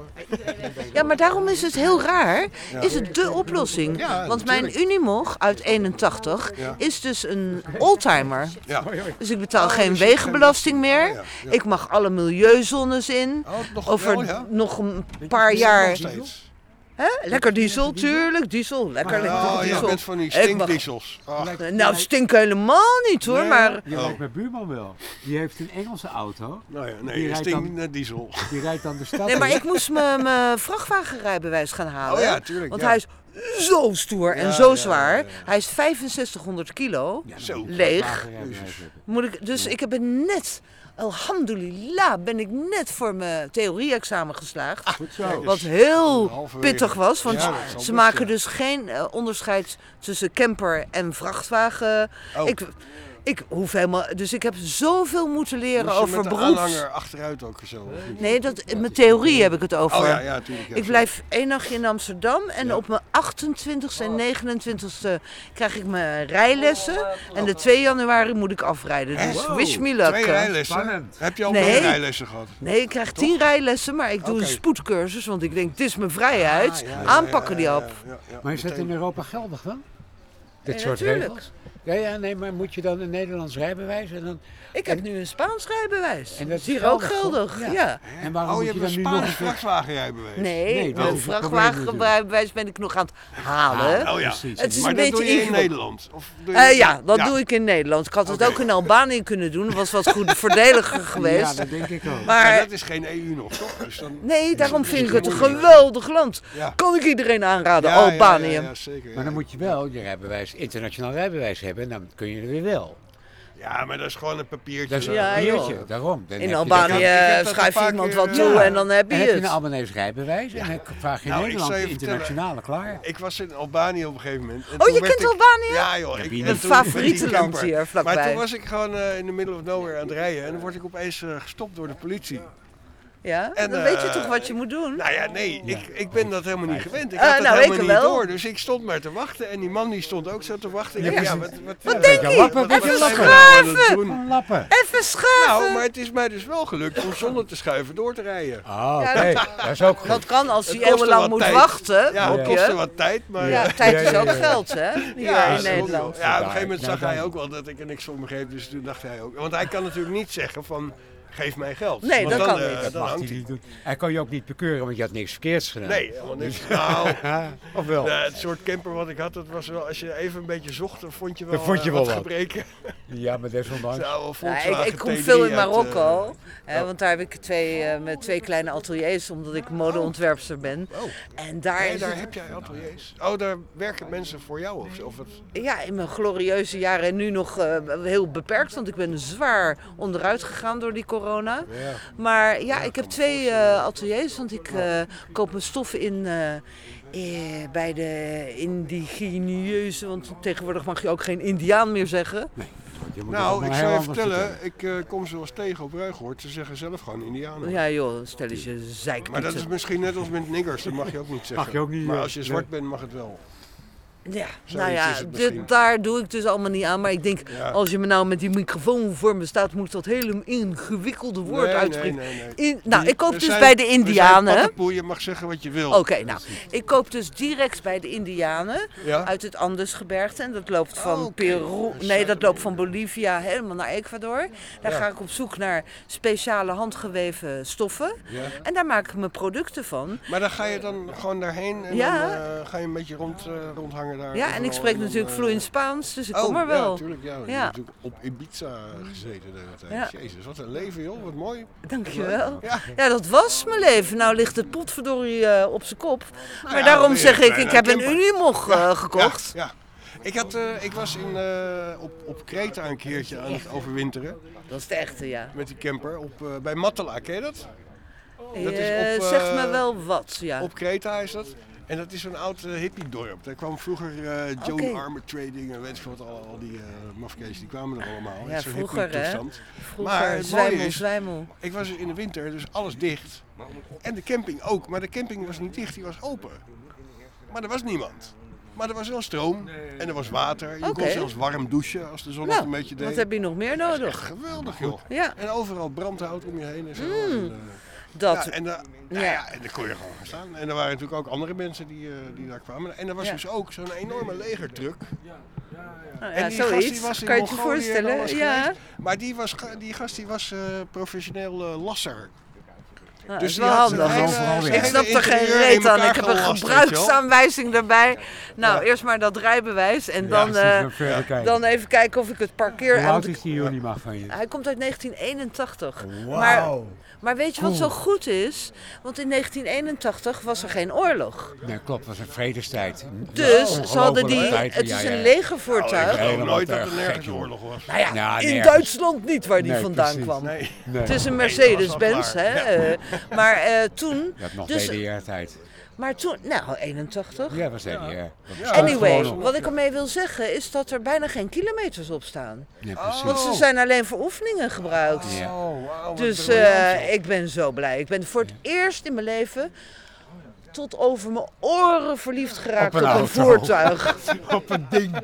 F: Ja, maar daarom is het heel raar.
D: Ja.
F: Is het dé oplossing?
D: Ja,
F: Want
D: natuurlijk.
F: mijn Unimog uit eenentachtig
D: Ja.
F: is dus een oldtimer.
D: Ja.
F: Dus ik betaal
D: Oh,
F: geen
D: dus je hebt
F: wegenbelasting
D: geen
F: meer.
D: belasting. Ja, ja.
F: Ik mag alle milieuzones in.
D: Oh, nog
F: Over
D: wel, ja?
F: nog een paar
D: Is dat
F: jaar.
D: nog steeds?
F: Hè? Lekker diesel, tuurlijk. Diesel, lekker lekker
D: Oh, je
F: diesel.
D: bent van die
F: Ik mag-
D: stinkdiesels. Ach,
F: Nou, het stinkt helemaal niet hoor.
D: Nee,
F: Maar
H: Je
D: Oh.
H: lijkt mijn buurman wel. Die heeft een Engelse auto.
D: nou ja,
H: Die
D: nee,
H: rijdt
D: stink
H: dan-
D: diesel.
H: Die rijdt dan de stad
F: nee, maar
H: in.
F: ik moest mijn mijn vrachtwagenrijbewijs gaan halen.
D: Oh ja, tuurlijk.
F: Want
D: ja.
F: hij is zo stoer en
D: Ja,
F: zo
D: ja,
F: zwaar.
D: ja, ja.
F: Hij is vijfenzestighonderd kilo.
D: Zo.
F: Leeg.
H: Jezus.
F: Moet ik, dus ik heb net, alhamdulillah, ben ik net voor mijn theorie-examen geslaagd.
H: Goed zo.
F: Wat heel
D: Halverwege.
F: pittig was, want
D: Ja, dat zal
F: ze
D: best,
F: maken
D: ja.
F: dus geen uh, onderscheid tussen camper en vrachtwagen.
D: Oh.
F: Ik, ik hoef helemaal, dus ik heb zoveel moeten leren
D: Moest je
F: over
D: met de
F: beroeps.
D: aanhanger achteruit ook zo? of niet?
F: Nee, dat, met theorie heb ik het over.
D: Oh ja, ja, tuurlijk. Ja,
F: Ik blijf één nachtje in Amsterdam en
D: Ja.
F: op mijn achtentwintigste en negenentwintigste krijg ik mijn rijlessen. En de twee januari moet ik afrijden. Dus
D: Wow,
F: wish me luck.
D: Twee rijlessen?
H: Spannend.
D: Heb je al
F: Nee.
D: meer rijlessen gehad?
F: Nee, ik krijg tien rijlessen, maar ik doe
D: Oké.
F: een spoedcursus, want ik denk, het is mijn vrijheid.
D: Ah, ja, ja,
F: Aanpakken die
D: ja,
F: op.
D: ja, ja, ja.
H: Maar is dat
D: Meteen.
H: in Europa geldig dan? Dit
F: Ja,
H: soort
F: natuurlijk.
H: regels? Ja, ja, nee, maar moet je dan een Nederlands rijbewijs en dan...
F: Ik heb nu een Spaans rijbewijs.
H: En dat
F: dat
H: is
F: is hier ook
H: geldig,
F: geldig.
H: toch?
F: Ja.
H: Ja. En waarom
D: Oh, je
H: moet je
D: hebt
H: dan
D: een
H: nu nog
D: Spaans
H: een keer...
D: vrachtwagenrijbewijs?
F: Nee,
H: Nee, dat
F: mijn
H: is het probleem
F: vrachtwagenrijbewijs ben ik nog aan het halen.
D: Oh ja.
H: Precies.
F: Het is
D: Maar
F: een
D: dat
F: beetje
D: doe je in
F: ingewikkeld.
D: Nederland? Of doe je
F: Eh, ja, dat doe ik in Nederland. Ik had het
D: Oké.
F: ook in Albanië kunnen doen. Dat was wat goed voordeliger
H: Ja,
F: geweest.
H: dat denk ik ook.
D: Maar
F: Maar
D: dat is geen E U nog, toch? Dus dan...
F: nee, daarom
D: dat
F: vind
D: is
F: ik het een
D: moeilijk.
F: geweldig land.
D: Ja.
F: Kan ik iedereen aanraden,
D: Ja, ja,
F: Albanië.
D: Ja, ja, zeker.
H: Maar dan moet je wel je rijbewijs, internationaal rijbewijs hebben en dan kun je er weer wel.
D: Ja, maar dat is gewoon een papiertje.
H: Dat is een
F: Ja,
H: papiertje,
F: joh.
H: daarom. Dan heb
F: In
H: je
F: Albanië
H: dat-
D: ik heb dat
F: schrijft
D: een paar
F: iemand
D: keer,
F: wat
D: eh,
F: toe
H: ja.
F: en dan heb je
H: Dan heb je een
F: het.
H: Albanese rijbewijs en dan vraag je in
D: Nou, ik
H: Nederland
D: zal je
H: de
D: vertellen.
H: internationale klaar.
D: Ik was in Albanië op een gegeven moment. En
F: Oh,
D: toen
F: je
D: werd
F: kent
D: ik-
F: Albanië?
D: Ja joh. Ik,
H: wie
D: en
H: niet?
D: toen-
F: Het favoriete
D: met die
F: land
D: camper.
F: hier vlakbij.
D: Maar toen was ik gewoon uh, in the middle of nowhere aan het rijden. En dan word ik opeens uh, gestopt door de politie.
F: Ja,
D: En,
F: dan
D: eh,
F: weet je toch wat je moet doen?
D: Nou ja, nee, ik, ik ben dat helemaal niet gewend. Ik
F: Eh,
D: had dat
F: nou,
D: helemaal
F: ik
D: niet
F: wel.
D: door. Dus ik stond maar te wachten. En die man die stond ook zo te wachten. Ik
H: Ja,
D: dacht, ja,
H: precies.
D: wat, wat,
F: Wat
D: wat-
F: denk
H: je?
F: je?
H: Lappen,
D: wat
F: Even
D: zijn we nou aan het
F: schuiven!
D: doen?
H: Van lappen.
F: Even schuiven!
D: Nou, maar het is mij dus wel gelukt om zonder te schuiven door te rijden.
H: Ah, oké.
F: Ja,
H: Dat is ook goed.
F: Dat kan als
D: Het
F: hij
D: kostte
F: eeuwenlang
D: wat
F: moet
D: tijd.
F: wachten
D: Ja,
F: op
D: het kostte
F: je.
D: wat tijd, maar...
F: Ja, tijd is
H: Ja, ja,
F: ook
H: ja.
F: geld, hè? Hier
D: Ja,
F: in
D: soms
F: Nederland.
D: wel. Ja, op een gegeven moment
H: Nou,
D: zag hij
H: dan-
D: ook wel dat ik er niks voor begreep, dus toen dacht hij ook. Want hij kan natuurlijk niet zeggen van, geef mij geld.
F: Nee,
D: Want
F: dat
D: dan,
F: kan
D: eh,
F: niet.
D: dan
H: Dat mag
D: hangt
H: hij niet doen. Hij kon je ook niet bekeuren, want je had niks verkeerds gedaan.
D: Nee, helemaal niks. Nou,
H: Of wel?
D: ja, het soort camper wat ik had, dat was wel, als je even een beetje zocht, dan vond je wel,
H: Dan vond je
D: eh,
H: wel
D: wat
H: wat.
D: gebreken.
H: Ja, maar desondanks.
D: Nou, een
F: Ja, ik,
D: Volkswagen
F: ik kom
D: T drie
F: veel in
D: uit,
F: Marokko,
D: eh,
F: hè,
D: oh.
F: want daar heb ik twee, eh, met twee kleine ateliers, omdat ik modeontwerpster ben.
D: Oh.
F: En daar,
D: Nee,
F: is
D: daar
F: het-
D: heb jij ateliers. Oh, daar werken mensen voor jou of zo? Of wat?
F: ja, in mijn glorieuze jaren en nu nog eh, heel beperkt, want ik ben zwaar onderuit gegaan door die corona.
D: Ja.
F: Maar ja, ik heb twee eh, ateliers, want ik eh, koop mijn stoffen in eh, eh, bij de indigeneuze, want tegenwoordig mag je ook geen Indiaan meer zeggen.
H: Je moet
D: Nou,
H: het
D: ik
H: allemaal
D: zou
H: heel
D: je
H: anders
D: vertellen, ik eh, kom ze wel eens tegen op Ruigoord. Ze zeggen zelf gewoon Indianen.
F: Ja joh, stel eens je zeikpieten.
D: Maar dat is misschien net als met niggers, dat mag je ook niet zeggen.
H: Mag je ook niet,
D: Maar
H: ja.
D: als je zwart bent, mag het wel.
F: Ja,
D: Zoiets
F: nou ja,
D: is het misschien.
F: dit, daar doe ik dus allemaal niet aan. Maar ik denk,
D: Ja.
F: als je me nou met die microfoon voor me staat, moet ik dat hele ingewikkelde woord
D: Nee,
F: uitspreken.
D: nee, nee, nee.
F: In, nou,
D: Die-
F: ik koop
D: we
F: dus
D: zijn-
F: bij de
D: we zijn
F: Indianen.
D: paddenpoel, je mag zeggen wat je wil.
F: Oké, nou, ik koop dus direct bij de Indianen
D: Ja?
F: uit het Andesgebergte. En dat loopt van
D: Oh, oké.
F: Peru, nee, dat loopt van Bolivia helemaal naar Ecuador. Daar
D: Ja.
F: ga ik op zoek naar speciale handgeweven stoffen.
D: Ja.
F: En daar maak ik mijn producten van.
D: Maar dan ga je dan gewoon daarheen en
F: Ja.
D: dan eh, ga je een beetje rond, eh, rondhangen daar.
F: Ja, en ik
D: overal
F: spreek
D: dan,
F: natuurlijk
D: eh,
F: vloeiend Spaans, dus ik
D: oh,
F: kom er wel.
D: Ja, natuurlijk. Ja. Je
F: Ja.
D: hebt natuurlijk op Ibiza gezeten de hele tijd.
F: Ja.
D: Jezus, wat een leven joh, wat mooi.
F: Dankjewel.
D: Ja.
F: Ja, dat was mijn leven. Nou ligt het potverdorie eh, op zijn kop. Maar
D: ja,
F: daarom
D: weer
F: zeg ik,
D: bijna
F: ik heb een
D: camper.
F: Unimog eh, gekocht.
D: Ja, ja. Ik, had, eh, ik was in, eh, op, op Kreta een keertje aan het overwinteren.
F: Dat is de echte, ja.
D: Met die camper op, eh, bij Matala, ken je dat? Dat is
F: Eh,
D: op, eh,
F: zegt me wel wat, ja.
D: Op Kreta is dat. En dat is zo'n oud uh, hippiedorp. Daar kwam vroeger uh, Joan
F: Oké.
D: Armour Trading en weet ik wat, al, al die uh, mafkees die kwamen er allemaal.
F: Ja,
D: Het is een
F: vroeger,
D: hippie
F: hè?
D: toestand.
F: Vroeger,
D: Maar het
F: zwijmel,
D: mooie is,
F: zwijmel.
D: ik was er in de winter, dus alles dicht. En de camping ook, maar de camping was niet dicht, die was open. Maar er was niemand. Maar er was wel stroom en er was water. Je
F: Oké.
D: kon zelfs warm douchen als de zon het
F: Nou,
D: een beetje deed.
F: wat heb je nog meer
D: Dat is
F: nodig?
D: echt geweldig joh.
F: Ja.
D: En overal brandhout om je heen en zo.
F: Mm,
D: en, uh,
F: dat.
D: Ja, en, uh, ja.
F: Ja.
D: Ja, en dan kon je gewoon gaan staan. En er waren natuurlijk ook andere mensen die, uh, die daar kwamen. En er was
F: Ja.
D: dus ook zo'n enorme legertruck.
F: Nou
D: En
F: ja,
D: die gast
F: zoiets.
D: die was in
F: Kan je het je
D: Mongolië en
F: voorstellen?
D: alles
F: Ja.
D: geweest. Maar die, was, ge- die gast die was uh, professioneel uh, lasser.
F: Nou,
D: Dus
F: dat is
D: die
F: wel
D: had
F: handig.
D: zijn hele- zijn
F: Ik
D: hele
F: snap er geen
D: interieur in
F: reet aan.
D: elkaar
F: Ik heb een
D: gelast, weet je wel.
F: gebruiksaanwijzing erbij. Nou,
D: Ja.
F: eerst maar dat rijbewijs en
H: Ja,
F: dan,
H: precies,
F: eh,
H: dan verder kijken.
F: dan even kijken of ik het parkeer...
H: Hoe oud
F: want
H: is
F: ik-
H: die Unimog van je?
F: Hij komt uit negentien eenentachtig.
H: Wauw.
F: Maar, maar weet je wat zo
H: Cool.
F: goed is? Want in negentien eenentachtig was er geen oorlog.
H: Nee, klopt, het was een vredestijd.
F: Dus
H: Ongelooflijke
F: ze hadden die,
H: tijd.
F: het
H: Ja,
F: is
H: ja.
F: een legervoertuig.
D: Ik geloof
H: Helemaal
D: nooit dat
H: te
D: er
H: gek,
D: nergens
H: joh.
D: oorlog was.
F: Nou ja,
H: Ja,
F: in
H: nergens.
F: Duitsland niet waar die
H: Nee,
F: vandaan
H: precies.
F: kwam.
D: Nee.
H: Nee.
F: Het is een
D: Nee, dat was
F: Mercedes-Benz,
D: al
F: hè.
D: klaar.
F: eh, maar eh, toen...
H: Je had nog
F: Dus-
H: D D R-tijd.
F: Maar toen... Nou, eenentachtig.
H: Ja, was D D R.
D: Ja.
F: Anyway,
D: gewoon-
F: wat ik ermee wil zeggen is dat er bijna geen kilometers op staan.
H: Nee, precies.
F: Want ze zijn alleen voor oefeningen gebruikt.
H: Ja.
D: Oh, wauw, wat
F: Dus
D: briljant,
F: eh,
D: joh.
F: ik ben zo blij. Ik ben voor het eerst in mijn leven tot over mijn oren verliefd geraakt
H: Op
F: op
H: een
F: een,
H: auto.
F: voertuig.
H: Op een ding.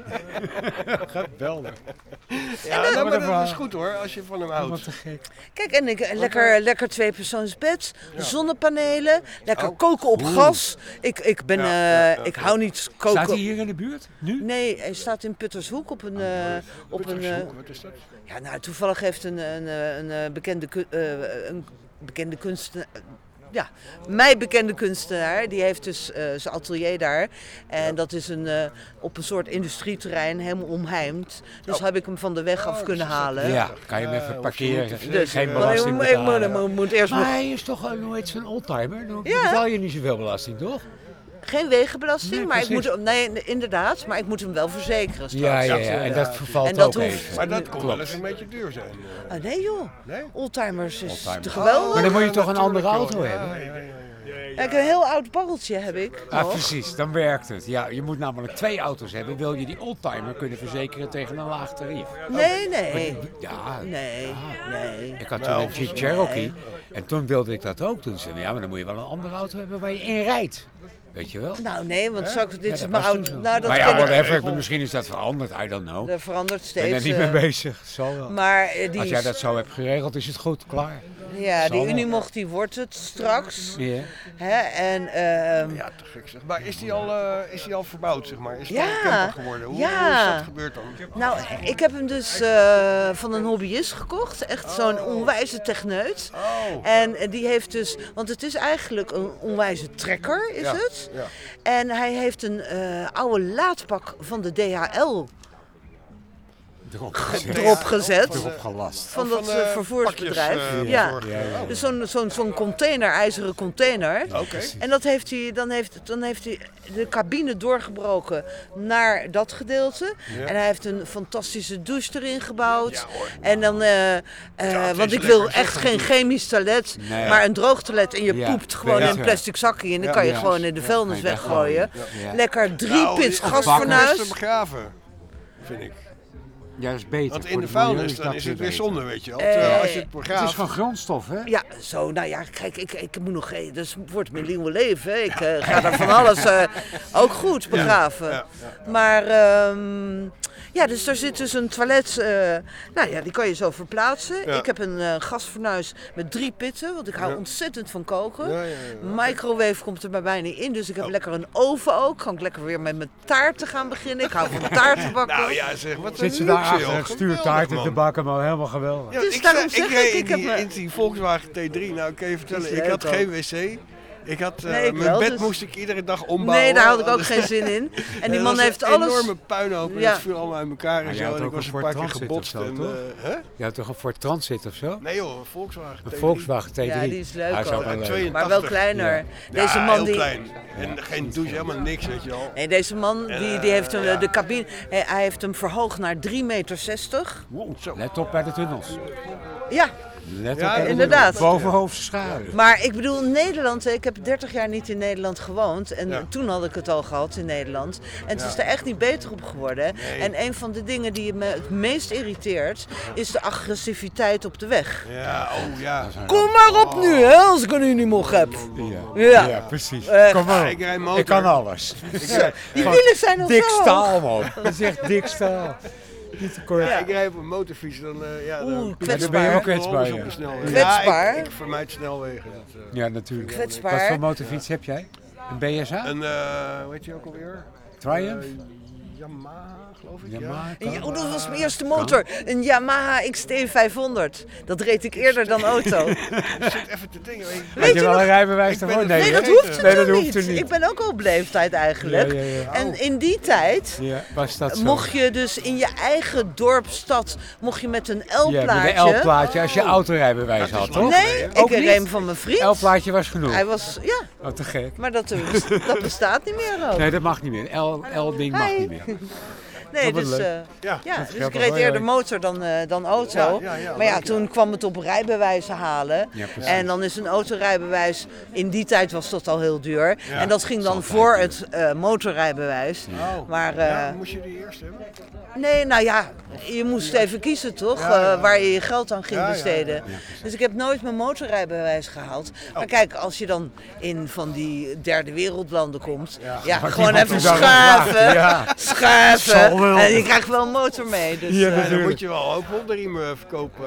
H: Geweldig.
D: Ja, nou, maar dat is goed hoor, als je van hem houdt.
H: Wat te gek.
F: Kijk, en ik, lekker, lekker tweepersoonsbed, zonnepanelen, lekker
D: Oh.
F: koken op
H: Oeh.
F: gas. Ik, ik, ben,
D: Ja,
F: eh,
D: ja, ja.
F: ik hou niet koken.
H: Staat hij hier in de buurt? Nu?
F: Nee, hij staat in Puttershoek op een... eh, op een eh,
D: Wat is dat?
F: ja, nou, toevallig heeft een, een, een, een eh, bekende, ku- eh, een bekende kunstenaar... Ja, mij bekende kunstenaar, die heeft dus eh, zijn atelier daar. En dat is een, eh, op een soort industrieterrein, helemaal omheimd. Dus
D: Oh.
F: heb ik hem van de weg af
D: Oh,
F: kunnen
D: dus is dat-
F: halen.
H: Ja, kan je hem
D: Ja,
H: even
D: hoef je
H: parkeren.
D: niet te
F: Dus
H: Geen
D: eh,
H: belasting
F: maar ik, ik, moet-
H: betalen.
F: ik moet eerst
H: Maar
F: nog
H: hij is toch een, hoe heet zo'n oldtimer? Dan
F: Ja.
H: betaal je niet zoveel belasting, toch?
F: geen wegenbelasting,
H: Nee,
F: maar ik
H: precies.
F: moet, nee, inderdaad, maar ik moet hem wel verzekeren straks.
H: Ja, ja, ja.
F: natuurlijk.
H: En dat vervalt
F: En dat
H: ook
F: hoeft-
H: even.
D: Maar dat kon
H: Klopt.
D: wel eens een beetje duur zijn. eh.
F: Ah, nee joh,
D: Nee?
F: oldtimers is
H: Oldtimers.
F: te geweldig.
H: Maar dan moet je toch een
D: Natuurlijk
H: andere
D: wel.
H: auto
D: Ja,
H: hebben?
D: ja, ja, ja.
F: Kijk, een heel oud barreltje heb ik
H: Ah,
F: nog.
H: precies, dan werkt het. Ja, je moet namelijk twee auto's hebben. Wil je die oldtimer kunnen verzekeren tegen een laag tarief?
F: Nee, nee.
H: Ja,
F: Nee, nee.
H: ik had toen
D: Nou,
H: een Jeep Cherokee en toen wilde ik dat ook. Toen zei ik, ja, maar dan moet je wel een andere auto hebben waar je in rijdt. Weet je wel?
F: Nou nee, want straks, dit
H: Ja,
F: is
H: dat
F: mijn
H: was
F: auto.
H: toen zo.
F: Nou, dat
H: maar ja,
F: ken ik.
H: whatever, misschien is dat veranderd, I don't know.
F: Dat verandert
H: Ik ben
F: steeds.
H: er niet
F: eh,
H: mee bezig, zal wel.
F: Maar eh, die,
H: Als jij
F: is-
H: dat zo hebt geregeld, is het goed, klaar.
F: ja,
H: zal
F: die
H: wel.
F: Unimog die wordt het straks.
H: Ja.
F: Hè? En ehm,
D: Ja, te gek zeg. Maar is die al, eh, is die al verbouwd, zeg maar? Is die
F: Ja,
D: al een camper geworden? Hoe,
F: ja.
D: hoe is dat gebeurd dan?
F: nou, ik heb hem dus eh, van een hobbyist gekocht. Echt zo'n onwijze techneut.
D: Oh.
F: En eh, die heeft dus, want het is eigenlijk een onwijze trekker, is
D: Ja,
F: het?
D: ja.
F: En hij heeft een eh, oude laadpak van de D H L
H: Erop gezet.
F: erop gezet.
H: Erop gelast.
F: Van
D: Oh,
F: dat
D: van,
F: eh,
D: eh,
F: vervoersbedrijf.
D: pakjes, eh,
F: ja.
D: bezorgen.
H: Ja, ja.
F: Dus zo'n zo'n zo'n container, ijzeren container.
D: Oké.
F: En dat heeft hij, dan, heeft, dan heeft hij de cabine doorgebroken naar dat gedeelte.
D: Ja.
F: En hij heeft een fantastische douche erin gebouwd. En dan, eh, eh,
D: het
F: want
D: is
F: ik wil
D: lekker,
F: echt
D: zeg.
F: geen chemisch toilet,
H: Nee.
F: maar een droog toilet. En je
H: Ja,
F: poept gewoon
H: beter.
F: in een plastic zakje en dan
D: Ja,
F: kan je
H: ja.
F: gewoon in de vuilnis
H: Ja,
F: weggooien.
H: ja.
F: Lekker drie
D: Nou,
F: pits
D: of
F: gas
D: bakken
F: fornuis.
D: best te begraven, vind ik.
H: Ja, dat is beter.
D: Want in
H: Voor
D: de
H: het milieu
D: vuilnis, dan
H: dat
D: is
H: weer
D: het weer
H: beter.
D: zonde, weet je wel.
F: Eh,
D: Terwijl als je het
H: Het is
D: begraaft...
H: van grondstof, hè?
F: Ja, zo, nou ja, kijk, ik, ik moet nog, eh, dus wordt mijn nieuwe leven. Hè. Ik eh, ga daar van alles eh, ook goed begraven.
D: Ja, ja.
F: Maar, ehm, ja, dus er zit dus een toilet, eh, nou ja, die kan je zo verplaatsen.
D: Ja.
F: Ik heb een eh, gasfornuis met drie pitten, want ik hou
D: Ja.
F: ontzettend van koken.
D: Ja, ja, ja.
F: Microwave komt er bij mij niet in, dus ik heb
D: Oh.
F: lekker een oven ook. Kan ik lekker weer met mijn taarten gaan beginnen. Ik hou van taarten bakken.
D: Nou ja, zeg, wat
H: Zit
D: een
H: ze daar
D: luxe,
H: achter
D: joh.
H: het
D: Geweldig,
H: stuurtaarten te
D: man.
H: bakken, maar helemaal geweldig.
D: Ja,
F: Dus
D: ik,
F: daarom
D: zei- ik
F: zeg
D: reed
F: ik,
D: in
F: ik heb
D: die,
F: me-
D: in die Volkswagen T drie, nou kan je vertellen,
F: is
D: ik
F: leuk
D: had
F: ook.
D: geen wc. Ik had, uh,
F: Nee, ik
D: mijn
F: wel,
D: bed
F: dus-
D: moest ik iedere dag ombouwen.
F: Nee, daar had ik ook
D: Dus-
F: geen zin in. En die
D: dat
F: man
D: was
F: heeft
D: een
F: alles...
D: enorme puinhoop en
F: Ja.
D: het viel allemaal uit elkaar en
H: Maar
D: zo.
H: jij had
D: En ik
H: ook
D: was
H: een
D: een paar keer
H: Ford Transit
D: gebotst.
H: of zo,
D: En,
H: toch?
D: uh, hè?
H: Je had toch een Ford Transit of zo?
D: Nee joh, een Volkswagen T
H: Een
D: drie.
H: Volkswagen T drie.
F: Ja, die is leuk
H: Ah, is ook
F: ook.
H: wel leuk.
D: tweeëntachtig.
F: Maar wel kleiner.
H: Ja.
F: Deze
D: Ja,
F: man
D: heel
F: die...
D: klein. En geen douche, helemaal niks, weet je wel.
F: Nee, deze man die, die heeft hem,
D: ja.
F: de cabine, hij hij heeft hem verhoogd naar drie meter zestig.
D: Wow, zo.
H: Let op bij de tunnels.
F: Ja,
H: Let op
D: Ja,
H: bij de
F: inderdaad.
H: tunnels. Bovenhoofdse schade.
F: maar ik bedoel Nederland, ik heb dertig jaar niet in Nederland gewoond. En
D: Ja.
F: toen had ik het al gehad in Nederland. En het
D: Ja.
F: is er echt niet beter op geworden.
D: Nee.
F: En een van de dingen die me het meest irriteert, is de agressiviteit op de weg.
D: Ja, oh ja.
F: Kom maar op nu, hè, als ik een Unimog heb.
H: Ja,
F: Ja.
H: ja precies.
F: Eh,
H: Kom maar
D: Ik
H: op.
D: rijd motor.
H: Ik kan alles.
F: Die
H: Gewoon
F: wielen zijn nog
H: dik
F: zo hoog.
H: staal, man. Dat is echt dik staal. Niet te kort.
D: Ja, ik rijd op een motorfiets, dan, uh, ja,
F: Oeh,
D: dan
H: dan
F: kwetsbaar.
H: ben je ook
D: alles
H: kwetsbaar.
D: op
H: Ja.
D: de snelweg.
F: Kwetsbaar?
D: Ja, ik, ik vermijd snelwegen. Dat, uh,
H: Ja, natuurlijk.
F: Kwetsbaar.
H: Wat voor motorfiets heb jij? Een B S A?
D: Een, uh, hoe heet je ook alweer?
H: Triumph?
D: Uh, Yamaha, geloof ik.
H: Yamaha?
D: Ja.
F: Ja, oh, dat was mijn eerste motor. Een Yamaha X T vijfhonderd. Dat reed ik eerder dan auto.
D: Ik zit even te denken. weet je-
H: Had je
F: je
H: wel
F: nog-
H: een rijbewijs
D: Ik ben
H: daarvoor?
D: het
F: Nee, dat
D: vergeten.
F: hoeft er
H: Nee,
F: toen
H: dat hoeft
F: niet.
H: er niet.
F: Ik ben ook al op leeftijd eigenlijk.
H: Ja, ja, ja.
F: En in die tijd
H: Ja, was dat zo?
F: mocht je dus in je eigen dorp, stad, mocht je met een
H: Ja, met
F: L-plaatje...
H: een L-plaatje als je autorijbewijs had, toch?
F: Nee,
H: Ook
F: ik
H: niet?
F: reed hem van mijn vriend.
H: L-plaatje was genoeg.
F: Hij was, ja,
H: Oh, te gek.
F: maar dat, dat bestaat niet meer ook.
H: Nee, dat mag niet meer. L- L-ding mag
F: Hi.
H: niet meer.
F: Nee,
H: Dat
F: dus,
H: wordt leuk.
F: eh,
D: Ja.
F: ja,
H: Dat
F: dus ik
H: grappig,
F: reed
H: hoor,
F: eerder
H: ja.
F: motor dan, eh, dan auto.
D: Ja, ja, ja,
F: maar ja,
D: leuk,
F: toen kwam het op rijbewijzen halen.
H: Ja, precies.
F: En dan is een autorijbewijs, in die tijd was dat al heel duur.
D: Ja.
F: En dat ging dan
H: Altijd
F: voor
H: duur.
F: het eh, motorrijbewijs.
D: Oh.
F: Maar eh,
D: Ja, moest je die eerst hebben?
F: nee, nou ja, je moest even kiezen toch,
D: Ja, ja.
F: eh, waar je je geld aan ging
D: Ja, ja,
F: besteden.
D: ja,
F: Dus ik heb nooit mijn motorrijbewijs gehaald. Maar kijk, als je dan in van die derde wereldlanden komt, ja,
H: Maar
F: gewoon
H: die
F: even
H: had hij dan
F: schuiven,
H: gevraagd, ja.
F: schuiven.
H: Zal wel.
F: En je krijgt wel een motor mee. Dus,
H: Ja,
F: eh,
D: Ja, dan
H: natuurlijk.
D: moet je wel ook hondenriemen verkopen.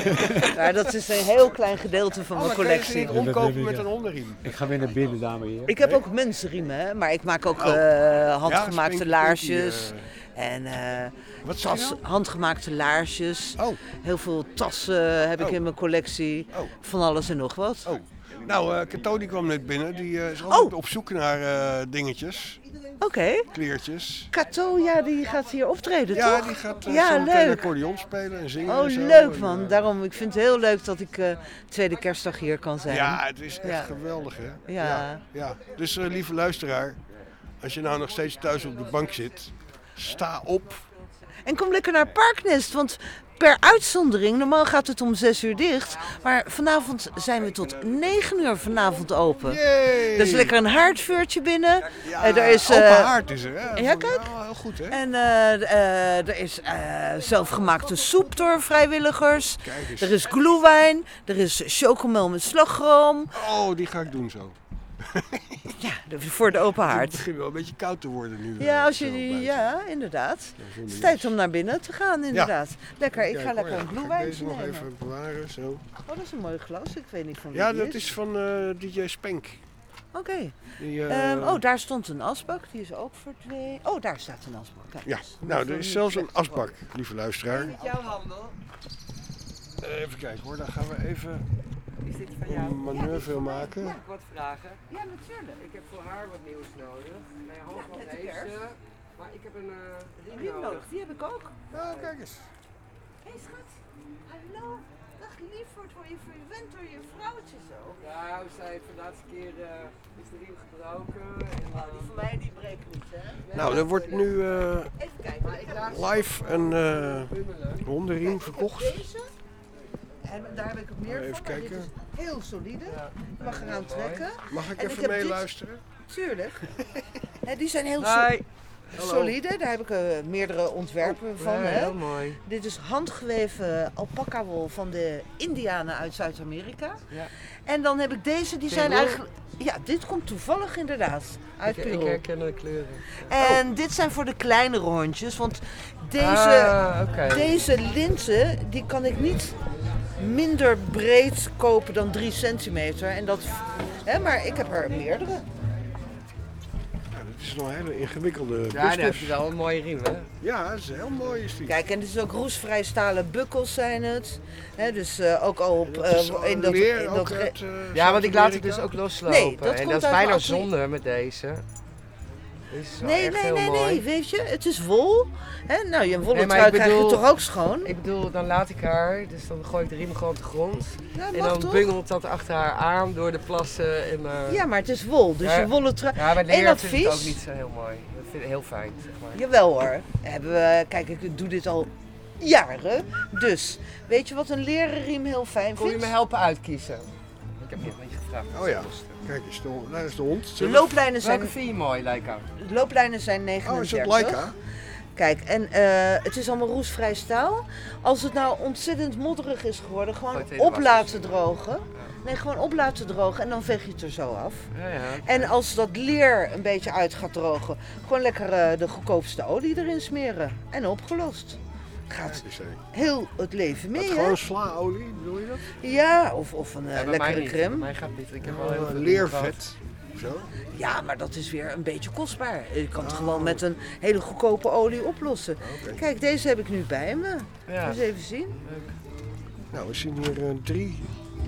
F: ja, dat is een heel klein gedeelte van
D: Oh,
F: mijn
D: maar kan je ze
F: collectie.
D: niet
H: Ja, dat wil
D: omkopen
H: ik,
D: met
H: ja.
D: een hondenriem?
H: Ik ga weer naar binnen, dames en heren.
F: Ik heb ook mensenriemen, hè, maar ik maak ook
D: Oh.
F: eh, handgemaakte
D: Spinky,
F: laarsjes.
D: Pinky,
F: En eh,
D: Wat zei je
F: tas,
D: nou?
F: handgemaakte laarsjes.
D: Oh,
F: Heel veel tassen heb ik
D: Oh.
F: in mijn collectie.
D: Oh.
F: Van alles en nog wat.
D: oh. Nou, eh Kato die kwam net binnen. Die eh, is altijd
F: Oh.
D: op zoek naar eh, dingetjes,
F: Oké.
D: kleertjes.
F: Kato, ja, die gaat hier optreden,
D: Ja,
F: toch?
D: die gaat uh,
F: Ja,
D: zo meteen
F: leuk.
D: accordeon spelen en zingen.
F: Oh,
D: en zo.
F: leuk
D: En,
F: man.
D: eh,
F: Daarom, ik vind het heel leuk dat ik eh, tweede kerstdag hier kan zijn.
D: Ja, het is echt
F: Ja.
D: geweldig, hè?
F: Ja.
D: ja, ja. Dus eh, lieve luisteraar, als je nou nog steeds thuis op de bank zit, sta op.
F: En kom lekker naar Parknest, want per uitzondering, normaal gaat het om zes uur dicht. Maar vanavond zijn we tot negen uur vanavond open.
D: Yay!
F: Dus lekker een haardvuurtje binnen.
D: Ja,
F: Eh, er is,
D: open
F: eh,
D: haard is er, hè?
F: ja, kijk.
D: Ja, heel goed, hè?
F: En eh, eh, er is eh, zelfgemaakte soep door vrijwilligers.
D: Kijk eens.
F: Er is glühwein, er is chocomel met slagroom.
D: Oh, die ga ik doen zo.
F: Ja, de- voor de open
D: Het
F: haard.
D: begint wel een beetje koud te worden nu.
F: Ja,
D: eh,
F: als je
D: zo
F: die,
D: buiten.
F: ja, inderdaad.
D: Ja,
F: Het
D: zonder
F: is tijd
D: iets.
F: om naar binnen te gaan, inderdaad. Lekker, ik
D: Kijk,
F: ga
D: hoor,
F: lekker
D: ja.
F: een
D: Ga ik
F: glühweintje
D: deze nog
F: nemen.
D: even bewaren, zo.
F: Oh, dat is een mooi glas. Ik weet niet van wie
D: Ja,
F: die
D: dat is van eh, D J Spank.
F: Oké.
D: Die, eh,
F: Ehm, oh, daar stond een asbak. Die is ook verdwenen. Oh, daar staat een asbak. Kijk
D: Ja,
F: eens.
D: nou,
F: Dat
D: er
F: is
D: is
F: wel
D: zelfs
F: niet
D: een
F: slecht
D: asbak, lieve luisteraar.
J: Met jouw handel.
D: Eh, even kijken hoor, dan gaan we even
J: Is dit van
D: een
J: jou?
D: manoeuvre maken.
J: Mag ik wat vragen?
F: Ja, natuurlijk.
J: Ik heb voor haar wat nieuws nodig. Mijn handvat
F: met de
J: heeft
F: kerst.
J: ze. Maar ik heb een uh, riem
F: Riem
J: nodig.
F: nodig, die heb ik ook.
D: Ja, kijk eens.
F: Hé hey, schat. Hallo. Dag lieverd, word je verwend door je vrouwtje zo?
J: Nou, zij heeft de laatste keer uh, is de riem gebroken. En,
F: Oh, die van mij die breekt niet, hè?
D: Nou, er wordt nu eh,
F: Even kijken.
J: Maar ik laat ze
D: live een eh,
J: bungelen.
D: hondenriem verkocht.
F: Deze. En daar heb ik ook meer
D: Even
F: van. maar
D: kijken.
F: Dit is heel solide. Je mag eraan trekken.
D: Mag ik
F: En ik
D: even
F: heb dit-
D: meeluisteren?
F: Tuurlijk. Hè, die zijn heel
J: Hi.
F: solide. Solide, daar heb ik uh, meerdere ontwerpen
J: oh,
F: van.
J: Ja,
F: hè?
J: heel mooi.
F: Dit is handgeweven alpaca wol van de Indianen uit Zuid-Amerika.
J: Ja.
F: En dan heb ik deze, die zijn eigenlijk... Ja, dit komt toevallig inderdaad uit
J: ik,
F: Peru.
J: Ik herken de kleuren.
F: En oh. dit zijn voor de kleinere hondjes, want deze,
J: ah, okay.
F: deze linten die kan ik niet minder breed kopen dan drie centimeter. En dat, hè, maar ik heb er meerdere.
D: Het is nog een hele ingewikkelde bus.
J: Ja, dat heb je wel een mooie riem, hè?
D: Ja, dat is heel mooi. Is die.
F: Kijk, en het is ook roestvrij stalen bukkels zijn het. He, dus uh, ook al op... Uh, in dat,
D: leer,
F: in dat
D: uit, uh,
J: ja, want ik laat het dus ook loslopen.
F: Nee, dat
J: en dat is bijna zonde met deze. Is
F: nee, nee, nee, mooi. nee, weet je, het is wol. He, nou, je wollen
J: nee,
F: trui krijg je toch ook schoon?
J: Ik bedoel, dan laat ik haar, dus dan gooi ik de riem gewoon op de grond.
F: Ja,
J: en dan
F: toch?
J: bungelt dat achter haar arm door de plassen. En, uh...
F: Ja, maar het is wol, dus ja, je wollen trui...
J: Ja, maar
F: Eén advies...
J: vind ik ook niet zo heel mooi. Dat vind ik heel fijn, zeg maar.
F: Jawel hoor. Hebben we, kijk, ik doe dit al jaren. Dus, weet je wat een leren riem heel fijn vindt?
J: Kon je me helpen uitkiezen? Ik heb je een beetje gevraagd.
D: Oh ja, kijk eens, de, daar is de hond.
F: De looplijnen zijn...
J: Welke vind je mooi, Leica?
F: De looplijnen zijn negenendertig.
D: Oh, is dat Leica?
F: Kijk, en uh, het is allemaal roestvrij staal. Als het nou ontzettend modderig is geworden, gewoon op laten drogen. Ja. Nee, gewoon op laten drogen en dan veeg je het er zo af.
J: Ja, ja, okay.
F: En als dat leer een beetje uit gaat drogen, gewoon lekker uh, de goedkoopste olie erin smeren. En opgelost. Gaat heel het leven mee, hè?
D: Gewoon slaolie, bedoel je dat?
F: Ja, of, of een uh,
J: ja,
F: lekkere crème.
J: Bij mij gaat niet. Ik heb wel heel veel
D: leervet. Zo?
F: Ja, maar dat is weer een beetje kostbaar. Je kan het oh. gewoon met een hele goedkope olie oplossen. Okay. Kijk, deze heb ik nu bij me. Ja. Eens even zien.
D: Leuk. Nou, we zien hier uh, drie,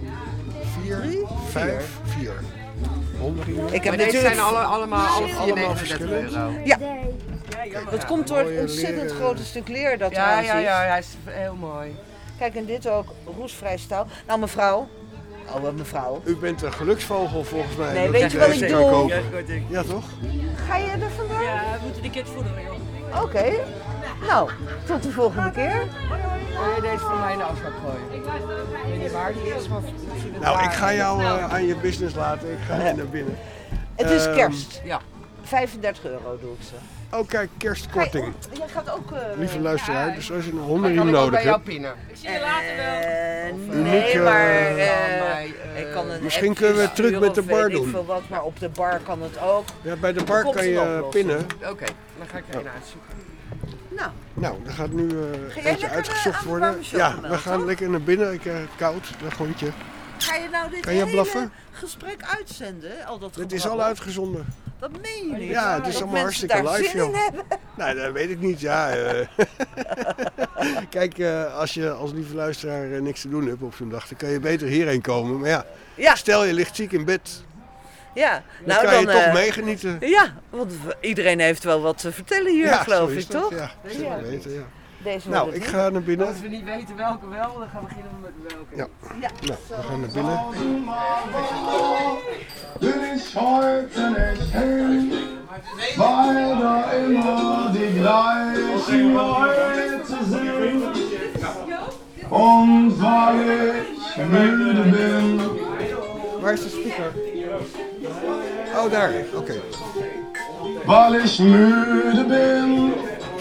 D: vier,
F: drie,
D: vijf, vier. Honderd hier.
J: Ik heb deze zijn alle, allemaal, alle vier negenendertig euro.
F: Ja. Dat komt door het ontzettend leren. grote stuk leer dat
J: ja,
F: er
J: ja, ja, ja, hij is heel mooi.
F: Kijk, en dit ook, roestvrij staal. Nou, mevrouw. Oh, mevrouw.
D: U bent een geluksvogel volgens mij.
F: Nee, weet je wat ik doe?
D: Ja, ja, toch?
F: Ga je er vandaag?
I: Ja, we moeten die kit voeden, joh.
F: Oké. Okay. Nou, tot de volgende keer.
J: Wil je deze voor mij in de afspraak gooien? Ik weet niet waar die is, maar...
D: Nou, ik ga jou uh, aan je business laten. Ik ga ja. naar binnen.
F: Het is kerst.
J: Um, ja.
F: vijfendertig euro doe ik ze.
D: Oh kijk, kerstkorting.
F: Ga je, jij gaat ook... Uh,
D: Lieve luisteraar, ja, dus als je een hondenriem nodig hebt...
J: Ik
I: zie je later wel.
F: Uh, nee, Unieke, maar uh, uh, ik kan een
D: misschien kunnen we het terug met de bar doen.
F: Veel wat, maar op de bar kan het ook.
D: Ja, bij de bar kan je pinnen.
J: Oké, okay, dan ga ik er een ja. uitzoeken.
F: Nou.
D: Nou, er gaat nu uh, eentje uitgezocht worden. Ja, we gaan toch? lekker naar binnen. Ik heb uh, koud, dat hondje.
F: Ga je nou dit
D: kan je
F: hele
D: blaffen?
F: gesprek uitzenden? Al dat
D: het is al uitgezonden.
F: Dat meen je niet?
D: Ja, het is
F: dat
D: allemaal hartstikke live, joh. Nou, dat weet ik niet, ja. Uh. Kijk, uh, als je als lieve luisteraar uh, niks te doen hebt op zo'n dag, dan kan je beter hierheen komen. Maar ja, ja. stel je ligt ziek in bed.
F: Ja,
D: dan
F: nou
D: kan
F: dan,
D: je toch
F: uh,
D: meegenieten.
F: Ja, want iedereen heeft wel wat te vertellen hier,
D: ja,
F: geloof ik,
D: dat.
F: toch?
D: Ja, zeker ja. weten, ja.
F: Deze
D: nou, ik ga naar binnen.
J: Als we niet weten welke wel, dan gaan we beginnen met welke.
D: Ja, ja. Nou, we gaan naar binnen.
K: Ich heute nicht hin, weil da immer die gleichen Leute sind. Und weil ich müde bin.
D: Waar is de speaker? Oh, daar. Oké. Okay.
K: Weil ich müde bin.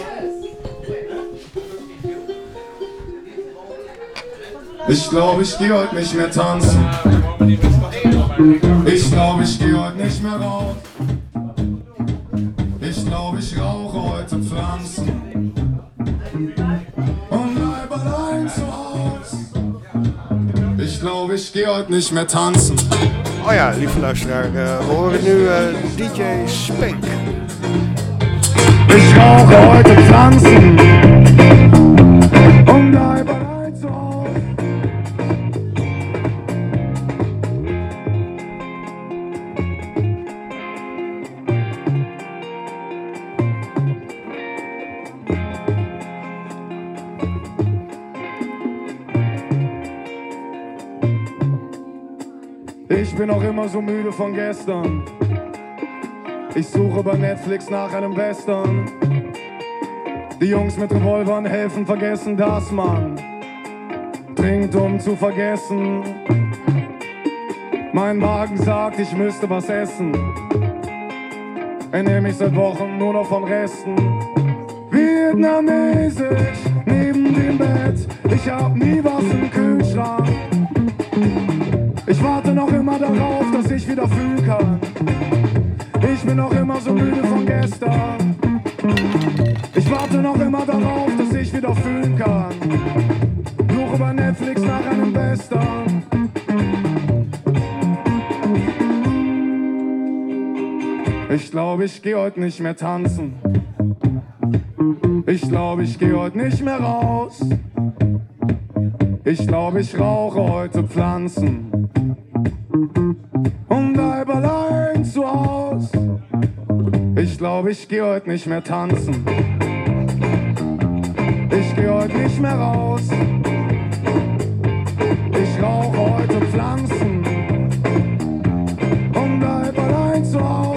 K: Ich glaube, ich gehe heute nicht mehr tanzen. Ich glaube, ich gehe heute nicht mehr raus. Ich glaube, ich rauche heute Pflanzen. Und bleib allein zu Hause. Ich glaube, ich gehe heute nicht mehr tanzen.
D: Oh ja, lieve luisteraar, uh, we horen nu uh, D J Spank.
K: Ich rauche heute Pflanzen. Und bleib allein zu Hause. Ich bin auch immer so müde von gestern. Ich suche bei Netflix nach einem Western. Die Jungs mit Revolvern helfen, vergessen das man trinkt, um zu vergessen. Mein Magen sagt, ich müsste was essen. ernähr mich seit Wochen nur noch von Resten. Vietnamesisch neben dem Bett, ich hab nie was im Kühlschrank. Ich warte noch immer darauf, dass ich wieder fühlen kann. Ich bin noch immer so müde von gestern. Ich warte noch immer darauf, dass ich wieder fühlen kann. Suche bei Netflix nach einem Western. Ich glaube, ich geh heute nicht mehr tanzen. Ich glaube, ich geh heute nicht mehr raus. Ich glaube, ich rauche heute Pflanzen und bleib allein zu Haus. Ich glaube, ich geh heute nicht mehr tanzen. Ich geh heute nicht mehr raus. Ich rauche heute Pflanzen und bleib allein zu Haus.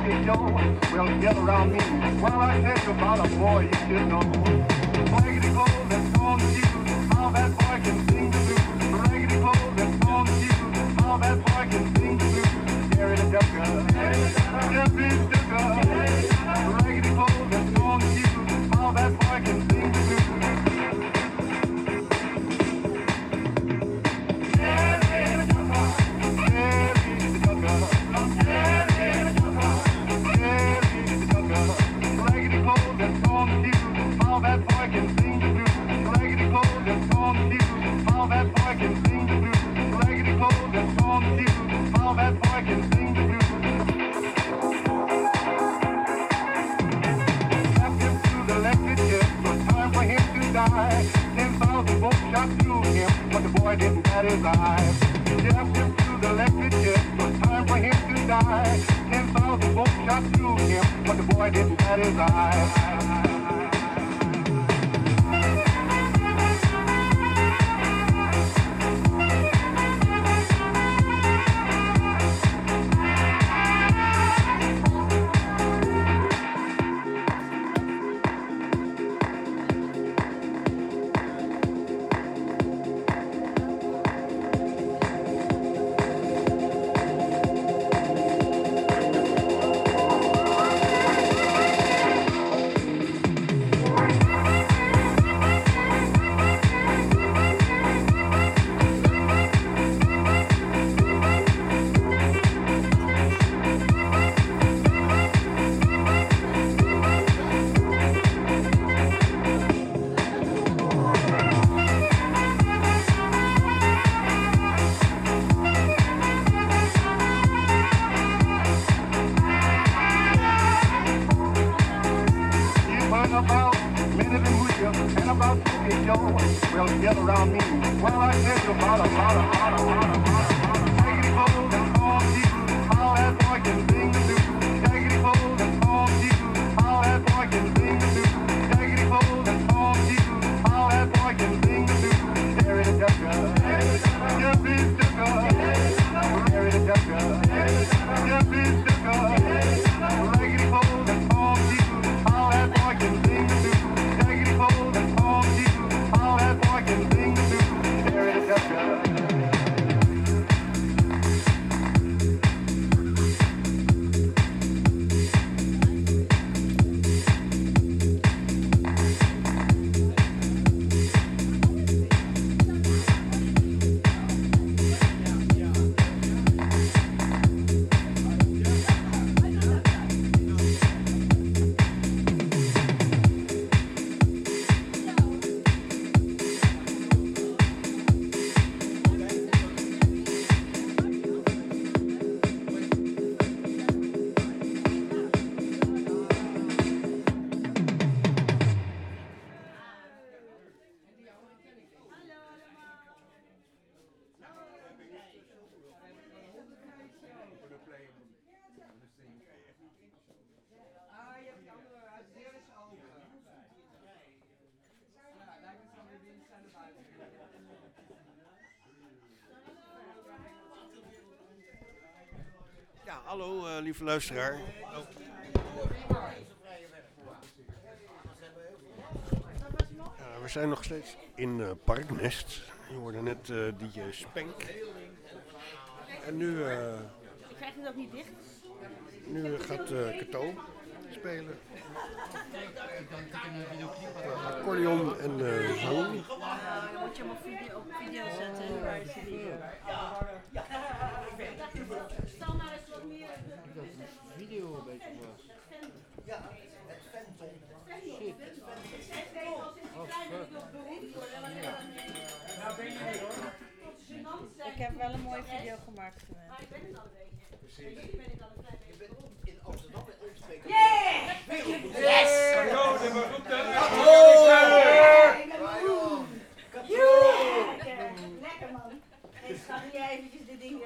L: spooky show. Well, get around me while I tell you about a boy you should know. Raggedy clothes and torn shoes, how that boy can sing the blues. Raggedy clothes and torn shoes, how that boy can sing the blues. Jerry the Ducker, Jeffrey Ducker. Raggedy clothes and torn shoes, how that boy can sing the blues. How that boy can sing the blues, raggedy clothes and torn shoes. How that boy can sing the blues, raggedy clothes and torn shoes. How that boy can sing the blues. Strapped him to the electric chair, it was time for him to die. Ten thousand volts shot through him, but the boy didn't bat his eyes. Strapped him to the electric chair, it was time for him to die. Ten thousand volts shot through him, but the boy didn't bat his eyes.
D: Ja, hallo uh, lieve luisteraar. Oh. Uh, we zijn nog steeds in uh, Parknest. Je hoorde net uh, D J Spank. En nu... Uh,
M: Ik krijg het ook niet dicht.
D: Nu uh, gaat uh, Kato spelen. Uh, accordeon en uh, zang.
M: Dan moet je hem op video, op video zetten. Waar is die? Stel nou eens wat meer.
G: Dat de video een beetje was.
A: Ja, het Fenton.
G: Shit. Oh, fuck.
M: Ik heb wel een mooie video gemaakt.
A: Maar ik ben het al een beetje. Precies. Ik ben het al een klein beetje. Je bent in Amsterdam en omstreken.
M: Yeah!
A: Yes!
C: Kato, de beroemde.
M: Lekker man. Ik ga hier eventjes de dingen.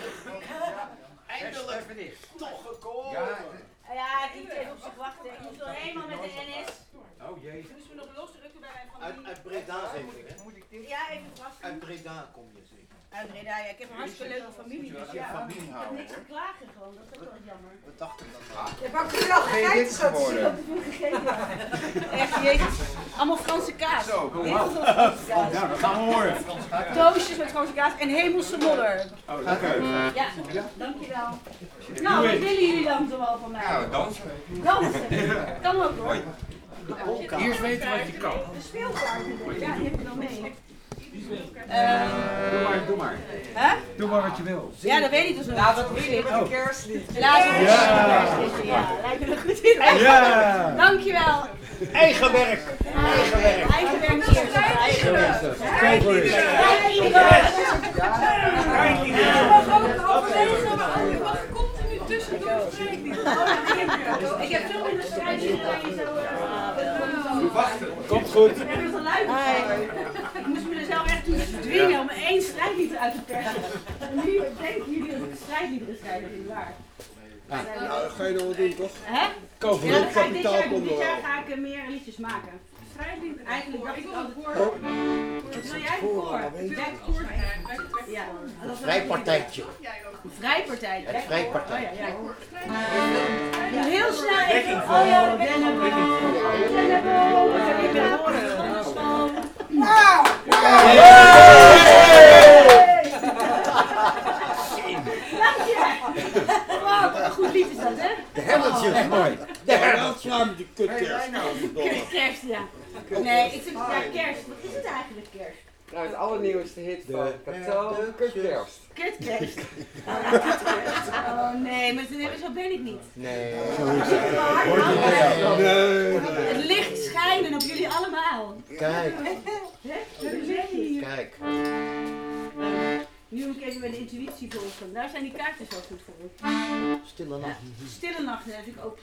A: Eindelijk toch gekomen.
M: Ja, ja, ik moet even op zich wachten. Ik moest nog eenmaal met de N S.
C: Oh jee.
M: Toen moesten we nog losrukken bij mijn
A: Uit,
M: familie.
A: uit Breda zeker, hè?
M: Ja, even wachten.
A: Uit Breda kom je zeker.
M: Uit Breda, ja. Ik heb een hartstikke leuke familie. Dus ja,
A: familie
M: ik heb
A: houden,
M: niks te klagen gewoon. Dat is ook wel jammer.
A: We dachten dat het
M: Je bakt er wel
A: dit geworden.
M: Ik heb te veel gegeten. Echt, jezus. Allemaal Franse kaas.
A: Zo,
M: heel veel Franse kaas.
A: Ja, dat gaan we horen.
M: Doosjes met Franse kaas en hemelse modder.
A: Oh, lekker.
M: Ja, dankjewel. Nou, wat willen jullie dan zoal van mij?
E: Nou, dansen.
M: Dansen. Kan ook hoor.
C: Eerst weten wat je kan.
M: De speelkaart, ja, die heb ik wel mee.
A: Uh, doe maar, doe maar.
M: Hè?
A: Doe maar wat je wil.
M: Ja, dat weet ik dus nog.
J: Laat het weer met een kerstlied.
M: Laat het weer
A: Ja.
M: Ja, lijkt me een goed idee.
A: Ja.
M: Dankjewel.
A: Eigen werk. Eigen werk.
M: Eigen werk eerst.
A: Eigen werk. Kijk hoor eens.
M: Ik heb veel minder strijdliederen dan je zo...
A: Wachten. Komt goed.
M: Ik heb het al luid. Ik moest me er zelf echt toe dwingen om één strijdlieder uit te persen. En nu denken jullie dat ik strijdliederen schrijf, dat is niet waar.
D: Ja, nou, dat ga je nog wel doen, toch?
M: Hè?
D: Kopen,
M: Ja, dat ga ik dit
D: kapitaal
M: jaar doen.
D: komt
M: Dit
D: nog
M: jaar
D: wel.
M: ga ik uh, meer liedjes maken. Strijdlied, eigenlijk dacht ik altijd...
A: Oh.
M: Wat wil jij? Koor. Jij koor. Ja.
A: Een vrijpartijtje.
M: Een vrijpartij.
A: Het vrijpartij.
M: Oh, ja, ja. Heel snel even. Oh ja, dat ben ik. Ik ben horen. Dank je. Wow, een goed lied is dat, hè?
A: De herdeltjes. Mooi. De herdeltjes.
D: Die kutkerst.
M: Kerst, ja. Nee, ik vind ja, kerst. Wat is het eigenlijk kerst?
J: Nou, het allernieuwste hit van Cato, Kutkerst.
M: Kutkerst. Oh nee, maar zo ben ik niet.
J: Nee.
M: Het licht schijnen op jullie allemaal.
A: Kijk.
M: Hè?
A: Kijk.
M: Nu moet ik even bij de intuïtie volgen. Daar zijn die kaartjes wel goed voor.
A: Stille nacht.
M: Stille nacht, dat heb ik ook.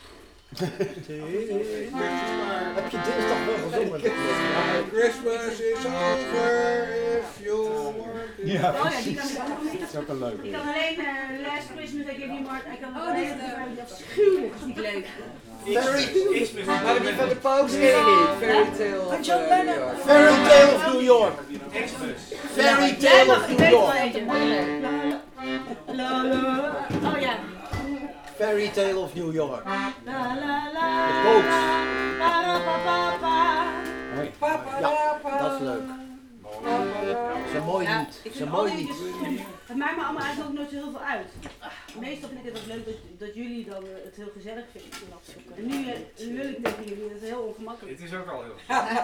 A: Heb je dinsdag wel gezongen?
D: Christmas is over if you want it.
A: Ja,
M: Oh ja, die kan ik ook nog niet.
A: Dat is ook een leuke.
M: Ik kan alleen uh, Last Christmas, I Gave You My Heart. Ik kan alleen die afschuwelijk, dat is niet leuk.
A: Fairy
J: Maar die van de Paus ken je niet. Fairy Tale of
M: Van John
J: uh,
M: Lennon.
J: New York.
A: Fairy Tale of New York. Fairy Tale of New York.
M: La la. Oh ja.
A: Fairy Tale of New York.
M: La la la.
A: De boot.
M: Pa pa pa pa.
A: Ja, dat is leuk. Dat is een mooi
M: Ja,
A: lied.
M: ik
A: Dat is een
M: vind
A: mooi
M: al die
A: lied.
M: liedjes- Het maakt me allemaal eigenlijk ook nooit zo heel veel uit. Meestal vind ik het ook leuk dat, dat jullie dan uh, het heel gezellig vinden. En nu, uh, nu wil ik tegen jullie, dat is heel ongemakkelijk.
N: Het is ook al heel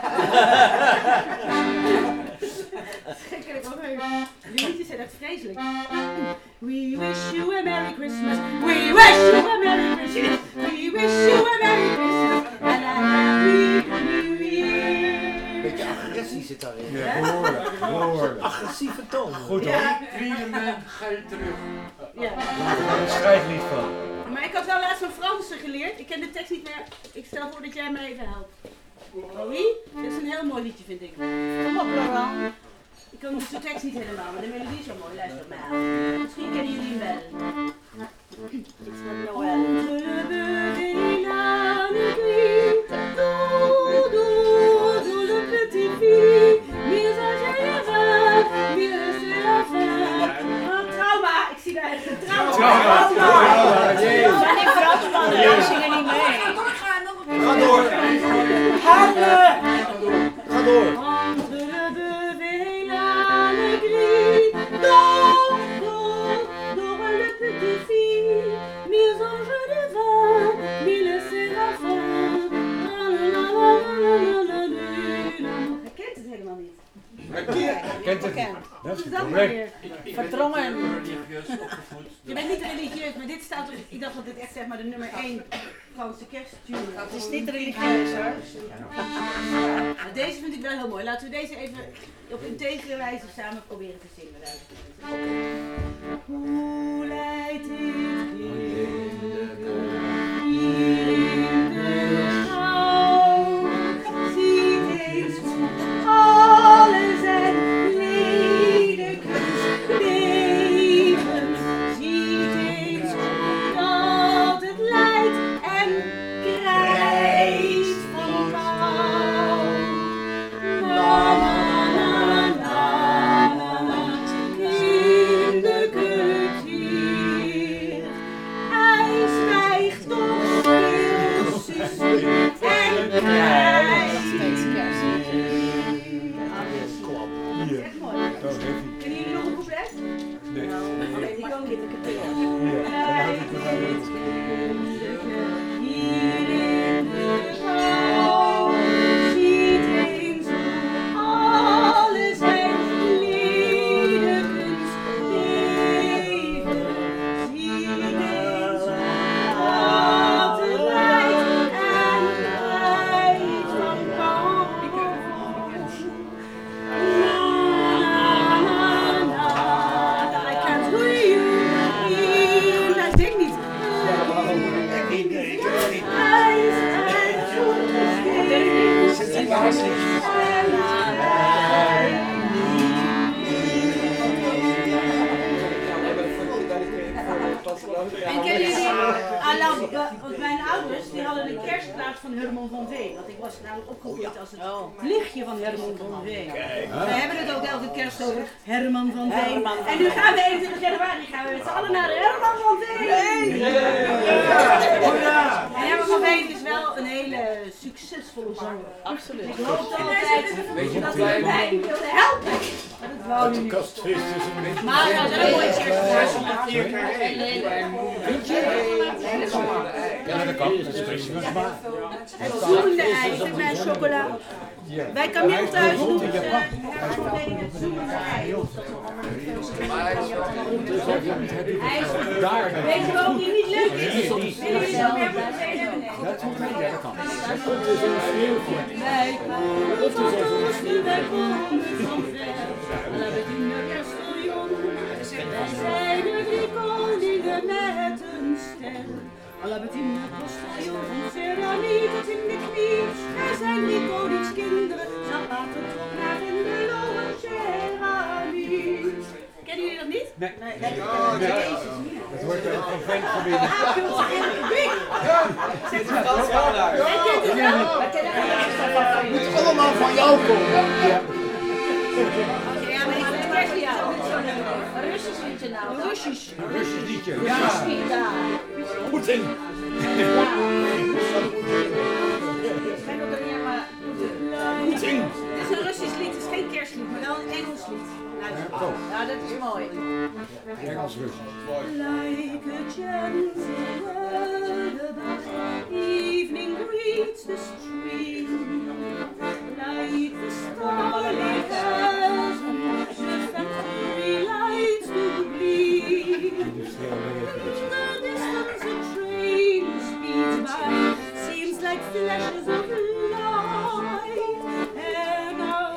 M: Schrikkelijk ook even. Die liedjes zijn echt vreselijk. We wish you a Merry Christmas. We wish you a Merry Christmas. We wish you a Merry Christmas. And a Happy New Year.
A: Beetje agressie zit daarin.
N: Ja, behoorlijk, behoorlijk.
A: Agressieve toon.
N: Goed hoor.
M: Ja.
N: Vrienden, ga je terug.
M: Ja.
N: Daar een strijdlied van.
M: Maar ik had wel laatst van Fransen geleerd. Ik ken de tekst niet meer. Ik stel voor dat jij me even helpt. Oui? Dit is een heel mooi liedje, vind ik. Kom op, Laurent. Ik kan dus de tekst niet helemaal, maar de melodie is zo mooi. Luister maar. Misschien kennen jullie hem wel. It's not Noël. Entre le beurre et la aiguille, doux, doux, doux le petit fille, mise à Genève, mise c'est la fin. Oh, trauma, ik zie daar echt een trauma.
N: Trauma, trauma, jee.
M: Maar die Fransmannen, die zingen niet mee.
A: Ga door.
M: Handen!
A: Ga door.
M: Entre le beurre et la aiguille, doux, doux, doux le petit fille, mille anges divins, mille séraphins. Hij kent het helemaal niet.
N: Kent het niet.
M: Wat is dat nou weer?
J: Verdrongen.
M: Je bent niet religieus, maar dit staat op. Ik dacht dat dit echt zeg maar de nummer één Franse kersttune is.
J: Het is niet religieus hoor.
M: Maar deze vind ik wel heel mooi. Laten we deze even op integere wijze samen proberen te zingen. Hoe leidt dit hier in de schouw? Ziet eens hoe alles en lelijkens leven. Ziet eens hoe dat het lijdt en krijgt van kou. Na na na na na na. ouders die hadden de kerstplaat van Herman van Veen. Want ik was namelijk opgegroeid als het lichtje van Herman van Veen. We hebben het ook elke kerst over Herman van Veen. En nu gaan we eenentwintig januari gaan we met z'n allen naar de Herman van Veen. En Herman van Veen is wel een hele succesvolle zanger. Absoluut. Ik hoop dat altijd dat wij mij wilden helpen. Maar dat wou nu niet. Maar ja, dat is een mooie kerst.
H: Ja, dat kan. Dat is prima.
M: Het zoemende ijs met chocola. Bij Camille thuis doen ze Herman van Veen het zoemende ijs. Weet je waarom die niet leuk is? Willen jullie nog meer van Veen hebben? Nee.
H: Dat moet niet, dat kan.
M: Wij komen van ons nu, wij komen van ver. Laat het in de Castellon. Wij zijn de drie koningen met een ster. Albertine, postillon, ceramiek tot in de knie. Wij zijn drie koningskinderen, zapaten tot naar in de logeramiek. Kennen jullie dat niet?
H: Nee.
M: Nee. Nee.
H: Oh, nee. Dat hoort er ook van ventgebied.
M: Ah, Kultje in het publiek. Zet het
N: Frans gaan daar.
M: Wij kennen het wel. Wij kennen het
N: Het moet allemaal van jou komen.
M: Ja, maar ik vind het kerstlied altijd zo leuk. Een Russisch liedje nou. Een Russisch.
N: Een Russisch liedje.
M: Ja. Ja.
N: Poetin.
M: Ja. Kijk ook alleen maar Poetin. Dit is een Russisch lied, het is geen kerstlied, maar wel een Engels lied. Luister. Ja, dat is mooi.
H: Engels Russisch.
M: Like a gentle lullaby, evening greets the stream. Like the starlit heaven, the factory lights do gleam. In the distance a train speeds by, seems like flashes of light. And now,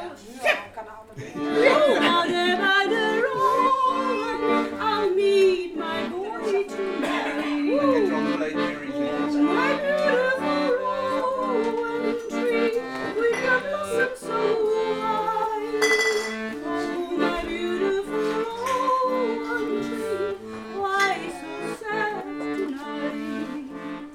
M: out there by the road, I'll meet my boy tonight. Oh, my beautiful rowan tree, with your blossoms so white. Oh, my beautiful rowan tree, why so sad tonight?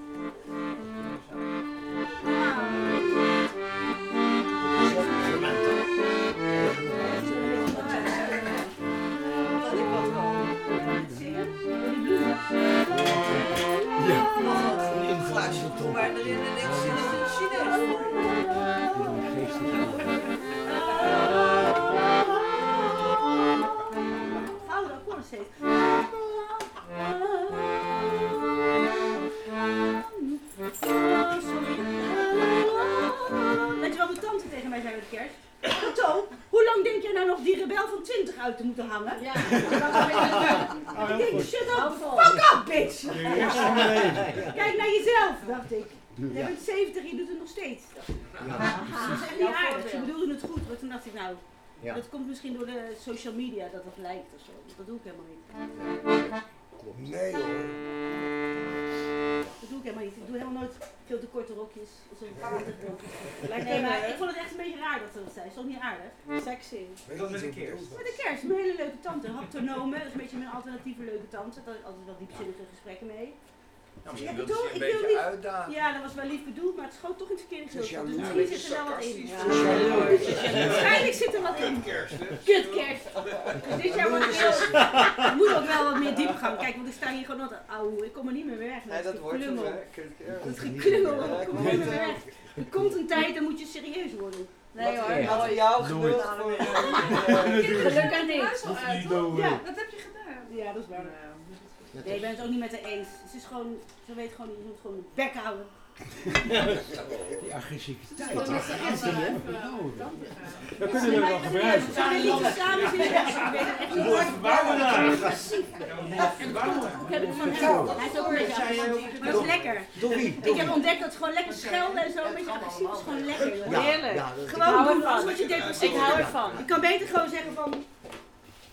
N: Een glaasje dronken.
F: Maar erin ineens zit het in Chinees voor.
M: Foute akkoorden steeds. Weet je wat mijn tante tegen mij zei met de kerst? Toon, hoe lang denk jij nou nog die rebel van twintig uit te moeten hangen? Ja. Ik denk, shut up, fuck up, bitch! Kijk naar jezelf, dacht ik. Je bent zeventig, je doet het nog steeds. Dat is echt niet aardig. Ze bedoelden het goed, maar toen dacht ik nou,
N: Ja.
M: dat komt misschien door de social media dat dat lijkt of zo. Dat doe ik helemaal niet.
D: Nee hoor.
M: Dat doe ik helemaal niet. Ik doe helemaal nooit veel te korte rokjes. Of zo. Nee, maar ik vond het echt een beetje raar dat ze dat zei. Is toch niet aardig? Sexy.
N: Dat met de kerst.
M: Met de kerst, een hele leuke tante. Haptonome, dat is een beetje mijn alternatieve leuke tante. Daar had ik altijd wel diepzinnige gesprekken mee.
N: Ja, maar je
M: Ja,
N: wilt
M: bedoel,
N: ze een
M: ik wil
N: beetje
M: niet-
N: uitdagen.
M: Ja, dat was wel lief bedoeld, maar het schoot toch in het verkeerde
N: Het is
M: gedeelte.
N: jaloers.
M: Dus misschien zit er wel wat in.
N: Sarcastisch.
M: Ja.
N: Het is jaloers.
M: Waarschijnlijk zit er wat in.
N: Kutkerst, hè?
M: Kutkerst. Dus dit jaar wordt het heel... Het moet ook wel wat meer diepgang. Kijk, want ik sta hier gewoon altijd ouwe. Ik kom er niet meer weg.
O: Nee, dat wordt het, hè?
M: Dat geklungel. Ik kom er niet meer weg. Er komt een tijd, dan moet je serieus worden.
O: Nee hoor, alle jouw geduld voor
M: Gelukkig niet.
O: Ja,
M: wat heb je gedaan? Ja, dat is waar. Nee, ik ben het ook niet met haar eens. Het is gewoon, ze weet gewoon, je moet gewoon de bek houden.
H: Die agressiviteit.
M: Dat is
H: Dat
M: echt
H: is
M: waar.
H: We kunnen er wel gebruiken.
M: Zou je niet samen zitten? Ik weet het echt niet.
N: Wordt verbouwen daar.
M: Agressief. Ik heb het van hem. Hij is ook een beetje agressief. Maar dat is lekker.
O: Door wie?
M: Ik heb ontdekt dat het gewoon lekker schelden en zo, een beetje agressief is gewoon lekker.
O: Ja,
M: Heerlijk.
O: ja, dat-
M: Gewoon
O: ik hou
M: doen,
O: ervan.
M: anders word je depressief.
O: Ik hou ervan.
M: Je kan beter gewoon zeggen van... Kut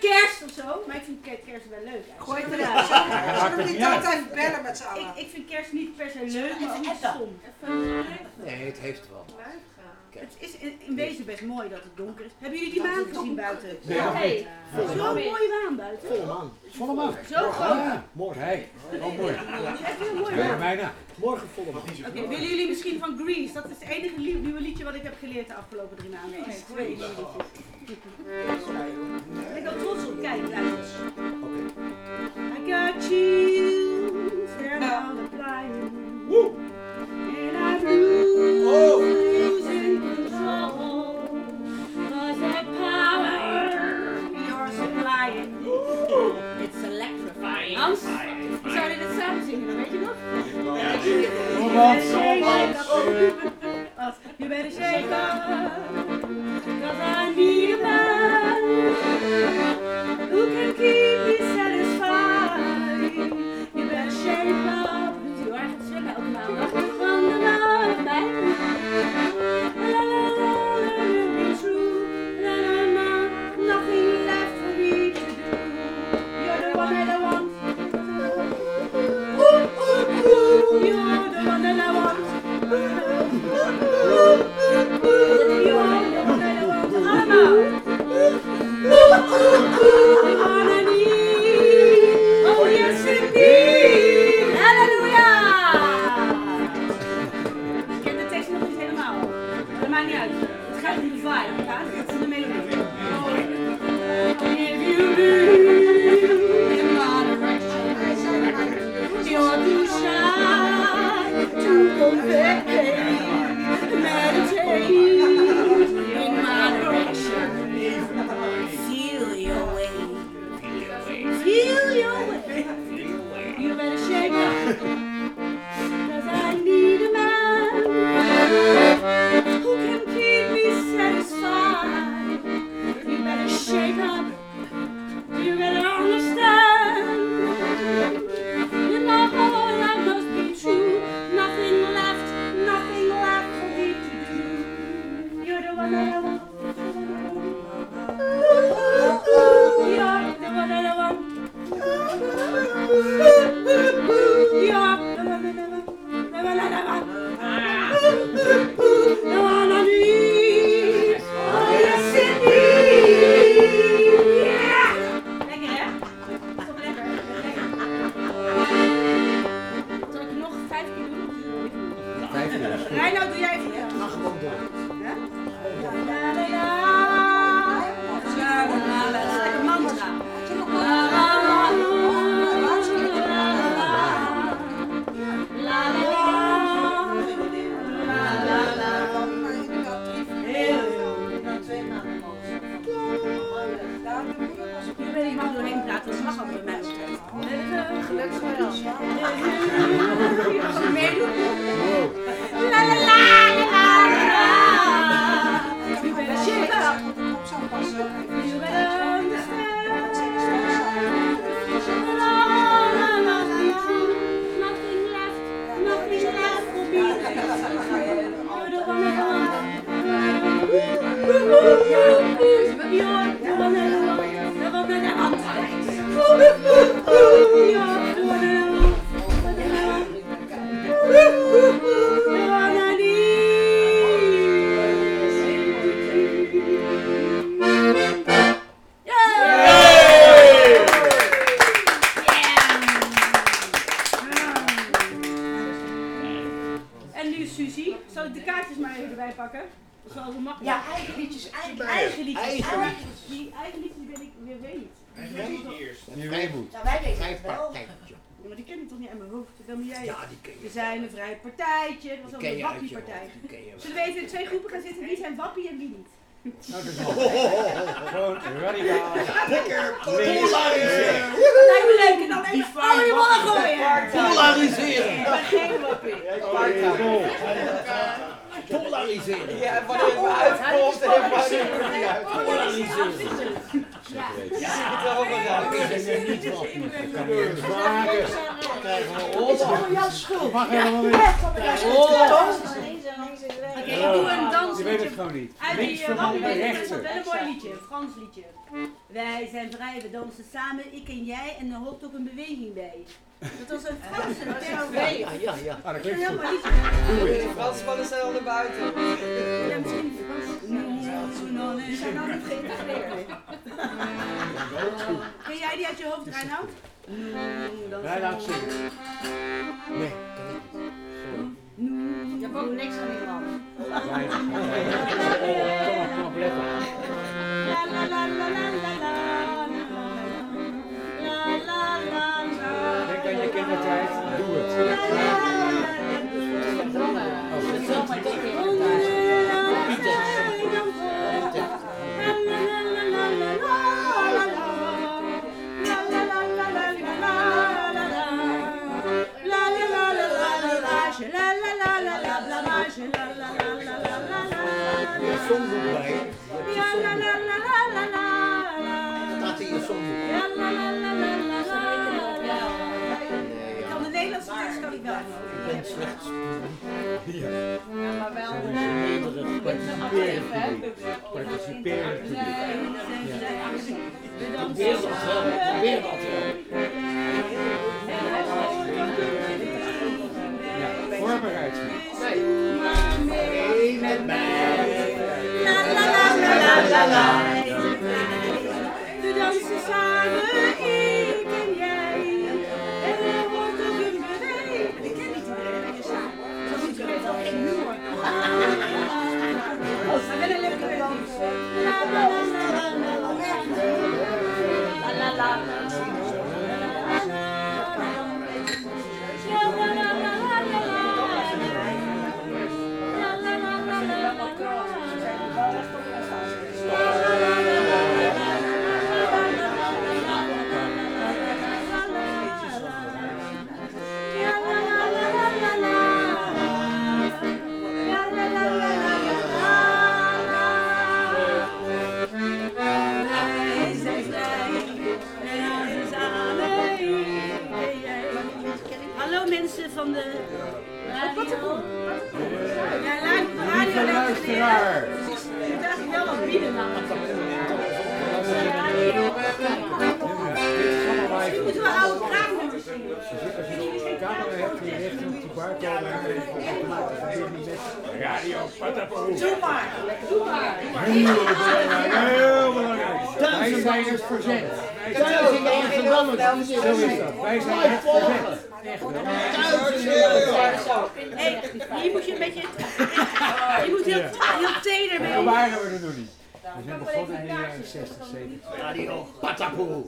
M: kerst of zo, maar ik vind ke- kerst wel leuk. Eigenlijk.
A: Gooi het eruit. Zullen we die tijd even bellen met z'n allen?
M: Ik, ik vind kerst niet per se leuk, maar ook niet stom.
P: Nee, het heeft wel.
M: Het is in, in wezen best mooi dat het donker is. Hebben jullie die maan gezien buiten?
P: Ja.
M: Hey, zo'n mooie maan buiten.
P: Volle maan. Volle maan.
M: Zo groot.
P: Ja, morgen. Hey. Oh, mooi.
M: Echt heel mooi.
P: Ja,
M: maan.
P: bijna. Morgen volle maan.
M: Oké, willen jullie misschien van Grease? Dat is het enige lief- nieuwe liedje wat ik heb geleerd de afgelopen drie maanden. Nee, twee nieuwe liedjes. Ik ben ook trots op. Kijk, luister. I got chills, they're multiplying. And I'm losing control. Cause that power you're supplying, it's electrifying. Hans, we zouden dit samen zingen, weet je nog? You better shake up. You better shake up. Cause I need a man who can keep me satisfied. You better shake up. Dus heel erg het zwemmen elke maandag. Van de maandag bij. La la la la, be true. Na na na, nothing left for me to do. You're the one that I want. Ooh, ooh, ooh. You're the one that I want. Ooh, ooh, ooh. You're the one that I want. Allemaal. Ooh, ooh, ooh. All I need. Oh yes indeed. Halleluja. Ik ken de tekst nog niet helemaal. Maar dat maakt niet uit. Het gaat om de vibe. Ja? Het is de melodie. If you believe in moderation, you're too shy to convey. Meditate in moderation. Feel your way. Feel your way. You better shake up. Cause I need a man who can keep me satisfied. You better shake up. You better understand. In my heart I must be true. Nothing left, nothing left for me to do. You're the one that I want. You're the one that I want. You're the one that I want. The one that I want. The one I need. Oh yes indeed. Yeah. Lekker hè? Toch lekker? Zal ik nog vijf keer doen?
P: Vijf keer.
M: Reinoud, doe jij even.
P: Ga gewoon door.
M: Ja? La la la. La la la la. Dat is lekker mantra. La la la. La la la. La la la. Ik ben niet mag doorheen praten, dat mag ook bij mij. Gelukkig wel. Als je meedoet. La la la la la. You better shake up. You better understand. La la la la. Nothing left, nothing left for me. You're the one that I want. You're the one that I want. The one that I want. You're the one that I want. The one I En nu Suzy, zal ik de kaartjes maar even erbij pakken? Dat is wel zo makkelijk.
A: Ja, eigen liedjes, eigen,
M: eigen liedjes.
A: eigen
M: Maar
A: liedjes.
M: Die eigen liedjes die ben ik weer weet niet.
P: Jij moet eerst.
A: Ja, wij weten het wel.
M: Ja, maar die ken ik toch niet uit mijn hoofd. Dan moet jij.
P: Ja, die ken je.
M: We zijn een vrij partijtje. Dat was ook
P: ken
M: een
P: je uit je
M: wappiepartij.
P: hoofd, die ken je wel.
M: Zullen we even in twee groepen gaan zitten? Wie zijn wappie en wie niet?
P: Nou, dat is wel. Gewoon radicaal. Lekker
M: polariseren. Lijkt me leuk en dan even al die mannen gooien.
P: Polariseren.
M: Ik ben geen wappie.
P: Polariseren.
O: Ja, wanneer het maar uitkomt en wanneer het niet uit.
P: Polariseren.
O: Ja, ja. Het er ook wel uit.
P: Ik ben er niet wat. Ik kan niet eens maken. Krijgen we
A: Het is allemaal jouw schuld.
P: Mag helemaal niet.
A: Oké,
M: Oké, ik doe een dans Frans
H: Je weet het
M: liedje.
H: gewoon niet.
M: Uit
H: Links
M: die
H: van
M: uh,
H: de
M: wel
H: rechtse.
M: een mooi liedje, een Frans liedje. Wij zijn vrij, we dansen samen, ik en jij, en er hoort ook een beweging bij. Dat was een Franse tekst.
O: Ja, ja, ja.
H: Ah, dat
M: Een
H: klinkt
M: heel
H: goed.
M: mooi liedje.
H: Doe het.
O: De Fransmannen zijn al naar buiten.
M: Ja, misschien Frans. Die zijn nog niet geïntegreerd. Ken jij die uit je hoofd, Reinoud?
H: Wij laten zingen. Nee.
M: Je hebt ook niks aan die man.
H: Wij. Kom op, kom op, let op.
M: La la la la la la la. La la la la.
H: Denk aan je kindertijd. Doe het.
O: Je zongboek bij. Ja, la la la la la la. Staat in je zongboek. Ja, la la la la la la.
M: Ik kan de Nederlandse tekst kan ik wel.
O: Ik ben slechts.
H: Ja.
I: Ja, maar wel.
H: Nederig participerend publiek. Participerend publiek.
O: Probeer dat wel. Probeer dat wel.
H: Ja, voorbereid zijn.
O: Nee, met mij.
M: La la la la la la. We dansen samen, ik en jij. En er wordt ook een beweging. Ik ken niet iedereen samen. Dat is niet wel geen humor. Maar wel een leuke beweging. La la la la la la. La la la. Hallo mensen van de radio. Ja, radio.
H: Lieve luisteraar.
M: Je moet eigenlijk wel wat bieden namelijk. Misschien moeten we oude kraamnummers zingen.
H: Als je een camera hebt die recht op die barcode en radio Patapoe.
M: Doe maar. Doe maar.
H: Heel belangrijk. Heel belangrijk. Wij zijn het verzet.
O: Thuis in Amsterdam.
H: Zo is dat. Wij zijn het verzet.
M: Hey, hier moet je een beetje. Je moet heel, heel teder mee
H: Dat
M: om.
H: waren we er nog niet. We zijn begonnen in de jaren zestig, zeventig.
O: Radio Patapoe.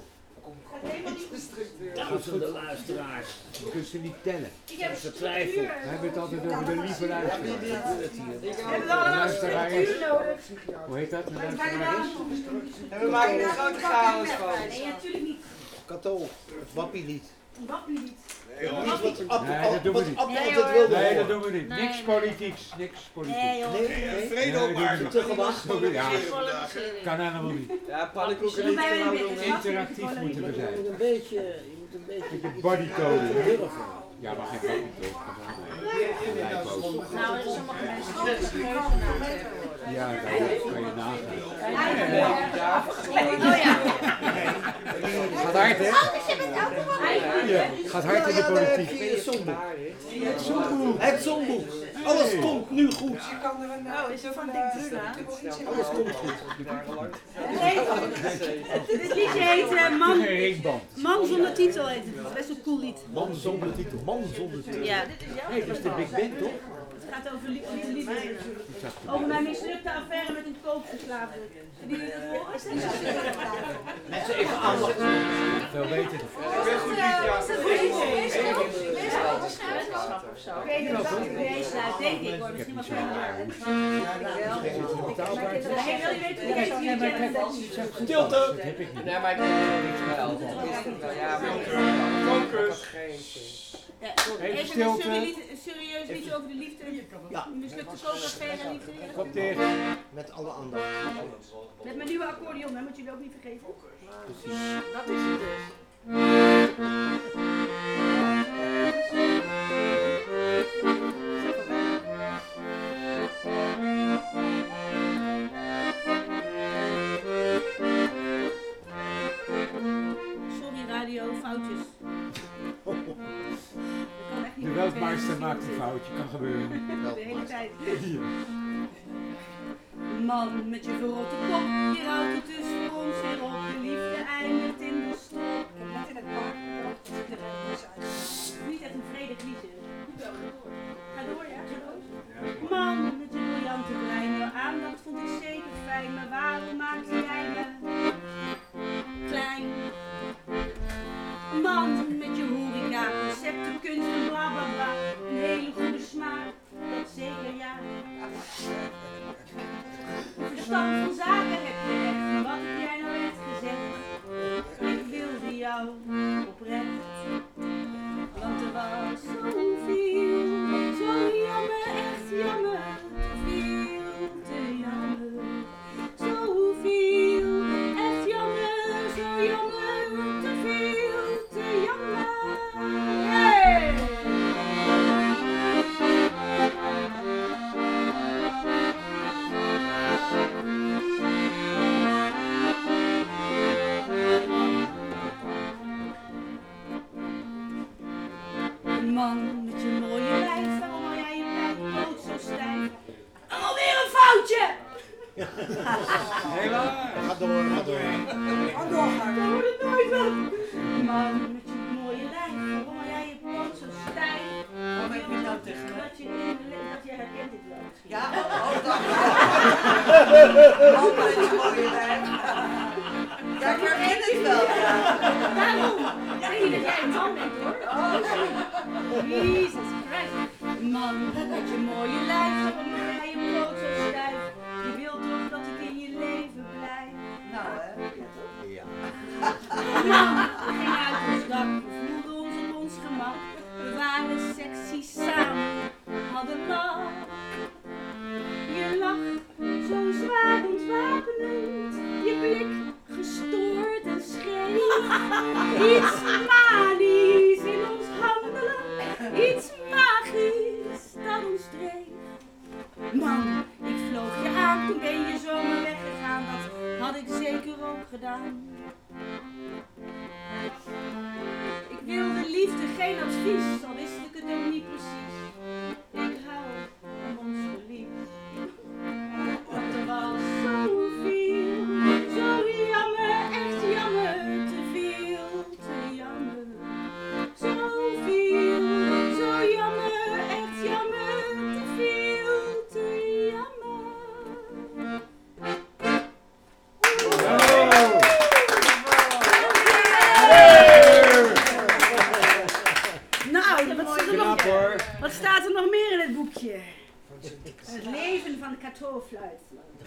O: Duizenden luisteraars.
H: Je kunt ze niet tellen.
M: Ik heb
O: Ze twijfelen.
H: We hebben het altijd over de lieve luisteraar.
M: We hebben allemaal een structuur nodig.
H: Hoe heet dat? Een luisteraar is?
O: En we maken er een grote chaos van.
M: Nee, natuurlijk niet.
O: Kato, het wappielied.
M: Een wappielied.
O: Nee,
H: Nee, dat doen we niet.
M: Nee, hoor.
H: Nee, dat doen we niet.
M: Nee.
H: Niks politieks. Niks politieks.
M: Nee, joh.
O: Vrede opmaken. Te gewacht.
H: Ja, kan helemaal niet.
O: Ja, pannenkoeken
M: Doe mij een
O: niet.
M: beetje.
H: Interactief moeten we zijn.
O: Je moet een beetje, je moet een beetje.
H: Beetje bodycode. Ja, maar geen bodycode.
I: Nou, er sommige mensen die het geheugennaam hebben.
H: Ja, dat kan je nagaan.
I: Oh ja.
H: Gaat hard, hè? Ja, gaat hard in de politiek.
O: Het zongboek. Het zongboek. Het zongboek. Alles komt nu goed.
I: Oh, is er van dik te staan?
O: Alles komt goed.
M: Dit liedje heet uh, Man,
H: Geen ringband.
M: Man zonder titel. Heet het. Het is best een cool lied.
O: Man zonder titel. Man zonder titel.
M: Ja.
H: Nee, dat is de Big Band, toch?
M: Het gaat over lieve lief liefde. Over mijn mislukte affaire met een koopverslaafde. Hebben jullie dat gehoord?
O: Mensen even aandacht.
H: Veel beter.
M: Oké, dat dacht ik deze uit, denk ik hoor. Misschien was het helemaal. Nee, wil je weten hoe deze jullie kennen?
O: Stilte.
J: Nee, maar ik heb niks wel. Ja, maar focus.
M: Ja,
H: Even
M: even een
H: stilte.
M: serieus, een serieus liedje over de liefde.
O: Ja.
M: Een mislukte koopaffaire en liefde.
H: Kop tegen.
O: Met alle aandacht.
M: Met mijn nieuwe accordeon, hè, moet jullie ook niet vergeten.
I: Dat is het dus.
H: maakt een foutje, kan gebeuren.
M: De hele tijd. Man met je verrotte kop, hier houdt het dus voor ons weer op. De liefde eindigt in de stop. Net in het park. Niet echt een vredig liedje. Ga door, ja? Ga door. Man met je briljante brein, jouw aandacht vond ik zeker fijn, maar waarom maakte jij me klein? Man met je horeca, concepten, kunst en bla bla bla, een hele goede smaak, dat zeker ja. Verstand van zaken heb je echt, wat heb jij nou echt gezegd? Ik wilde jou oprecht, want er was zoveel, zo jammer, echt jammer, te veel, te jammer. Zoveel, echt jammer, zo jammer, te veel, te jammer. Hey! Man met je mooie lijf, waarom hou jij je poot zo stijf? Alweer een foutje!
O: Helaas. Ga door, ga door.
M: Ga door, ga door. wordt het nooit wat. Man met je mooie lijf, waarom hou jij je poot zo stijf?
F: Waarom heb je het nou tegen me?
M: Dat je in dat je herkent dit wel misschien.
F: Ja, oh, oh dat. Man met je mooie lijf. Ja, ik herken het wel.
M: Daarom. Zeg je dat jij een man bent hoor. Oh, Jesus Christ. Man met je mooie lijf, waarom hou jij je poot zo stijf? Je wilt toch dat ik in je leven blijf?
F: Nou hè.
M: Ja. Man, we gingen uit ons dak, we voelden ons op ons gemak. We waren sexy samen, hadden lach. Je lach, zo zwaar ontwapenend. Je blik, gestoord en scheef. Iets manisch in ons handelen. Iets magisch dat ons dreef. Man, ik vloog je aan, toen ben je zomaar weggegaan. Dat had ik zeker ook gedaan. Ik wilde liefde, geen advies, al wist ik het ook niet precies. Ik hou van ons verlies. Want er was zoveel, zo jammer, echt jammer, te veel, te jammer. Zoveel, zo jammer, echt jammer, te veel, te jammer. Nou, wat staat, er nog, wat staat er nog meer in het boekje? Het leven van de kathoofluit.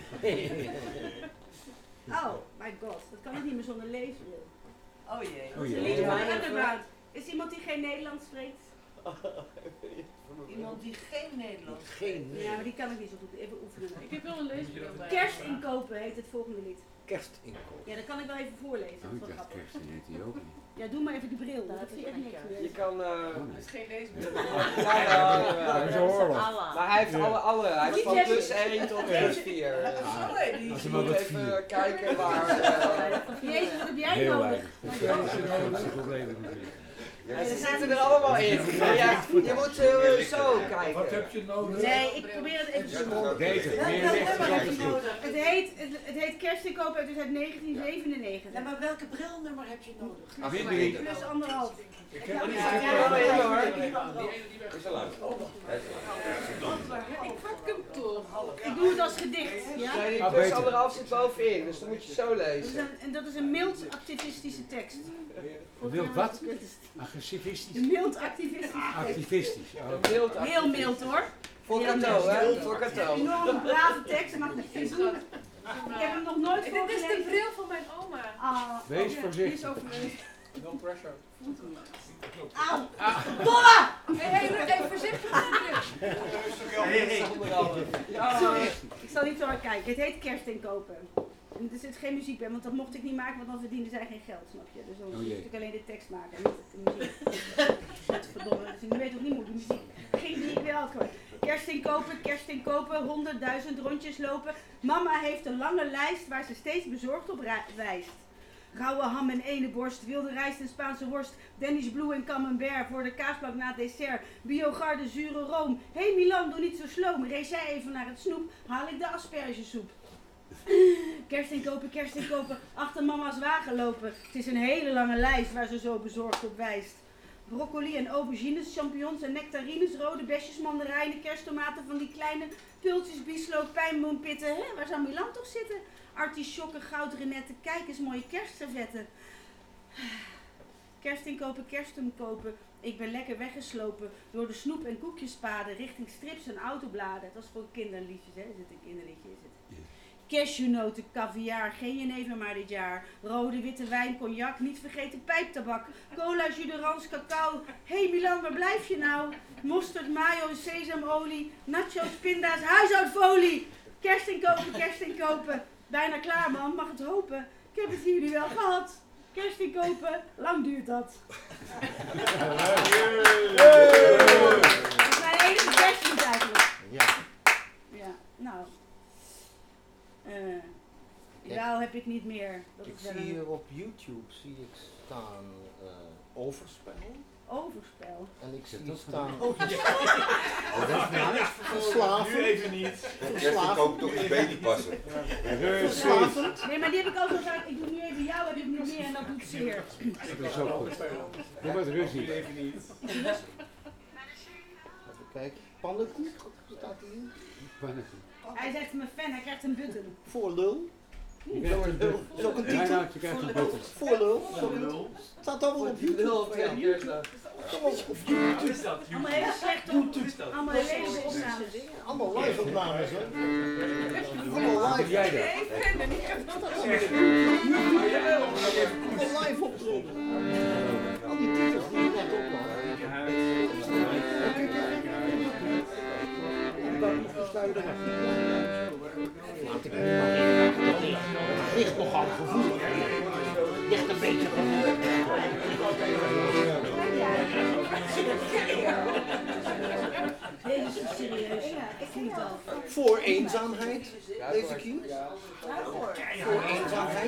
M: Oh, my god, dat kan ik niet meer zonder leesbril.
F: Oh jee.
M: Dat is een liedje van de Underground. Is iemand die geen Nederlands spreekt?
F: Iemand die geen Nederlands
O: Geen
M: Ja, maar die kan ik niet zo goed. Even oefenen.
I: Ik heb wel een leesbril bij.
M: Kerst inkopen heet het volgende lied.
O: Kerst inkopen.
M: Ja, dat kan ik wel even voorlezen. Dat is wel grappig.
H: heet die ook niet.
M: Ja, doe maar even die bril. Dat zie je echt niks meer.
J: Je kan... Uh,
I: Het is geen leesbril.
J: ja, ja, ja,
H: Dat is een oorlog.
J: maar hij heeft alle, alle. Hij heeft van plus één tot plus vier.
F: Oh nee, die
H: Als
J: Je
H: je maar
J: moet
H: wat
J: even
H: vier.
J: kijken waar... uh,
M: Jezus, wat heb jij
H: Heel
M: nodig?
H: weinig. Dat is een probleem natuurlijk.
J: Ja, ze zitten er allemaal in. Maar ja, je moet uh, zo kijken.
C: Wat heb je nodig?
M: Nee, ik probeer het even te doen.
H: Beter, meer licht is altijd goed.
M: Het heet, het, het heet Kerstinkoop uit, dus uit negentien zevenennegentig.
F: Ja, maar welke brilnummer heb je nodig?
H: Wim
M: Plus anderhalf.
H: Ik heb
J: Die zit er wel in hoor.
E: Is al lang.
I: Ik pak hem toch.
M: Ik doe het als gedicht, ja?
J: Nee, die
H: Ah,
J: plus
H: beter.
J: anderhalf zit bovenin, dus dan moet je zo
M: Dat is
J: lezen.
M: een, en dat is een mild activistische tekst.
H: Wild wat? Agressivistisch?
M: Een mild activistische tekst.
H: Activistisch. Oh.
J: Mild,
M: Heel mild hoor.
J: voor
M: Heel
J: Cato,
M: mild.
J: hè? Voor Cato.
M: Enorm brave tekst, mag ik niet doen. Ik heb hem nog nooit
I: Dit is de
M: voorgelezen.
I: bril van mijn oma.
M: Ah,
H: Wees
M: oh ja,
H: voorzichtig.
M: die is overlezen.
J: No pressure.
M: Auw! Bolla!
I: Hé, hé, even voorzichtig met
M: Sorry, ik zal niet zo hard kijken. Het heet Kerstinkopen. En er zit geen muziek bij, want dat mocht ik niet maken, want dan verdienen zij geen geld, snap je? Dus dan
H: Oh
M: moest
H: jee.
M: ik alleen de tekst maken en niet de muziek. Godverdomme, dus ik weet ook niet hoe de muziek. Geen muziek, ik wil het gewoon. Kerstinkopen, kerstinkopen, honderdduizend rondjes lopen. Mama heeft een lange lijst waar ze steeds bezorgd op ra- wijst. Rauwe ham en eendenborst, wilde rijst en Spaanse worst, Danish Blue en camembert voor de kaasplank na het dessert, biogarde zure room. Hé hey Milan, doe niet zo sloom, race jij even naar het snoep, haal ik de aspergesoep. Kerst inkopen, kerst inkopen, achter mama's wagen lopen. Het is een hele lange lijst waar ze zo bezorgd op wijst. Broccoli en aubergines, champignons en nectarines, rode besjes, mandarijnen, kersttomaten van die kleine pultjes, bieslook, pijnboompitten. Hè, waar zou Milan toch zitten? Artisjokken, goudrenetten, kijk eens mooie kerstservetten. Kerst inkopen, kerstrum kopen. Ik ben lekker weggeslopen door de snoep- en koekjespaden richting strips en autobladen. Dat is voor kinderliedjes, hè? Is het een kinderliedje? Is het? Cashewnoten, caviar, geen jenever maar dit jaar. Rode, witte wijn, cognac, niet vergeten pijptabak. Cola, jus d'orange, cacao. Hé hey Milan, waar blijf je nou? Mosterd, mayo, sesamolie, nachos, pinda's, huishoudfolie. Kerst inkopen, kerst inkopen. Bijna klaar man, mag het hopen. Ik heb het hier nu wel gehad. Kerst inkopen, lang duurt dat. Dat is mijn enige kerstlied eigenlijk.
O: Ja.
M: Ja, nou. Uh, Wel heb ik niet meer. Dat
O: Ik
M: is wel
O: zie
M: een
O: hier op YouTube zie ik staan uh, overspel.
M: overspel.
O: En ik zie
H: dat
O: staan.
H: van-
O: Oh, ja. Oh, dat is nou verslavend.
E: Nu even niet.
O: Verslavend.
E: Kerst toch iets beter passen.
O: Verslavend.
M: Nee, maar die heb ik ook al gezegd. Ik doe nu even jou, heb ik niet meer en dat doet zeer.
H: Dat is ook goed. Doe maar rustig.
O: Even niet. Even kijken. Pannenkoek staat hier.
H: Pannenkoek.
M: Hij zegt mijn fan, hij krijgt een button.
O: Voor lul.
H: Je krijgt een button.
O: Is ook een
H: Ja,
O: titel.
H: nou, je krijgt een button.
O: Voor lul. Staat dat wel op YouTube? Kom op op YouTube.
M: Allemaal hele slechte op. Allemaal hele opnames.
O: Allemaal live opnames, hè? Allemaal live.
H: Jij dat?
O: Allemaal live optreden. Al die titels die je net opnam. Laat ik nu maar even. Het ligt nogal gevoelig. Het ligt een beetje gevoelig.
M: Deze is serieus. Ja, ik vind het al.
O: Voor eenzaamheid, deze hier. Voor eenzaamheid.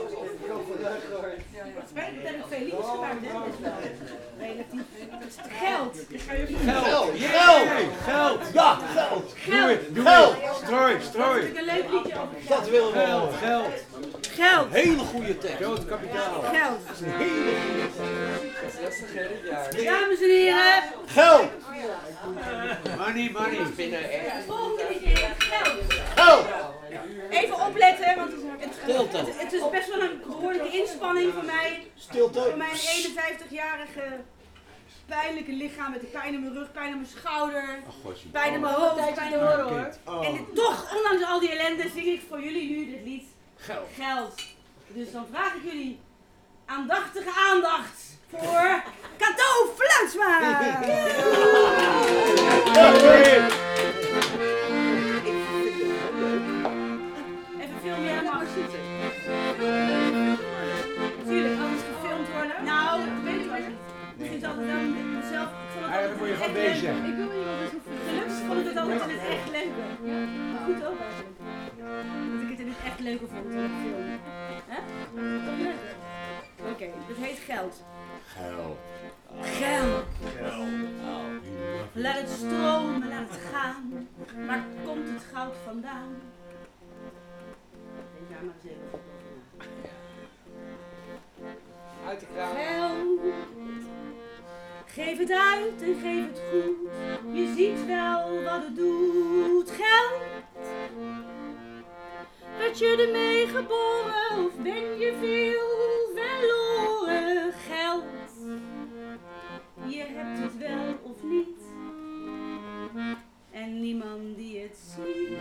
M: Het spijt me dat ik veel liedjes gemaakt heb. Dat is wel relatief. Geld.
O: Geld. Geld.
P: Geld.
O: Ja, geld.
P: Doe het, doe
O: Geld.
P: het. Strooi,
M: Dat is
P: strooi.
M: natuurlijk een leuk liedje over geld.
O: Dat willen we
P: Geld,
O: wel.
P: geld.
M: Geld.
O: Hele goede tekst.
P: Groot kapitaal.
M: Geld.
O: Dat is een hele goede tekst.
M: Dames en heren.
O: Geld.
P: Money, money.
M: Het volgende liedje is geld.
O: Geld.
M: Even opletten, want het,
O: Stilte.
M: het, het is best wel een behoorlijke inspanning voor mij.
O: Stilte.
M: Voor mijn eenenvijftigjarige pijnlijke lichaam met de pijn in mijn rug, pijn in mijn schouder, pijn in mijn hoofd, pijn in mijn hoor. En dit- toch, ondanks al die ellende, zing ik voor jullie nu dit lied.
P: Geld.
M: Geld. Dus dan vraag ik jullie aandachtige aandacht voor Cato Fluitsma. Even filmen, ja, mag zitten. Tuurlijk, alles gefilmd worden. Nou, ik weet het wel niet. Ik vind het altijd wel met mezelf. Ik vond het
P: Ja,
M: altijd
P: dan moet je
M: echt
P: gewoon
M: leuk.
P: deze zeggen.
M: Ik wil niet wel eens hoeven. Gelukkig vond ik het altijd in het echt leuker. Maar goed ook eigenlijk. Dat ik het in het echt leuker vond dan ik film. Hè? Toch leuker? Oké, dit heet geld.
H: Geld.
M: Geld. Laat het stromen, laat het gaan. Waar komt het goud vandaan? Denk daar maar eens even over na.
P: Uit de kraan.
M: Geld. Geef het uit en geef het goed. Je ziet wel wat het doet. Geld. Werd je ermee geboren of ben je veel verloren? Geld. Je hebt het wel of niet. En niemand die het ziet.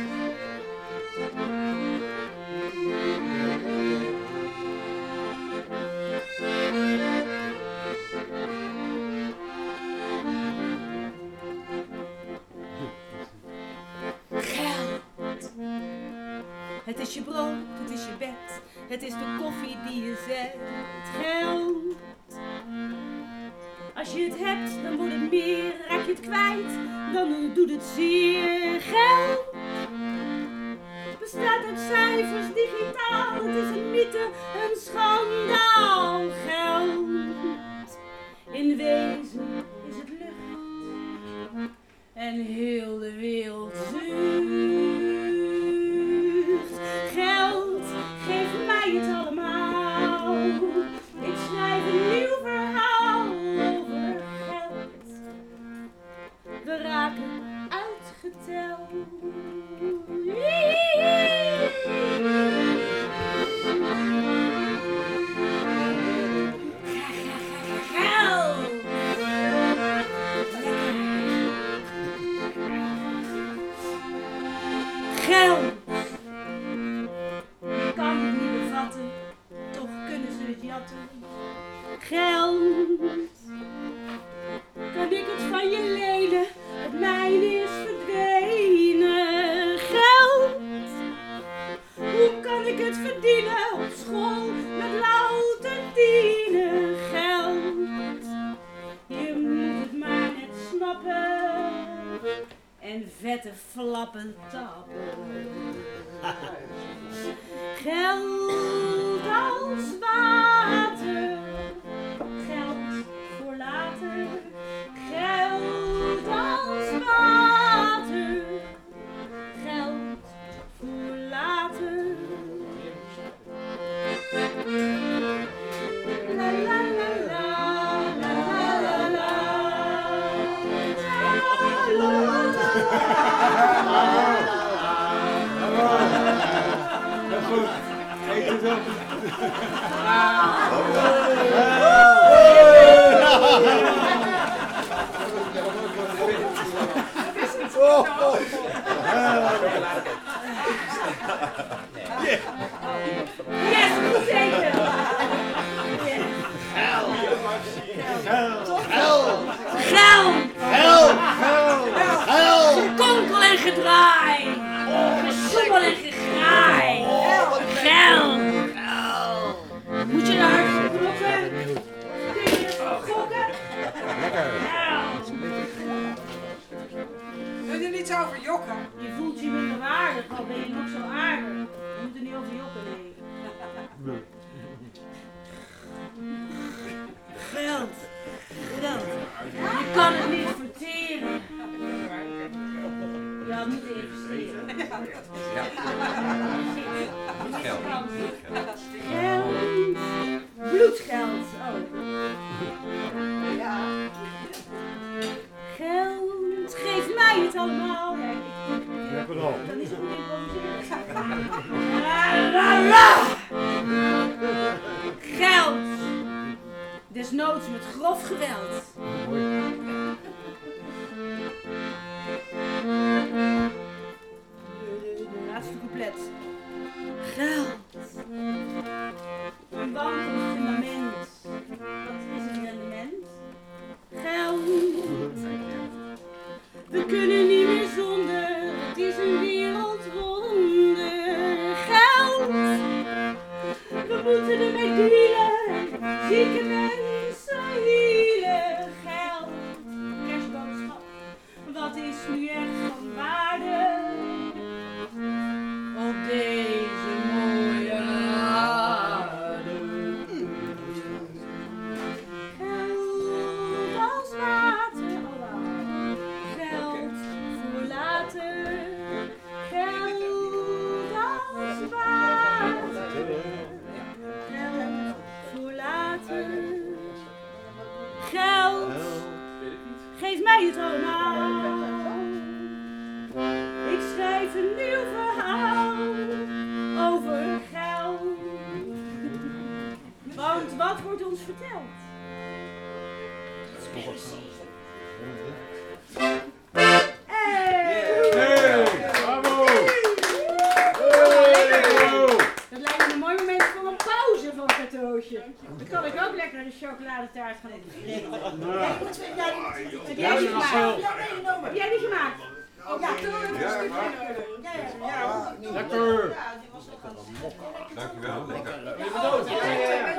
M: Geld. Het is je brood, het is je bed, het is de koffie die je zet. Geld. Als je het hebt, dan wordt het meer. Raak je het kwijt, dan doet het zeer. Geld bestaat uit cijfers, digitaal. Het is een mythe, een schandaal. Geld, in wezen is het lucht. En heel de wereld zucht. Geld, geef mij het allemaal. Ik schrijf een nieuw verhaal over geld. We raken uitgeteld. Geld. Je kan het niet bevatten, toch kunnen ze het jatten. Geld. Kan ik het van je lenen? Het mijne is verdwenen. Geld. Hoe kan ik het verdienen op school met louter dienen? Geld. Je moet het maar net snappen. En vette flappen tappen. Geld als water. Geld voor later. Geld als water. Geld voor later. La la la la. La la la la. La la la.
P: Goed. Eet het op.
M: Yes, goed zeker. Geld. Geld. Geld. Gekonkel en gedraai. Gesommel en gegraai. Geld. Moet je naar gokken? Gokken?
J: Wil je niets over jokken?
M: Je voelt je minder waardig, al ben je nog zo aardig. Je moet er niet over jokken, nee. Geld. Geld. Je kan het niet verteren. Je had moeten investeren.
E: Ja. Geld.
M: Geld. Bloedgeld. Oh. Ja. Geld. Geef mij het allemaal. Ja, ik
P: heb het al.
M: kan niet zo goed improviseren. La, la, la. Geld. Desnoods met grof geweld. De laatste couplet. Geld. Een bank of fundament. Wat is een rendement? Geld. We kunnen niet meer zonder. Het is een wereldwonder. Geld. We moeten ermee dealen. Zieke mensen hielen. Geld. Kerstboodschap. Wat is nu echt van waarde? Op deze mooie aarde. Geld als water. Oh, wow. Geld voor later. Geld als water. Geld voor later. Geld. Geef mij het allemaal. Ik schrijf een nieuw verhaal over geld. Want wat wordt ons verteld? Hey!
P: Hey! Bravo!
M: Dat lijkt me een mooi moment voor een pauze van het cadeautje. Dan kan ik ook lekker de chocoladetaart gaan eten. Heb jij die gemaakt? Heb jij die gemaakt? Oh ja, toen heb ik een stukje nodig. Ja, ja, ja.
P: Lekker!
E: Dankjewel. Lekker.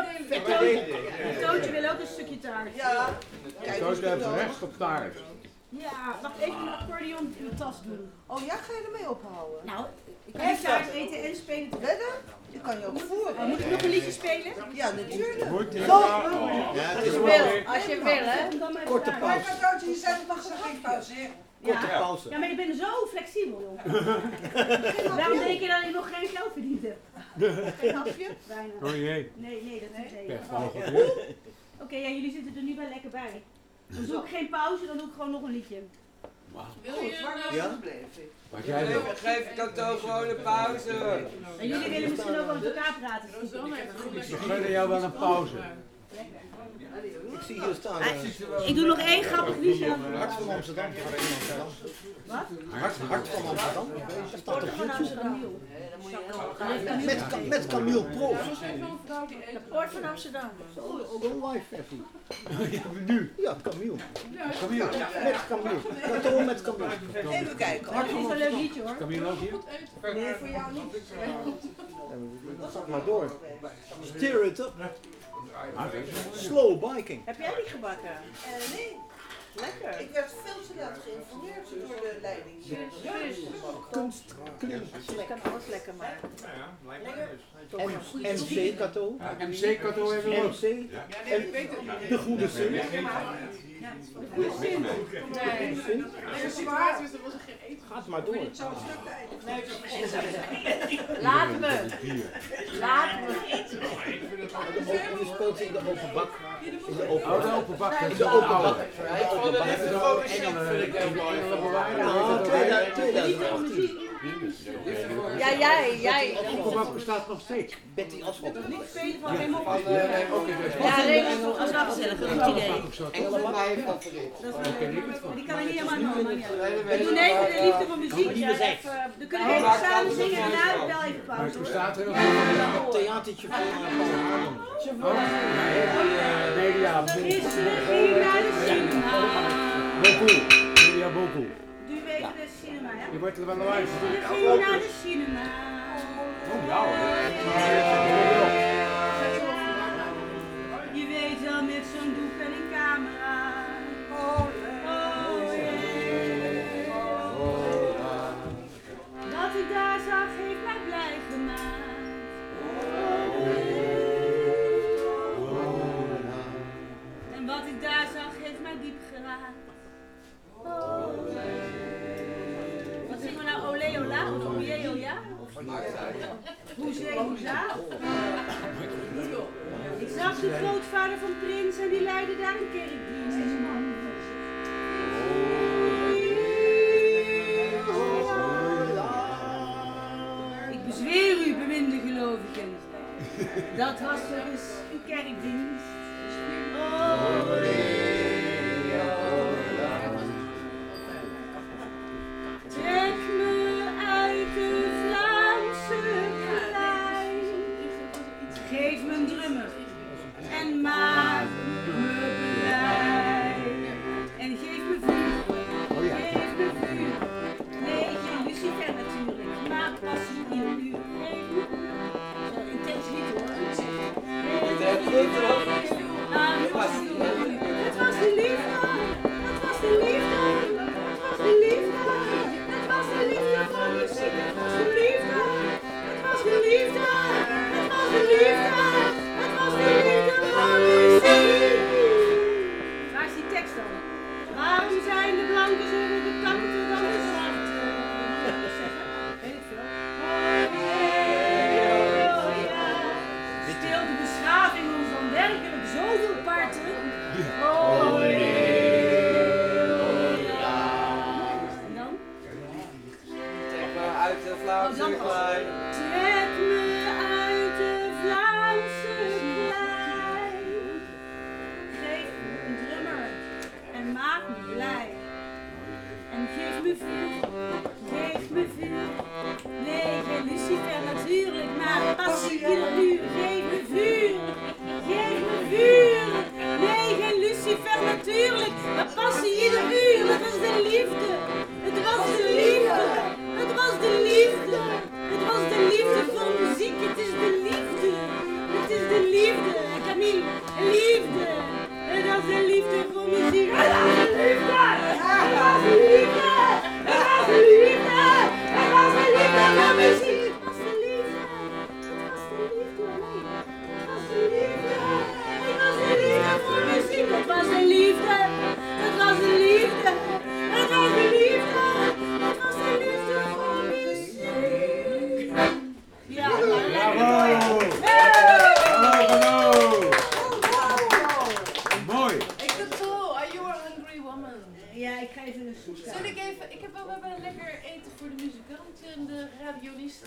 M: Tootje wil ook een stukje taart.
O: Ja.
P: Zo is even recht op taart.
M: Ja, wacht even een accordeon in mijn tas doen.
F: Oh ja, ga je ermee ophouden?
M: Nou, ik kan niet kaart eten en spelen.
F: Wedden? Ik kan je ook voeren.
M: Oh, moet ik nog een liedje spelen?
F: Ja, natuurlijk.
O: Zo. Ja, het is
I: Als je
O: wel.
I: wil, als je wil, hè.
O: Korte
F: Maar
O: pauze.
F: cadeautje, je zei mag ze geen pauze.
O: Korte
M: Ja.
O: pauze.
M: Ja, maar ik ben zo flexibel, joh. Waarom denk je dat ik nog geen geld verdiend heb?
F: Geen hapje?
M: Weinig.
H: Oh jee.
M: Nee, nee, dat is niet
H: Pechvogel.
M: Oké, okay, ja, jullie zitten er nu wel lekker bij. Dan doe ik geen pauze, dan doe ik gewoon nog een liedje.
I: Wil je
F: Waar
O: Ja?
F: nou gebleven?
H: Wat jij wil.
E: Geef Kato gewoon een pauze.
M: En jullie willen misschien ook wel met elkaar praten.
H: We gunnen jou wel een pauze.
O: Ik zie hier staan. eh,
M: Ik doe nog één grappig liedje.
O: Hart van Amsterdam. Hart van Amsterdam.
M: Wat?
O: Hart, hart van Amsterdam. Dat staat op
M: Van
O: YouTube.
M: Amsterdam.
O: Met, Ka- met Camille Pro.
I: de poort van Amsterdam?
O: Een live versie. Nu? Ja, Camille. Camille. Met Camille. Kato met Camille.
F: Even kijken.
M: Dat is een leuk liedje hoor.
H: Camille ook hier?
F: Nee, voor jou niet.
O: Ga maar door. Steer it up. Slow biking.
I: Heb jij die gebakken?
F: Eh, nee.
I: Lekker.
F: Ik werd veel te laat geïnformeerd door de leiding.
O: Kunst, klim.
I: Je kan alles lekker maken.
O: M C Kato.
H: M C Kato hebben we
O: M
H: ook.
O: C. En de goede zin.
I: Nee. De situatie is, er was er geen eten.
O: Gaat maar door.
I: Laat me. Laat me.
O: Je speelt in de open bak. In de open
H: Oh, de
O: bak.
H: open bak.
O: In de open bak.
I: Ja, jij, jij.
H: De open bak bestaat nog steeds.
O: Betty Asphalt.
M: Niet spelen van Raymond.
I: Ja, Raymond, dat is wel gezellig. Een goed idee.
M: Dat is wel, die kan er niet helemaal doen. We doen even de liefde voor muziek. Ja, even, dan kunnen we even samen zingen en daarna heb ik wel even
H: Maar
M: pauze.
H: het bestaat heel
O: Een theatertje voor Paul Haarlem.
H: Media.
M: Gisteren ging ik naar de cinema.
H: Beaucoup. Media beaucoup.
M: Nu weten de cinema, ja?
H: Je wordt er wel uit.
M: Gisteren ging ik naar de cinema.
H: Oh, jou.
M: Je weet wel, met zo'n doek en een camera. Oh, yeah. Wat ik daar zag heeft mij blij gemaakt. En wat ik daar zag heeft mij diep geraakt. Wat zingen we nou? Olé, ola? Of oje, oja? Hoezee, hoeza? Ik zag de grootvader van Prins en die leidde daar een kerkdienst. Ik bezweer u, beminde gelovigen, dat was er eens een kerkdienst. Trek me uit de Vlaamse klei, geef me een drummer en maak me blij. En geef me vuur, geef me vuur, nee geen Lucifer natuurlijk, maar passie in een uur. Geef me vuur, zo intens niet hoor. Nou, het was de liefde, het was de liefde, het was de liefde, het was de liefde van muziek, het was de liefde, het was de liefde, het was de liefde, het was de liefde van muziek. Waar is die tekst dan? Waarom zijn de blanken zo bekanter dan de zwarte? Weet ik veel. Speelt de beschaving ons dan werkelijk zoveel parten? Oh nee. En dan?
E: Trek me uit de Vlaamse klei.
M: Trek me uit de Vlaamse klei. Geef me een drummer en maak me blij. En geef me vuur, geef me vuur. Nee, geen Lucifer natuurlijk, maar passie in een uur. Geef me vuur, geef me vuur. Nee, geen Lucifer natuurlijk, maar passie in een uur. Het was de liefde, het was de liefde, het was de liefde. Het was de liefde voor muziek, het is de liefde. Het is de liefde, Camille, liefde. Het was de liefde voor muziek, het was de liefde.
I: lekker eten voor de muzikanten en de radionisten.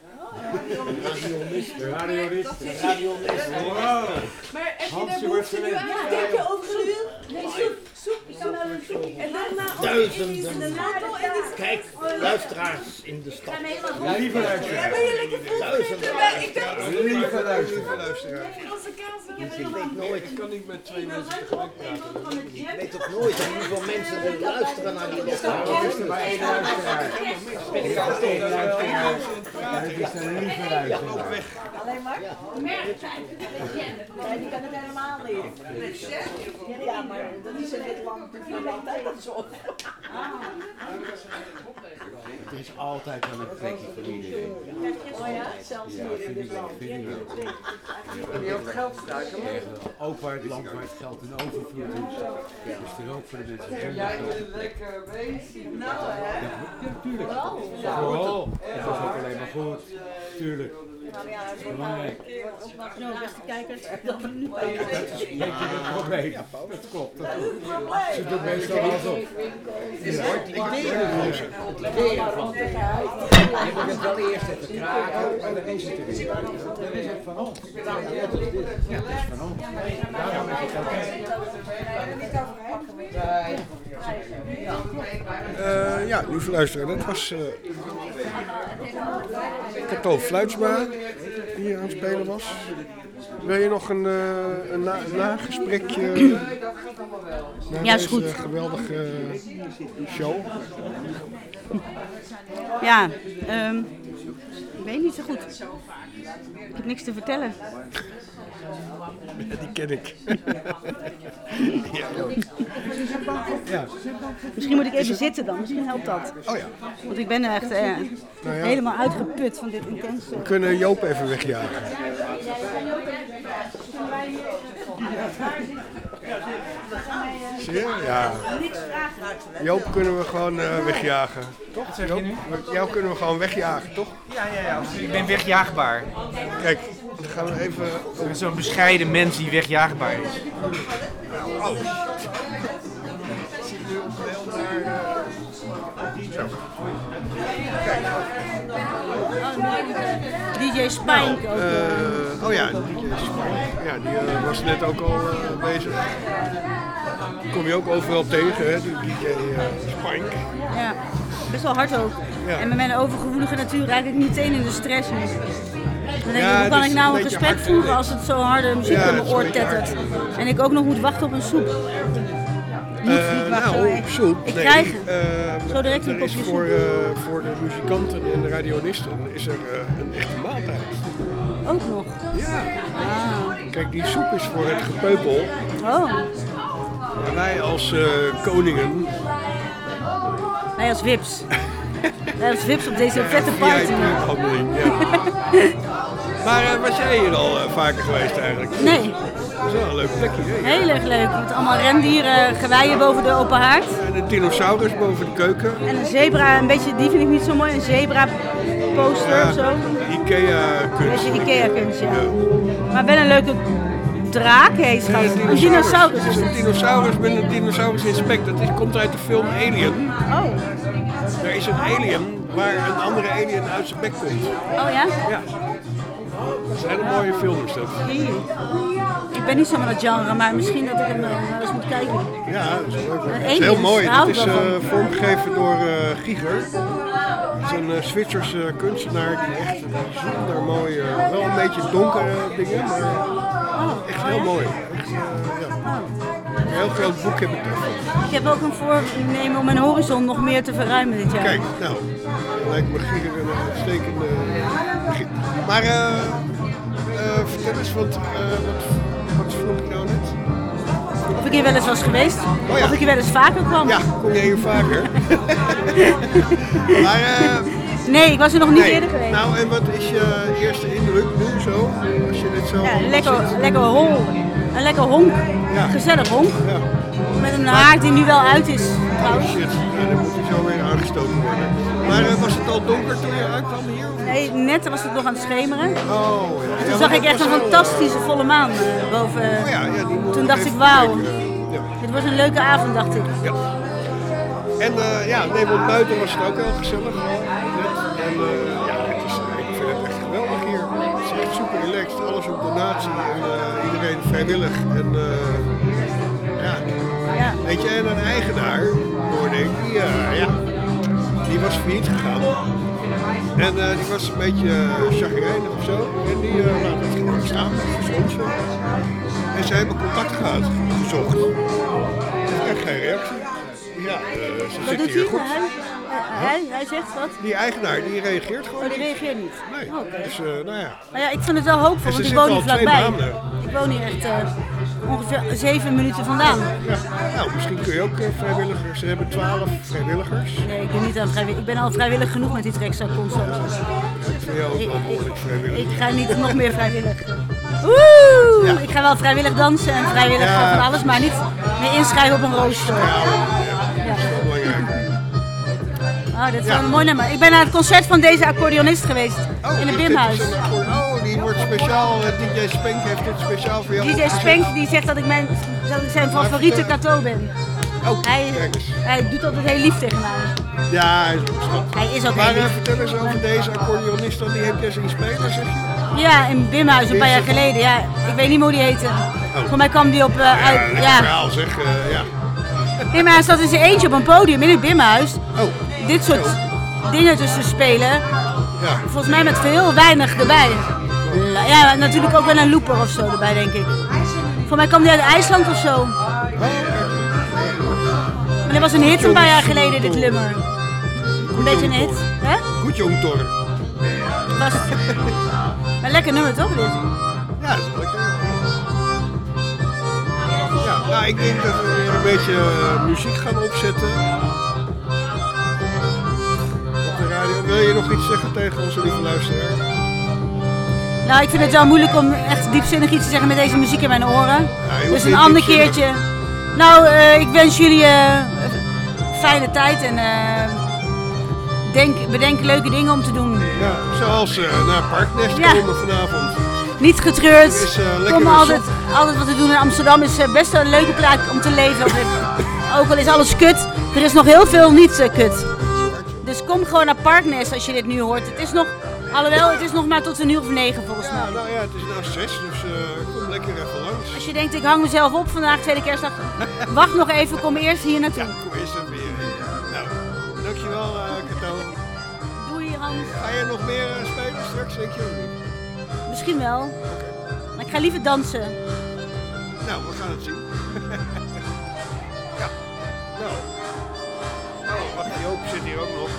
H: De radionisten. De radionisten. Wow.
I: Maar heb je
H: Hansje
I: daar
H: wordt
I: behoefte nu
H: gewend.
I: aan?
M: Ja, denk je over een uur? Nee, soep, soep. Ik kan wel een soepje. En daarna
O: Duizenden.
M: Kijk,
O: Kijk, luisteraars in de stad.
H: Lieve luisteraars.
M: Ben je lekker vol?
O: Duizenden.
M: Ik dacht,
H: Lieve luisteraars.
M: Franse kaas.
O: Ik weet nooit.
D: Ik kan niet met twee mensen tegelijk praten.
O: Ik weet ook nooit hoeveel mensen er luisteren naar die luisteraars.
H: Er is er maar één luisteraar. Er is maar één luisteraar. En het is een lieve luisteraar.
M: Alleen maar? Ja, die kan het helemaal niet. Ja, maar dat is in dit land altijd dat zo.
H: Het is altijd wel een plekje voor iedereen.
M: Oh ja, zelfs hier in dit land.
J: Kun je ook geld stuiken?
H: Ook waar het land waar het geld in overvloed is. Is er ook voor de mensen zonder
J: Jij
H: geld.
J: bent lekker bezig.
M: Nou, hè?
H: Ja, tuurlijk. Vooral. Dat is ook alleen maar goed. Tuurlijk.
M: Nou ja, het wordt
H: Belangrijk.
M: nou, beste kijkers, dat we nu
H: Dat is een beetje het probleem. Dat klopt. Dat
M: probleem.
H: Ze doen meestal alsof.
O: Het idee ervan. Het idee ervan.
H: Je moet het wel eerst even kraken, maar dan is het er weer. Dan is het van ons. Ja, dat is dit. Ja, het is van ons. Daarom is het oké.
D: Uh, ja, lieve luisteraar, dat was uh, Cato Fluitsma die hier aan het spelen was. Wil je nog een, uh, een, na, een nagesprekje na
M: Ja, is
D: deze
M: goed.
D: geweldige show?
M: Ja, um, ik weet niet zo goed. Ik heb niks te vertellen.
D: Ja, die ken ik. Ja, ook. Ja.
M: Misschien moet ik even zitten dan, misschien helpt dat.
D: Oh ja.
M: Want ik ben echt uh,
D: Nou ja.
M: helemaal uitgeput van dit intense.
D: We kunnen Joop even wegjagen. Zie je? Ja. Joop kunnen we gewoon uh, wegjagen. Toch?
Q: Zeg je nu?
D: Jou kunnen we gewoon wegjagen, toch?
Q: Ja, ja, ja. Ik ben wegjaagbaar.
D: Kijk, dan gaan we even...
Q: Ik ben zo'n bescheiden mens die wegjaagbaar is.
D: Oh. Zit nu op beeld naar... Zo.
M: D J Spike ook.
D: Uh, oh ja, D J Spike. Ja, die uh, was net ook al uh, bezig. Die kom je ook overal tegen, hè, die D J uh, Spike.
M: Ja, best wel hard ook.
D: Ja.
M: En met mijn overgevoelige natuur raak ik meteen in de stress. Dan denk
D: Ja,
M: ik, hoe
D: het
M: kan
D: is
M: ik nou
D: een
M: een
D: beetje
M: gesprek
D: hard,
M: voeren
D: hè?
M: als het zo harde muziek
D: Ja,
M: in
D: het
M: mijn
D: is een
M: oor
D: beetje
M: tettert.
D: hard.
M: En ik ook nog moet wachten op een soep. Niet,
D: Uh,
M: niet wachten,
D: nou,
M: maar
D: op soep.
M: ik
D: nee,
M: krijg
D: uh,
M: zo direct een
D: er is
M: kopje
D: voor,
M: soep.
D: uh, voor de muzikanten en de radionisten is er uh, een echte maaltijd.
M: Ook nog?
D: Ja.
M: Ah.
D: Kijk, die soep is voor het gepeupel.
M: Oh,
D: En wij als uh, koningen.
M: wij als wips. Wij als wips op deze vette party.
D: V I P-handeling, ja. Maar uh, was jij hier al uh, vaker geweest eigenlijk?
M: Nee.
D: Dat is wel een leuk plekje. Hè?
M: Heel erg leuk. Met allemaal rendieren, geweien boven de open haard.
D: En een dinosaurus boven de keuken.
M: En een zebra, een beetje, die vind ik niet zo mooi. Een zebra poster
D: Ja,
M: of zo.
D: Ikea-kunst.
M: Een beetje Ikea-kunst, ja. Maar wel een leuke draak heet schat.
D: Nee,
M: Een dinosaurus
D: Het is een dinosaurus met een dinosaurus in spek. Dat is, komt uit de film Alien.
M: Oh.
D: Er is een alien waar een andere alien uit zijn bek komt.
M: Oh ja?
D: Ja. Dat is een hele mooie film is dat.
M: Zie. Ik ben niet zo van dat genre, maar misschien dat ik hem uh, eens moet kijken.
D: Ja, dat is leuk.
M: Een
D: Het is
M: alien,
D: heel mooi.
M: daar hou
D: Het
M: ik
D: is
M: wel
D: uh,
M: van.
D: vormgegeven door uh, Giger. Het is een uh, Zwitserse kunstenaar die echt bijzonder mooie, wel een beetje donkere dingen, maar echt heel mooi. Echt, uh, ja. Een heel groot boek heb ik daarvan.
M: Ik heb ook een voornemen om mijn horizon nog meer te verruimen dit jaar.
D: Kijk, nou, dat lijkt me Giger een uitstekende begin. Maar uh, uh, vertel eens, want uh, wat, wat vroeg ik nou net?
M: Of ik hier wel eens was geweest,
D: Oh ja.
M: of ik hier wel eens vaker kwam.
D: Ja, kom je hier vaker? maar, uh,
M: nee, ik was er nog niet
D: nee.
M: eerder geweest.
D: Nou, en wat is je eerste indruk nu zo? Als je dit zo...
M: Ja, lekker, lekker hol. Een lekker honk.
D: Ja.
M: Gezellig honk.
D: Ja.
M: Met een haard die nu wel uit is.
D: Oh
M: trouwens.
D: shit, ja, dan moet hij zo weer aangestoken worden. Maar uh, was het al donker toen je uitkwam hier? Of?
M: Nee, net was het nog aan het schemeren.
D: Oh, ja.
M: En toen
D: Ja,
M: zag
D: maar
M: ik echt
D: dat
M: een
D: was wel,
M: fantastische volle maan uh, boven.
D: Oh ja, ja, die moet
M: Toen
D: nog
M: dacht ik,
D: even
M: wauw,
D: kijken. Ja.
M: dit wordt een leuke avond, dacht ik.
D: Ja. En uh, ja, nee, want buiten was het ook heel gezellig. Net. En uh, ja, het is, ik vind het echt geweldig hier. Het is echt super relaxed, alles op donatie en uh, iedereen vrijwillig. En uh, ja. ja, weet je, en een eigenaar, hoorde ik, die, uh, ja, die was failliet gegaan. En uh, die was een beetje uh, chagrijnig of zo. En die uh, laat het gewoon staan, gezond zo. En ze hebben contact gehad, gezocht. Echt geen reactie. Ja, uh, ze
M: Wat
D: zit
M: doet
D: hier
M: hij?
D: goed.
M: Hij, hij, hij zegt wat?
D: Die eigenaar, die reageert gewoon
M: Oh, die
D: niet.
M: reageert niet?
D: Nee,
M: Oh, okay.
D: dus uh, nou ja.
M: Maar ja, ik vind het wel hoopvol,
D: En ze
M: want ik
D: zitten
M: woon hier
D: al twee
M: vlakbij.
D: maanden.
M: Ik woon hier echt uh, ongeveer zeven minuten vandaan.
D: Ja. Nou, misschien kun je ook uh, vrijwilligers. Ze hebben twaalf vrijwilligers.
M: Nee, ik doe niet aan vrijwillig. Ik ben al vrijwillig genoeg met die Trexa constant.
D: Ik vind jou ook wel behoorlijk vrijwillig.
M: Ik ga niet nog meer vrijwillig. Woe!
D: Ja.
M: Ik ga wel vrijwillig dansen en vrijwillig
D: Ja.
M: van alles, maar niet meer inschrijven op een rooster.
D: Ja, dat is wel belangrijk.
M: Oh, dat is
D: Ja.
M: wel een mooi nummer. Ik ben naar het concert van deze accordeonist geweest
D: Oh,
M: in het
D: dit
M: Bimhuis.
D: is een akkoord. Oh, die wordt speciaal. uh, D J Spank heeft dit speciaal voor jou
M: D J
D: opgezet.
M: Spank die zegt dat ik, mijn, dat ik zijn favoriete Cato ben.
D: Oh,
M: hij, hij doet altijd heel lief tegen mij.
D: Ja, hij is ook schat.
M: Hij is ook
D: Maar
M: heel
D: uh,
M: lief.
D: vertel eens over deze accordeonist dan. Die heb jij zien spelen, zeg je?
M: Ja, in Bimhuis een paar jaar geleden. Ja, ik weet niet meer hoe die heette. Voor mij kwam die op... Uh, uit,
D: lekker
M: ja.
D: verhaal zeg. Uh, ja.
M: Nee, maar hij zat in zijn eentje op een podium in het Bimhuis.
D: Oh.
M: Dit soort dingen tussen spelen.
D: Ja.
M: Volgens mij met heel weinig erbij. Ja, natuurlijk ook wel een looper of zo erbij, denk ik. Voor mij kwam die uit IJsland of zo. Maar dat was een hit een paar jaar geleden, dit nummer. Een beetje een hit. Hè?
D: Goed jong Tor.
M: Was het. Maar lekker nummer toch, dit?
D: Ja, dat is wel lekker. Ja, nou, ik denk dat we weer een beetje uh, muziek gaan opzetten. Op de radio. Wil je nog iets zeggen tegen onze lieve luisteraar?
M: Nou, ik vind het wel moeilijk om echt diepzinnig iets te zeggen met deze muziek in mijn oren.
D: hoeft
M: Dus een
D: niet
M: ander
D: diepzinnig.
M: keertje. Nou, uh, ik wens jullie uh, een fijne tijd en uh, denk, bedenk leuke dingen om te doen.
D: Ja, zoals uh, naar Parknest
M: Ja.
D: komen vanavond.
M: Niet getreurd.
D: Er is, uh, lekker
M: Kom
D: weer
M: altijd,
D: zon.
M: altijd wat we doen in Amsterdam is uh, best wel een leuke plek om te leven. Ook al is alles kut, er is nog heel veel niet uh, kut. Dus kom gewoon naar Parknest als je dit nu hoort. Het is nog, alhoewel, het is nog maar tot een uur of negen volgens mij.
D: Ja, nou ja, het is nou zes, dus uh, kom lekker even langs.
M: Als je denkt, ik hang mezelf op vandaag, tweede kerstdag, wacht nog even, kom eerst hier naartoe.
D: Ja, kom eerst even weer. Nou, dankjewel uh, Cato.
M: Doei Hans.
D: Ga je nog meer uh, spelen straks, denk je of niet?
M: Misschien wel. Maar ik ga liever dansen.
D: Nou, we gaan het zien. Ja, nou. Oh, wacht, Joop zit hier ook nog.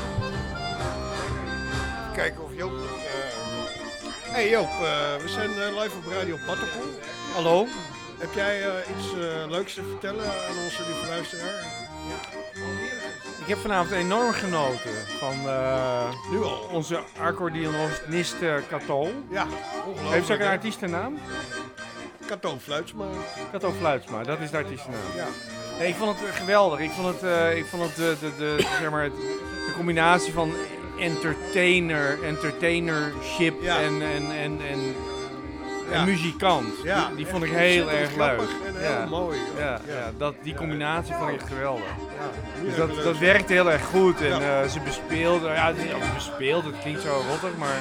D: Kijken of Joop nog... Uh... Hey Joop, uh, we zijn uh, live op Radio Pattenpoel.
Q: Hallo.
D: Heb jij uh, iets uh, leuks te vertellen aan onze lieve luisteraar?
Q: Ik heb vanavond enorm genoten van uh,
D: nu al.
Q: Onze accordeonist uh, Cato.
D: Ja, ongelooflijk.
Q: Heeft ze ook een
D: hè?
Q: artiestennaam?
D: Cato Fluitsma.
Q: Cato Fluitsma, dat is de artiestennaam.
D: Ja.
Q: Nee, ik vond het geweldig. Ik vond het, uh, ik vond het de, de, de, zeg maar, de combinatie van entertainer, entertainership
D: Ja.
Q: en, en, en, en,
D: Ja.
Q: en muzikant.
D: Ja,
Q: die, die vond ik
D: echt
Q: heel
D: ontzettend
Q: erg leuk.
D: grappig en heel
Q: ja.
D: mooi.
Q: Ja,
D: Ja.
Q: ja. dat, die combinatie vond ik echt geweldig.
D: Ja,
Q: Dus
D: heel
Q: dat,
D: leuk.
Q: dat werkte heel erg goed en
D: Ja.
Q: uh, ze bespeelde, ja, het is niet ook bespeeld, het klinkt zo rottig, maar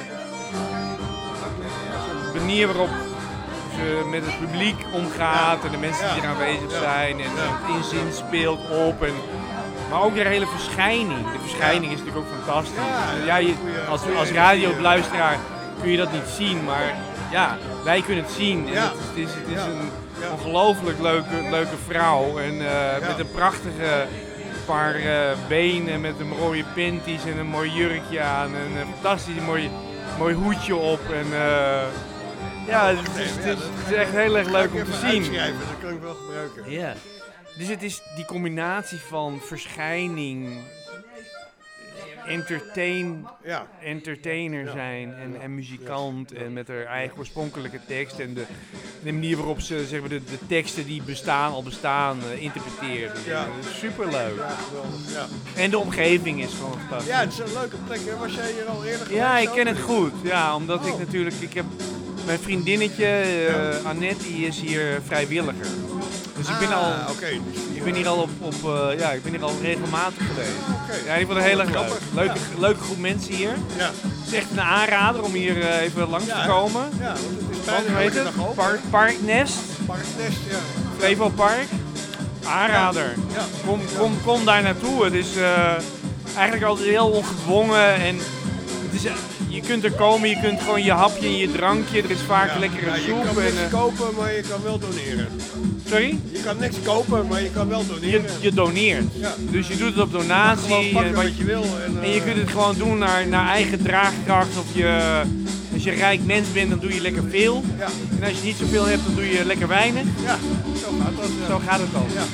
Q: de manier waarop ze met het publiek omgaat en de mensen die
D: Ja.
Q: hier aanwezig
D: Ja.
Q: zijn en het inzin speelt op. En, maar ook de hele verschijning. De verschijning is natuurlijk ook fantastisch.
D: Ja,
Q: Ja, je,
D: goeie-
Q: als,
D: goeie
Q: als
D: energie,
Q: radioluisteraar kun je dat niet zien, maar ja, wij kunnen het zien. En
D: Ja.
Q: het, het is, het is
D: Ja.
Q: een
D: Ja.
Q: ongelooflijk leuke, leuke vrouw en uh, met een prachtige paar uh, benen met een mooie panties en een mooi jurkje aan en een fantastisch mooi, mooi hoedje op. En, uh, ja, het is, het, is, het is echt heel erg leuk om te zien.
D: Uitschrijven, dat kan ik wel gebruiken.
Q: Ja. Dus het is die combinatie van verschijning, entertain,
D: ja.
Q: entertainer
D: Ja.
Q: zijn en, en muzikant en met haar eigen oorspronkelijke tekst en de, de manier waarop ze zeg maar, de, de teksten die bestaan al bestaan uh, interpreteren.
D: Ja.
Q: Dat is superleuk.
D: Ja, geweldig. Ja.
Q: En de omgeving is gewoon fantastisch.
D: Ja, het is een leuke plek. Hè? Was jij hier al eerder geweest?
Q: Ja, ik
D: ook?
Q: ken het goed. Ja, omdat
D: Oh.
Q: ik natuurlijk, ik heb mijn vriendinnetje uh, Annette, die is hier vrijwilliger. Dus Dus ik ben, al,
D: Ah, oké.
Q: ik ben hier al op, op uh, ja, ik ben hier al regelmatig geweest.
D: Okay.
Q: Ja, ik vond het heel erg leuk. Leuke, ja. leuke groep mensen hier.
D: Ja.
Q: Het is echt een aanrader om hier uh, even langs
D: ja,
Q: te komen.
D: Ja, want het is bijna
Q: weet het? Park, Parknest.
D: Parknest, ja.
Q: Flevo Park. Aanrader.
D: Ja.
Q: Kom, kom, kom daar naartoe. Het is uh, eigenlijk altijd heel ongedwongen en het is, uh, je kunt er komen, je kunt gewoon je hapje en je drankje, er is vaak
D: ja,
Q: lekkere
D: ja,
Q: soep.
D: Je kan
Q: en,
D: niks
Q: uh,
D: kopen, maar je kan wel doneren.
Q: Sorry?
D: Je kan niks kopen, maar je kan wel doneren.
Q: Je, je doneert.
D: Ja.
Q: Dus je doet het op donatie.
D: Je mag
Q: en,
D: wat, wat je wil. En, uh,
Q: en je kunt het gewoon doen naar, naar eigen draagkracht. Of je, als je een rijk mens bent, dan doe je lekker veel.
D: Ja.
Q: En als je niet zoveel hebt, dan doe je lekker weinig.
D: Ja, zo gaat dat. Ja.
Q: Zo gaat het al.
D: Ja.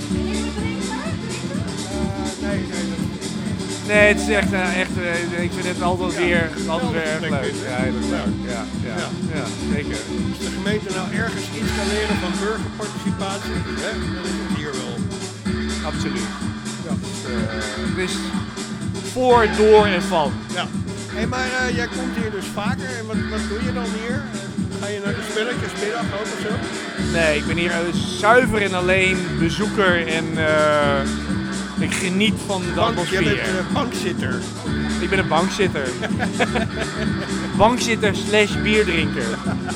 D: Uh, nee, nee. Dat...
Q: Nee, het is echt, uh, echt uh, ik vind het altijd
D: ja,
Q: weer, altijd weer erg leuk.
D: Dit,
Q: ja, heel leuk. Ja, ja, ja. ja, zeker.
D: Als de gemeente nou ergens iets kan leren van burgerparticipatie, hè, dan is het hier wel.
Q: Absoluut. Ja. Dus, uh, het is voor, door en van.
D: Ja. Hey, maar uh, jij komt hier dus vaker en wat, wat doe je dan hier? Ga je naar de spelletjesmiddag ook of zo?
Q: Nee, ik ben hier uh, zuiver en alleen bezoeker en uh, ik geniet van de
D: Bank,
Q: atmosfeer.
D: Je bent uh, bankzitter.
Q: Ik ben een bankzitter. Bankzitter slash bierdrinker.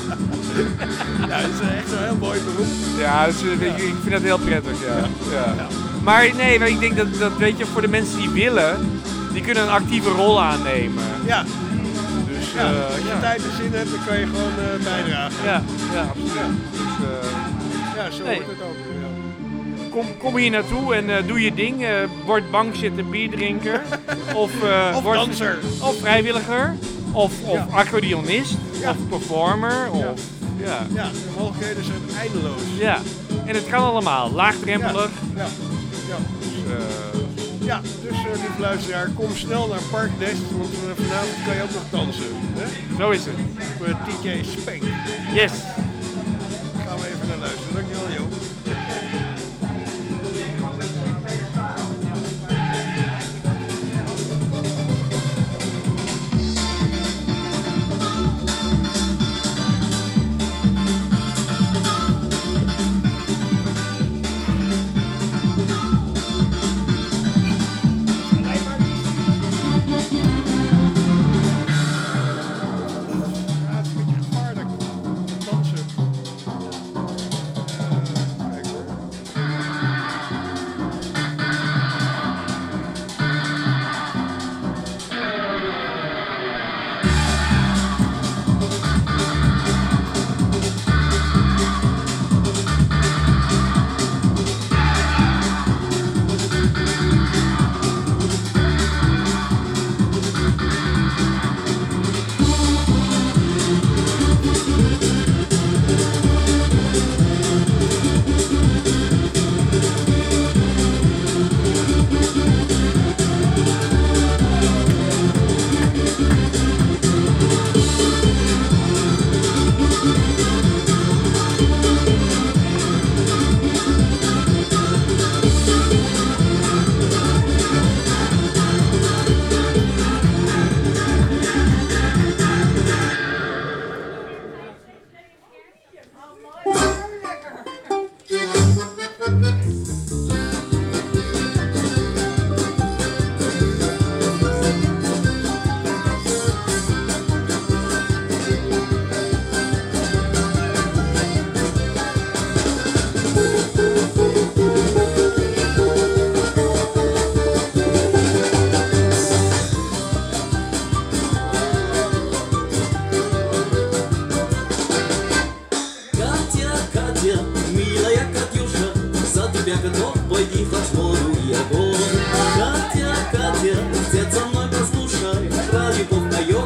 D: Ja, dat is echt een heel mooi beroep.
Q: Ja, dus, uh, ik, ik vind dat heel prettig, ja. Ja. Ja. Ja. Maar nee, ik denk dat, dat, weet je, voor de mensen die willen, die kunnen een actieve rol aannemen.
D: Ja.
Q: Dus,
D: ja,
Q: uh,
D: als je
Q: ja.
D: tijd en zin hebt, dan kan je gewoon uh, bijdragen.
Q: Ja, ja, absoluut. Ja. Dus, uh,
D: ja, zo
Q: nee.
D: wordt het ook. Ja.
Q: Kom, kom hier naartoe en uh, doe je ding. Uh, word bankzitter, bierdrinker. of, uh,
D: of
Q: word,
D: danser.
Q: Of vrijwilliger. Of, of
D: ja.
Q: accordeonist. Ja. Of performer.
D: Ja.
Q: Of, ja.
D: ja, de mogelijkheden zijn eindeloos.
Q: Ja, en het kan allemaal. Laagdrempelig.
D: Ja, ja. ja.
Q: Dus, uh...
D: ja, dus uh, lieve luisteraar, kom snel naar Parknest, want uh, vanavond kan je ook nog dansen. Hè?
Q: Zo is het.
D: Op uh, D J Spank.
Q: Yes.
D: Gaan we even naar luisteren. Dankjewel, Jo.
R: Катя, Катя, милая Катюша, за тебя готов бой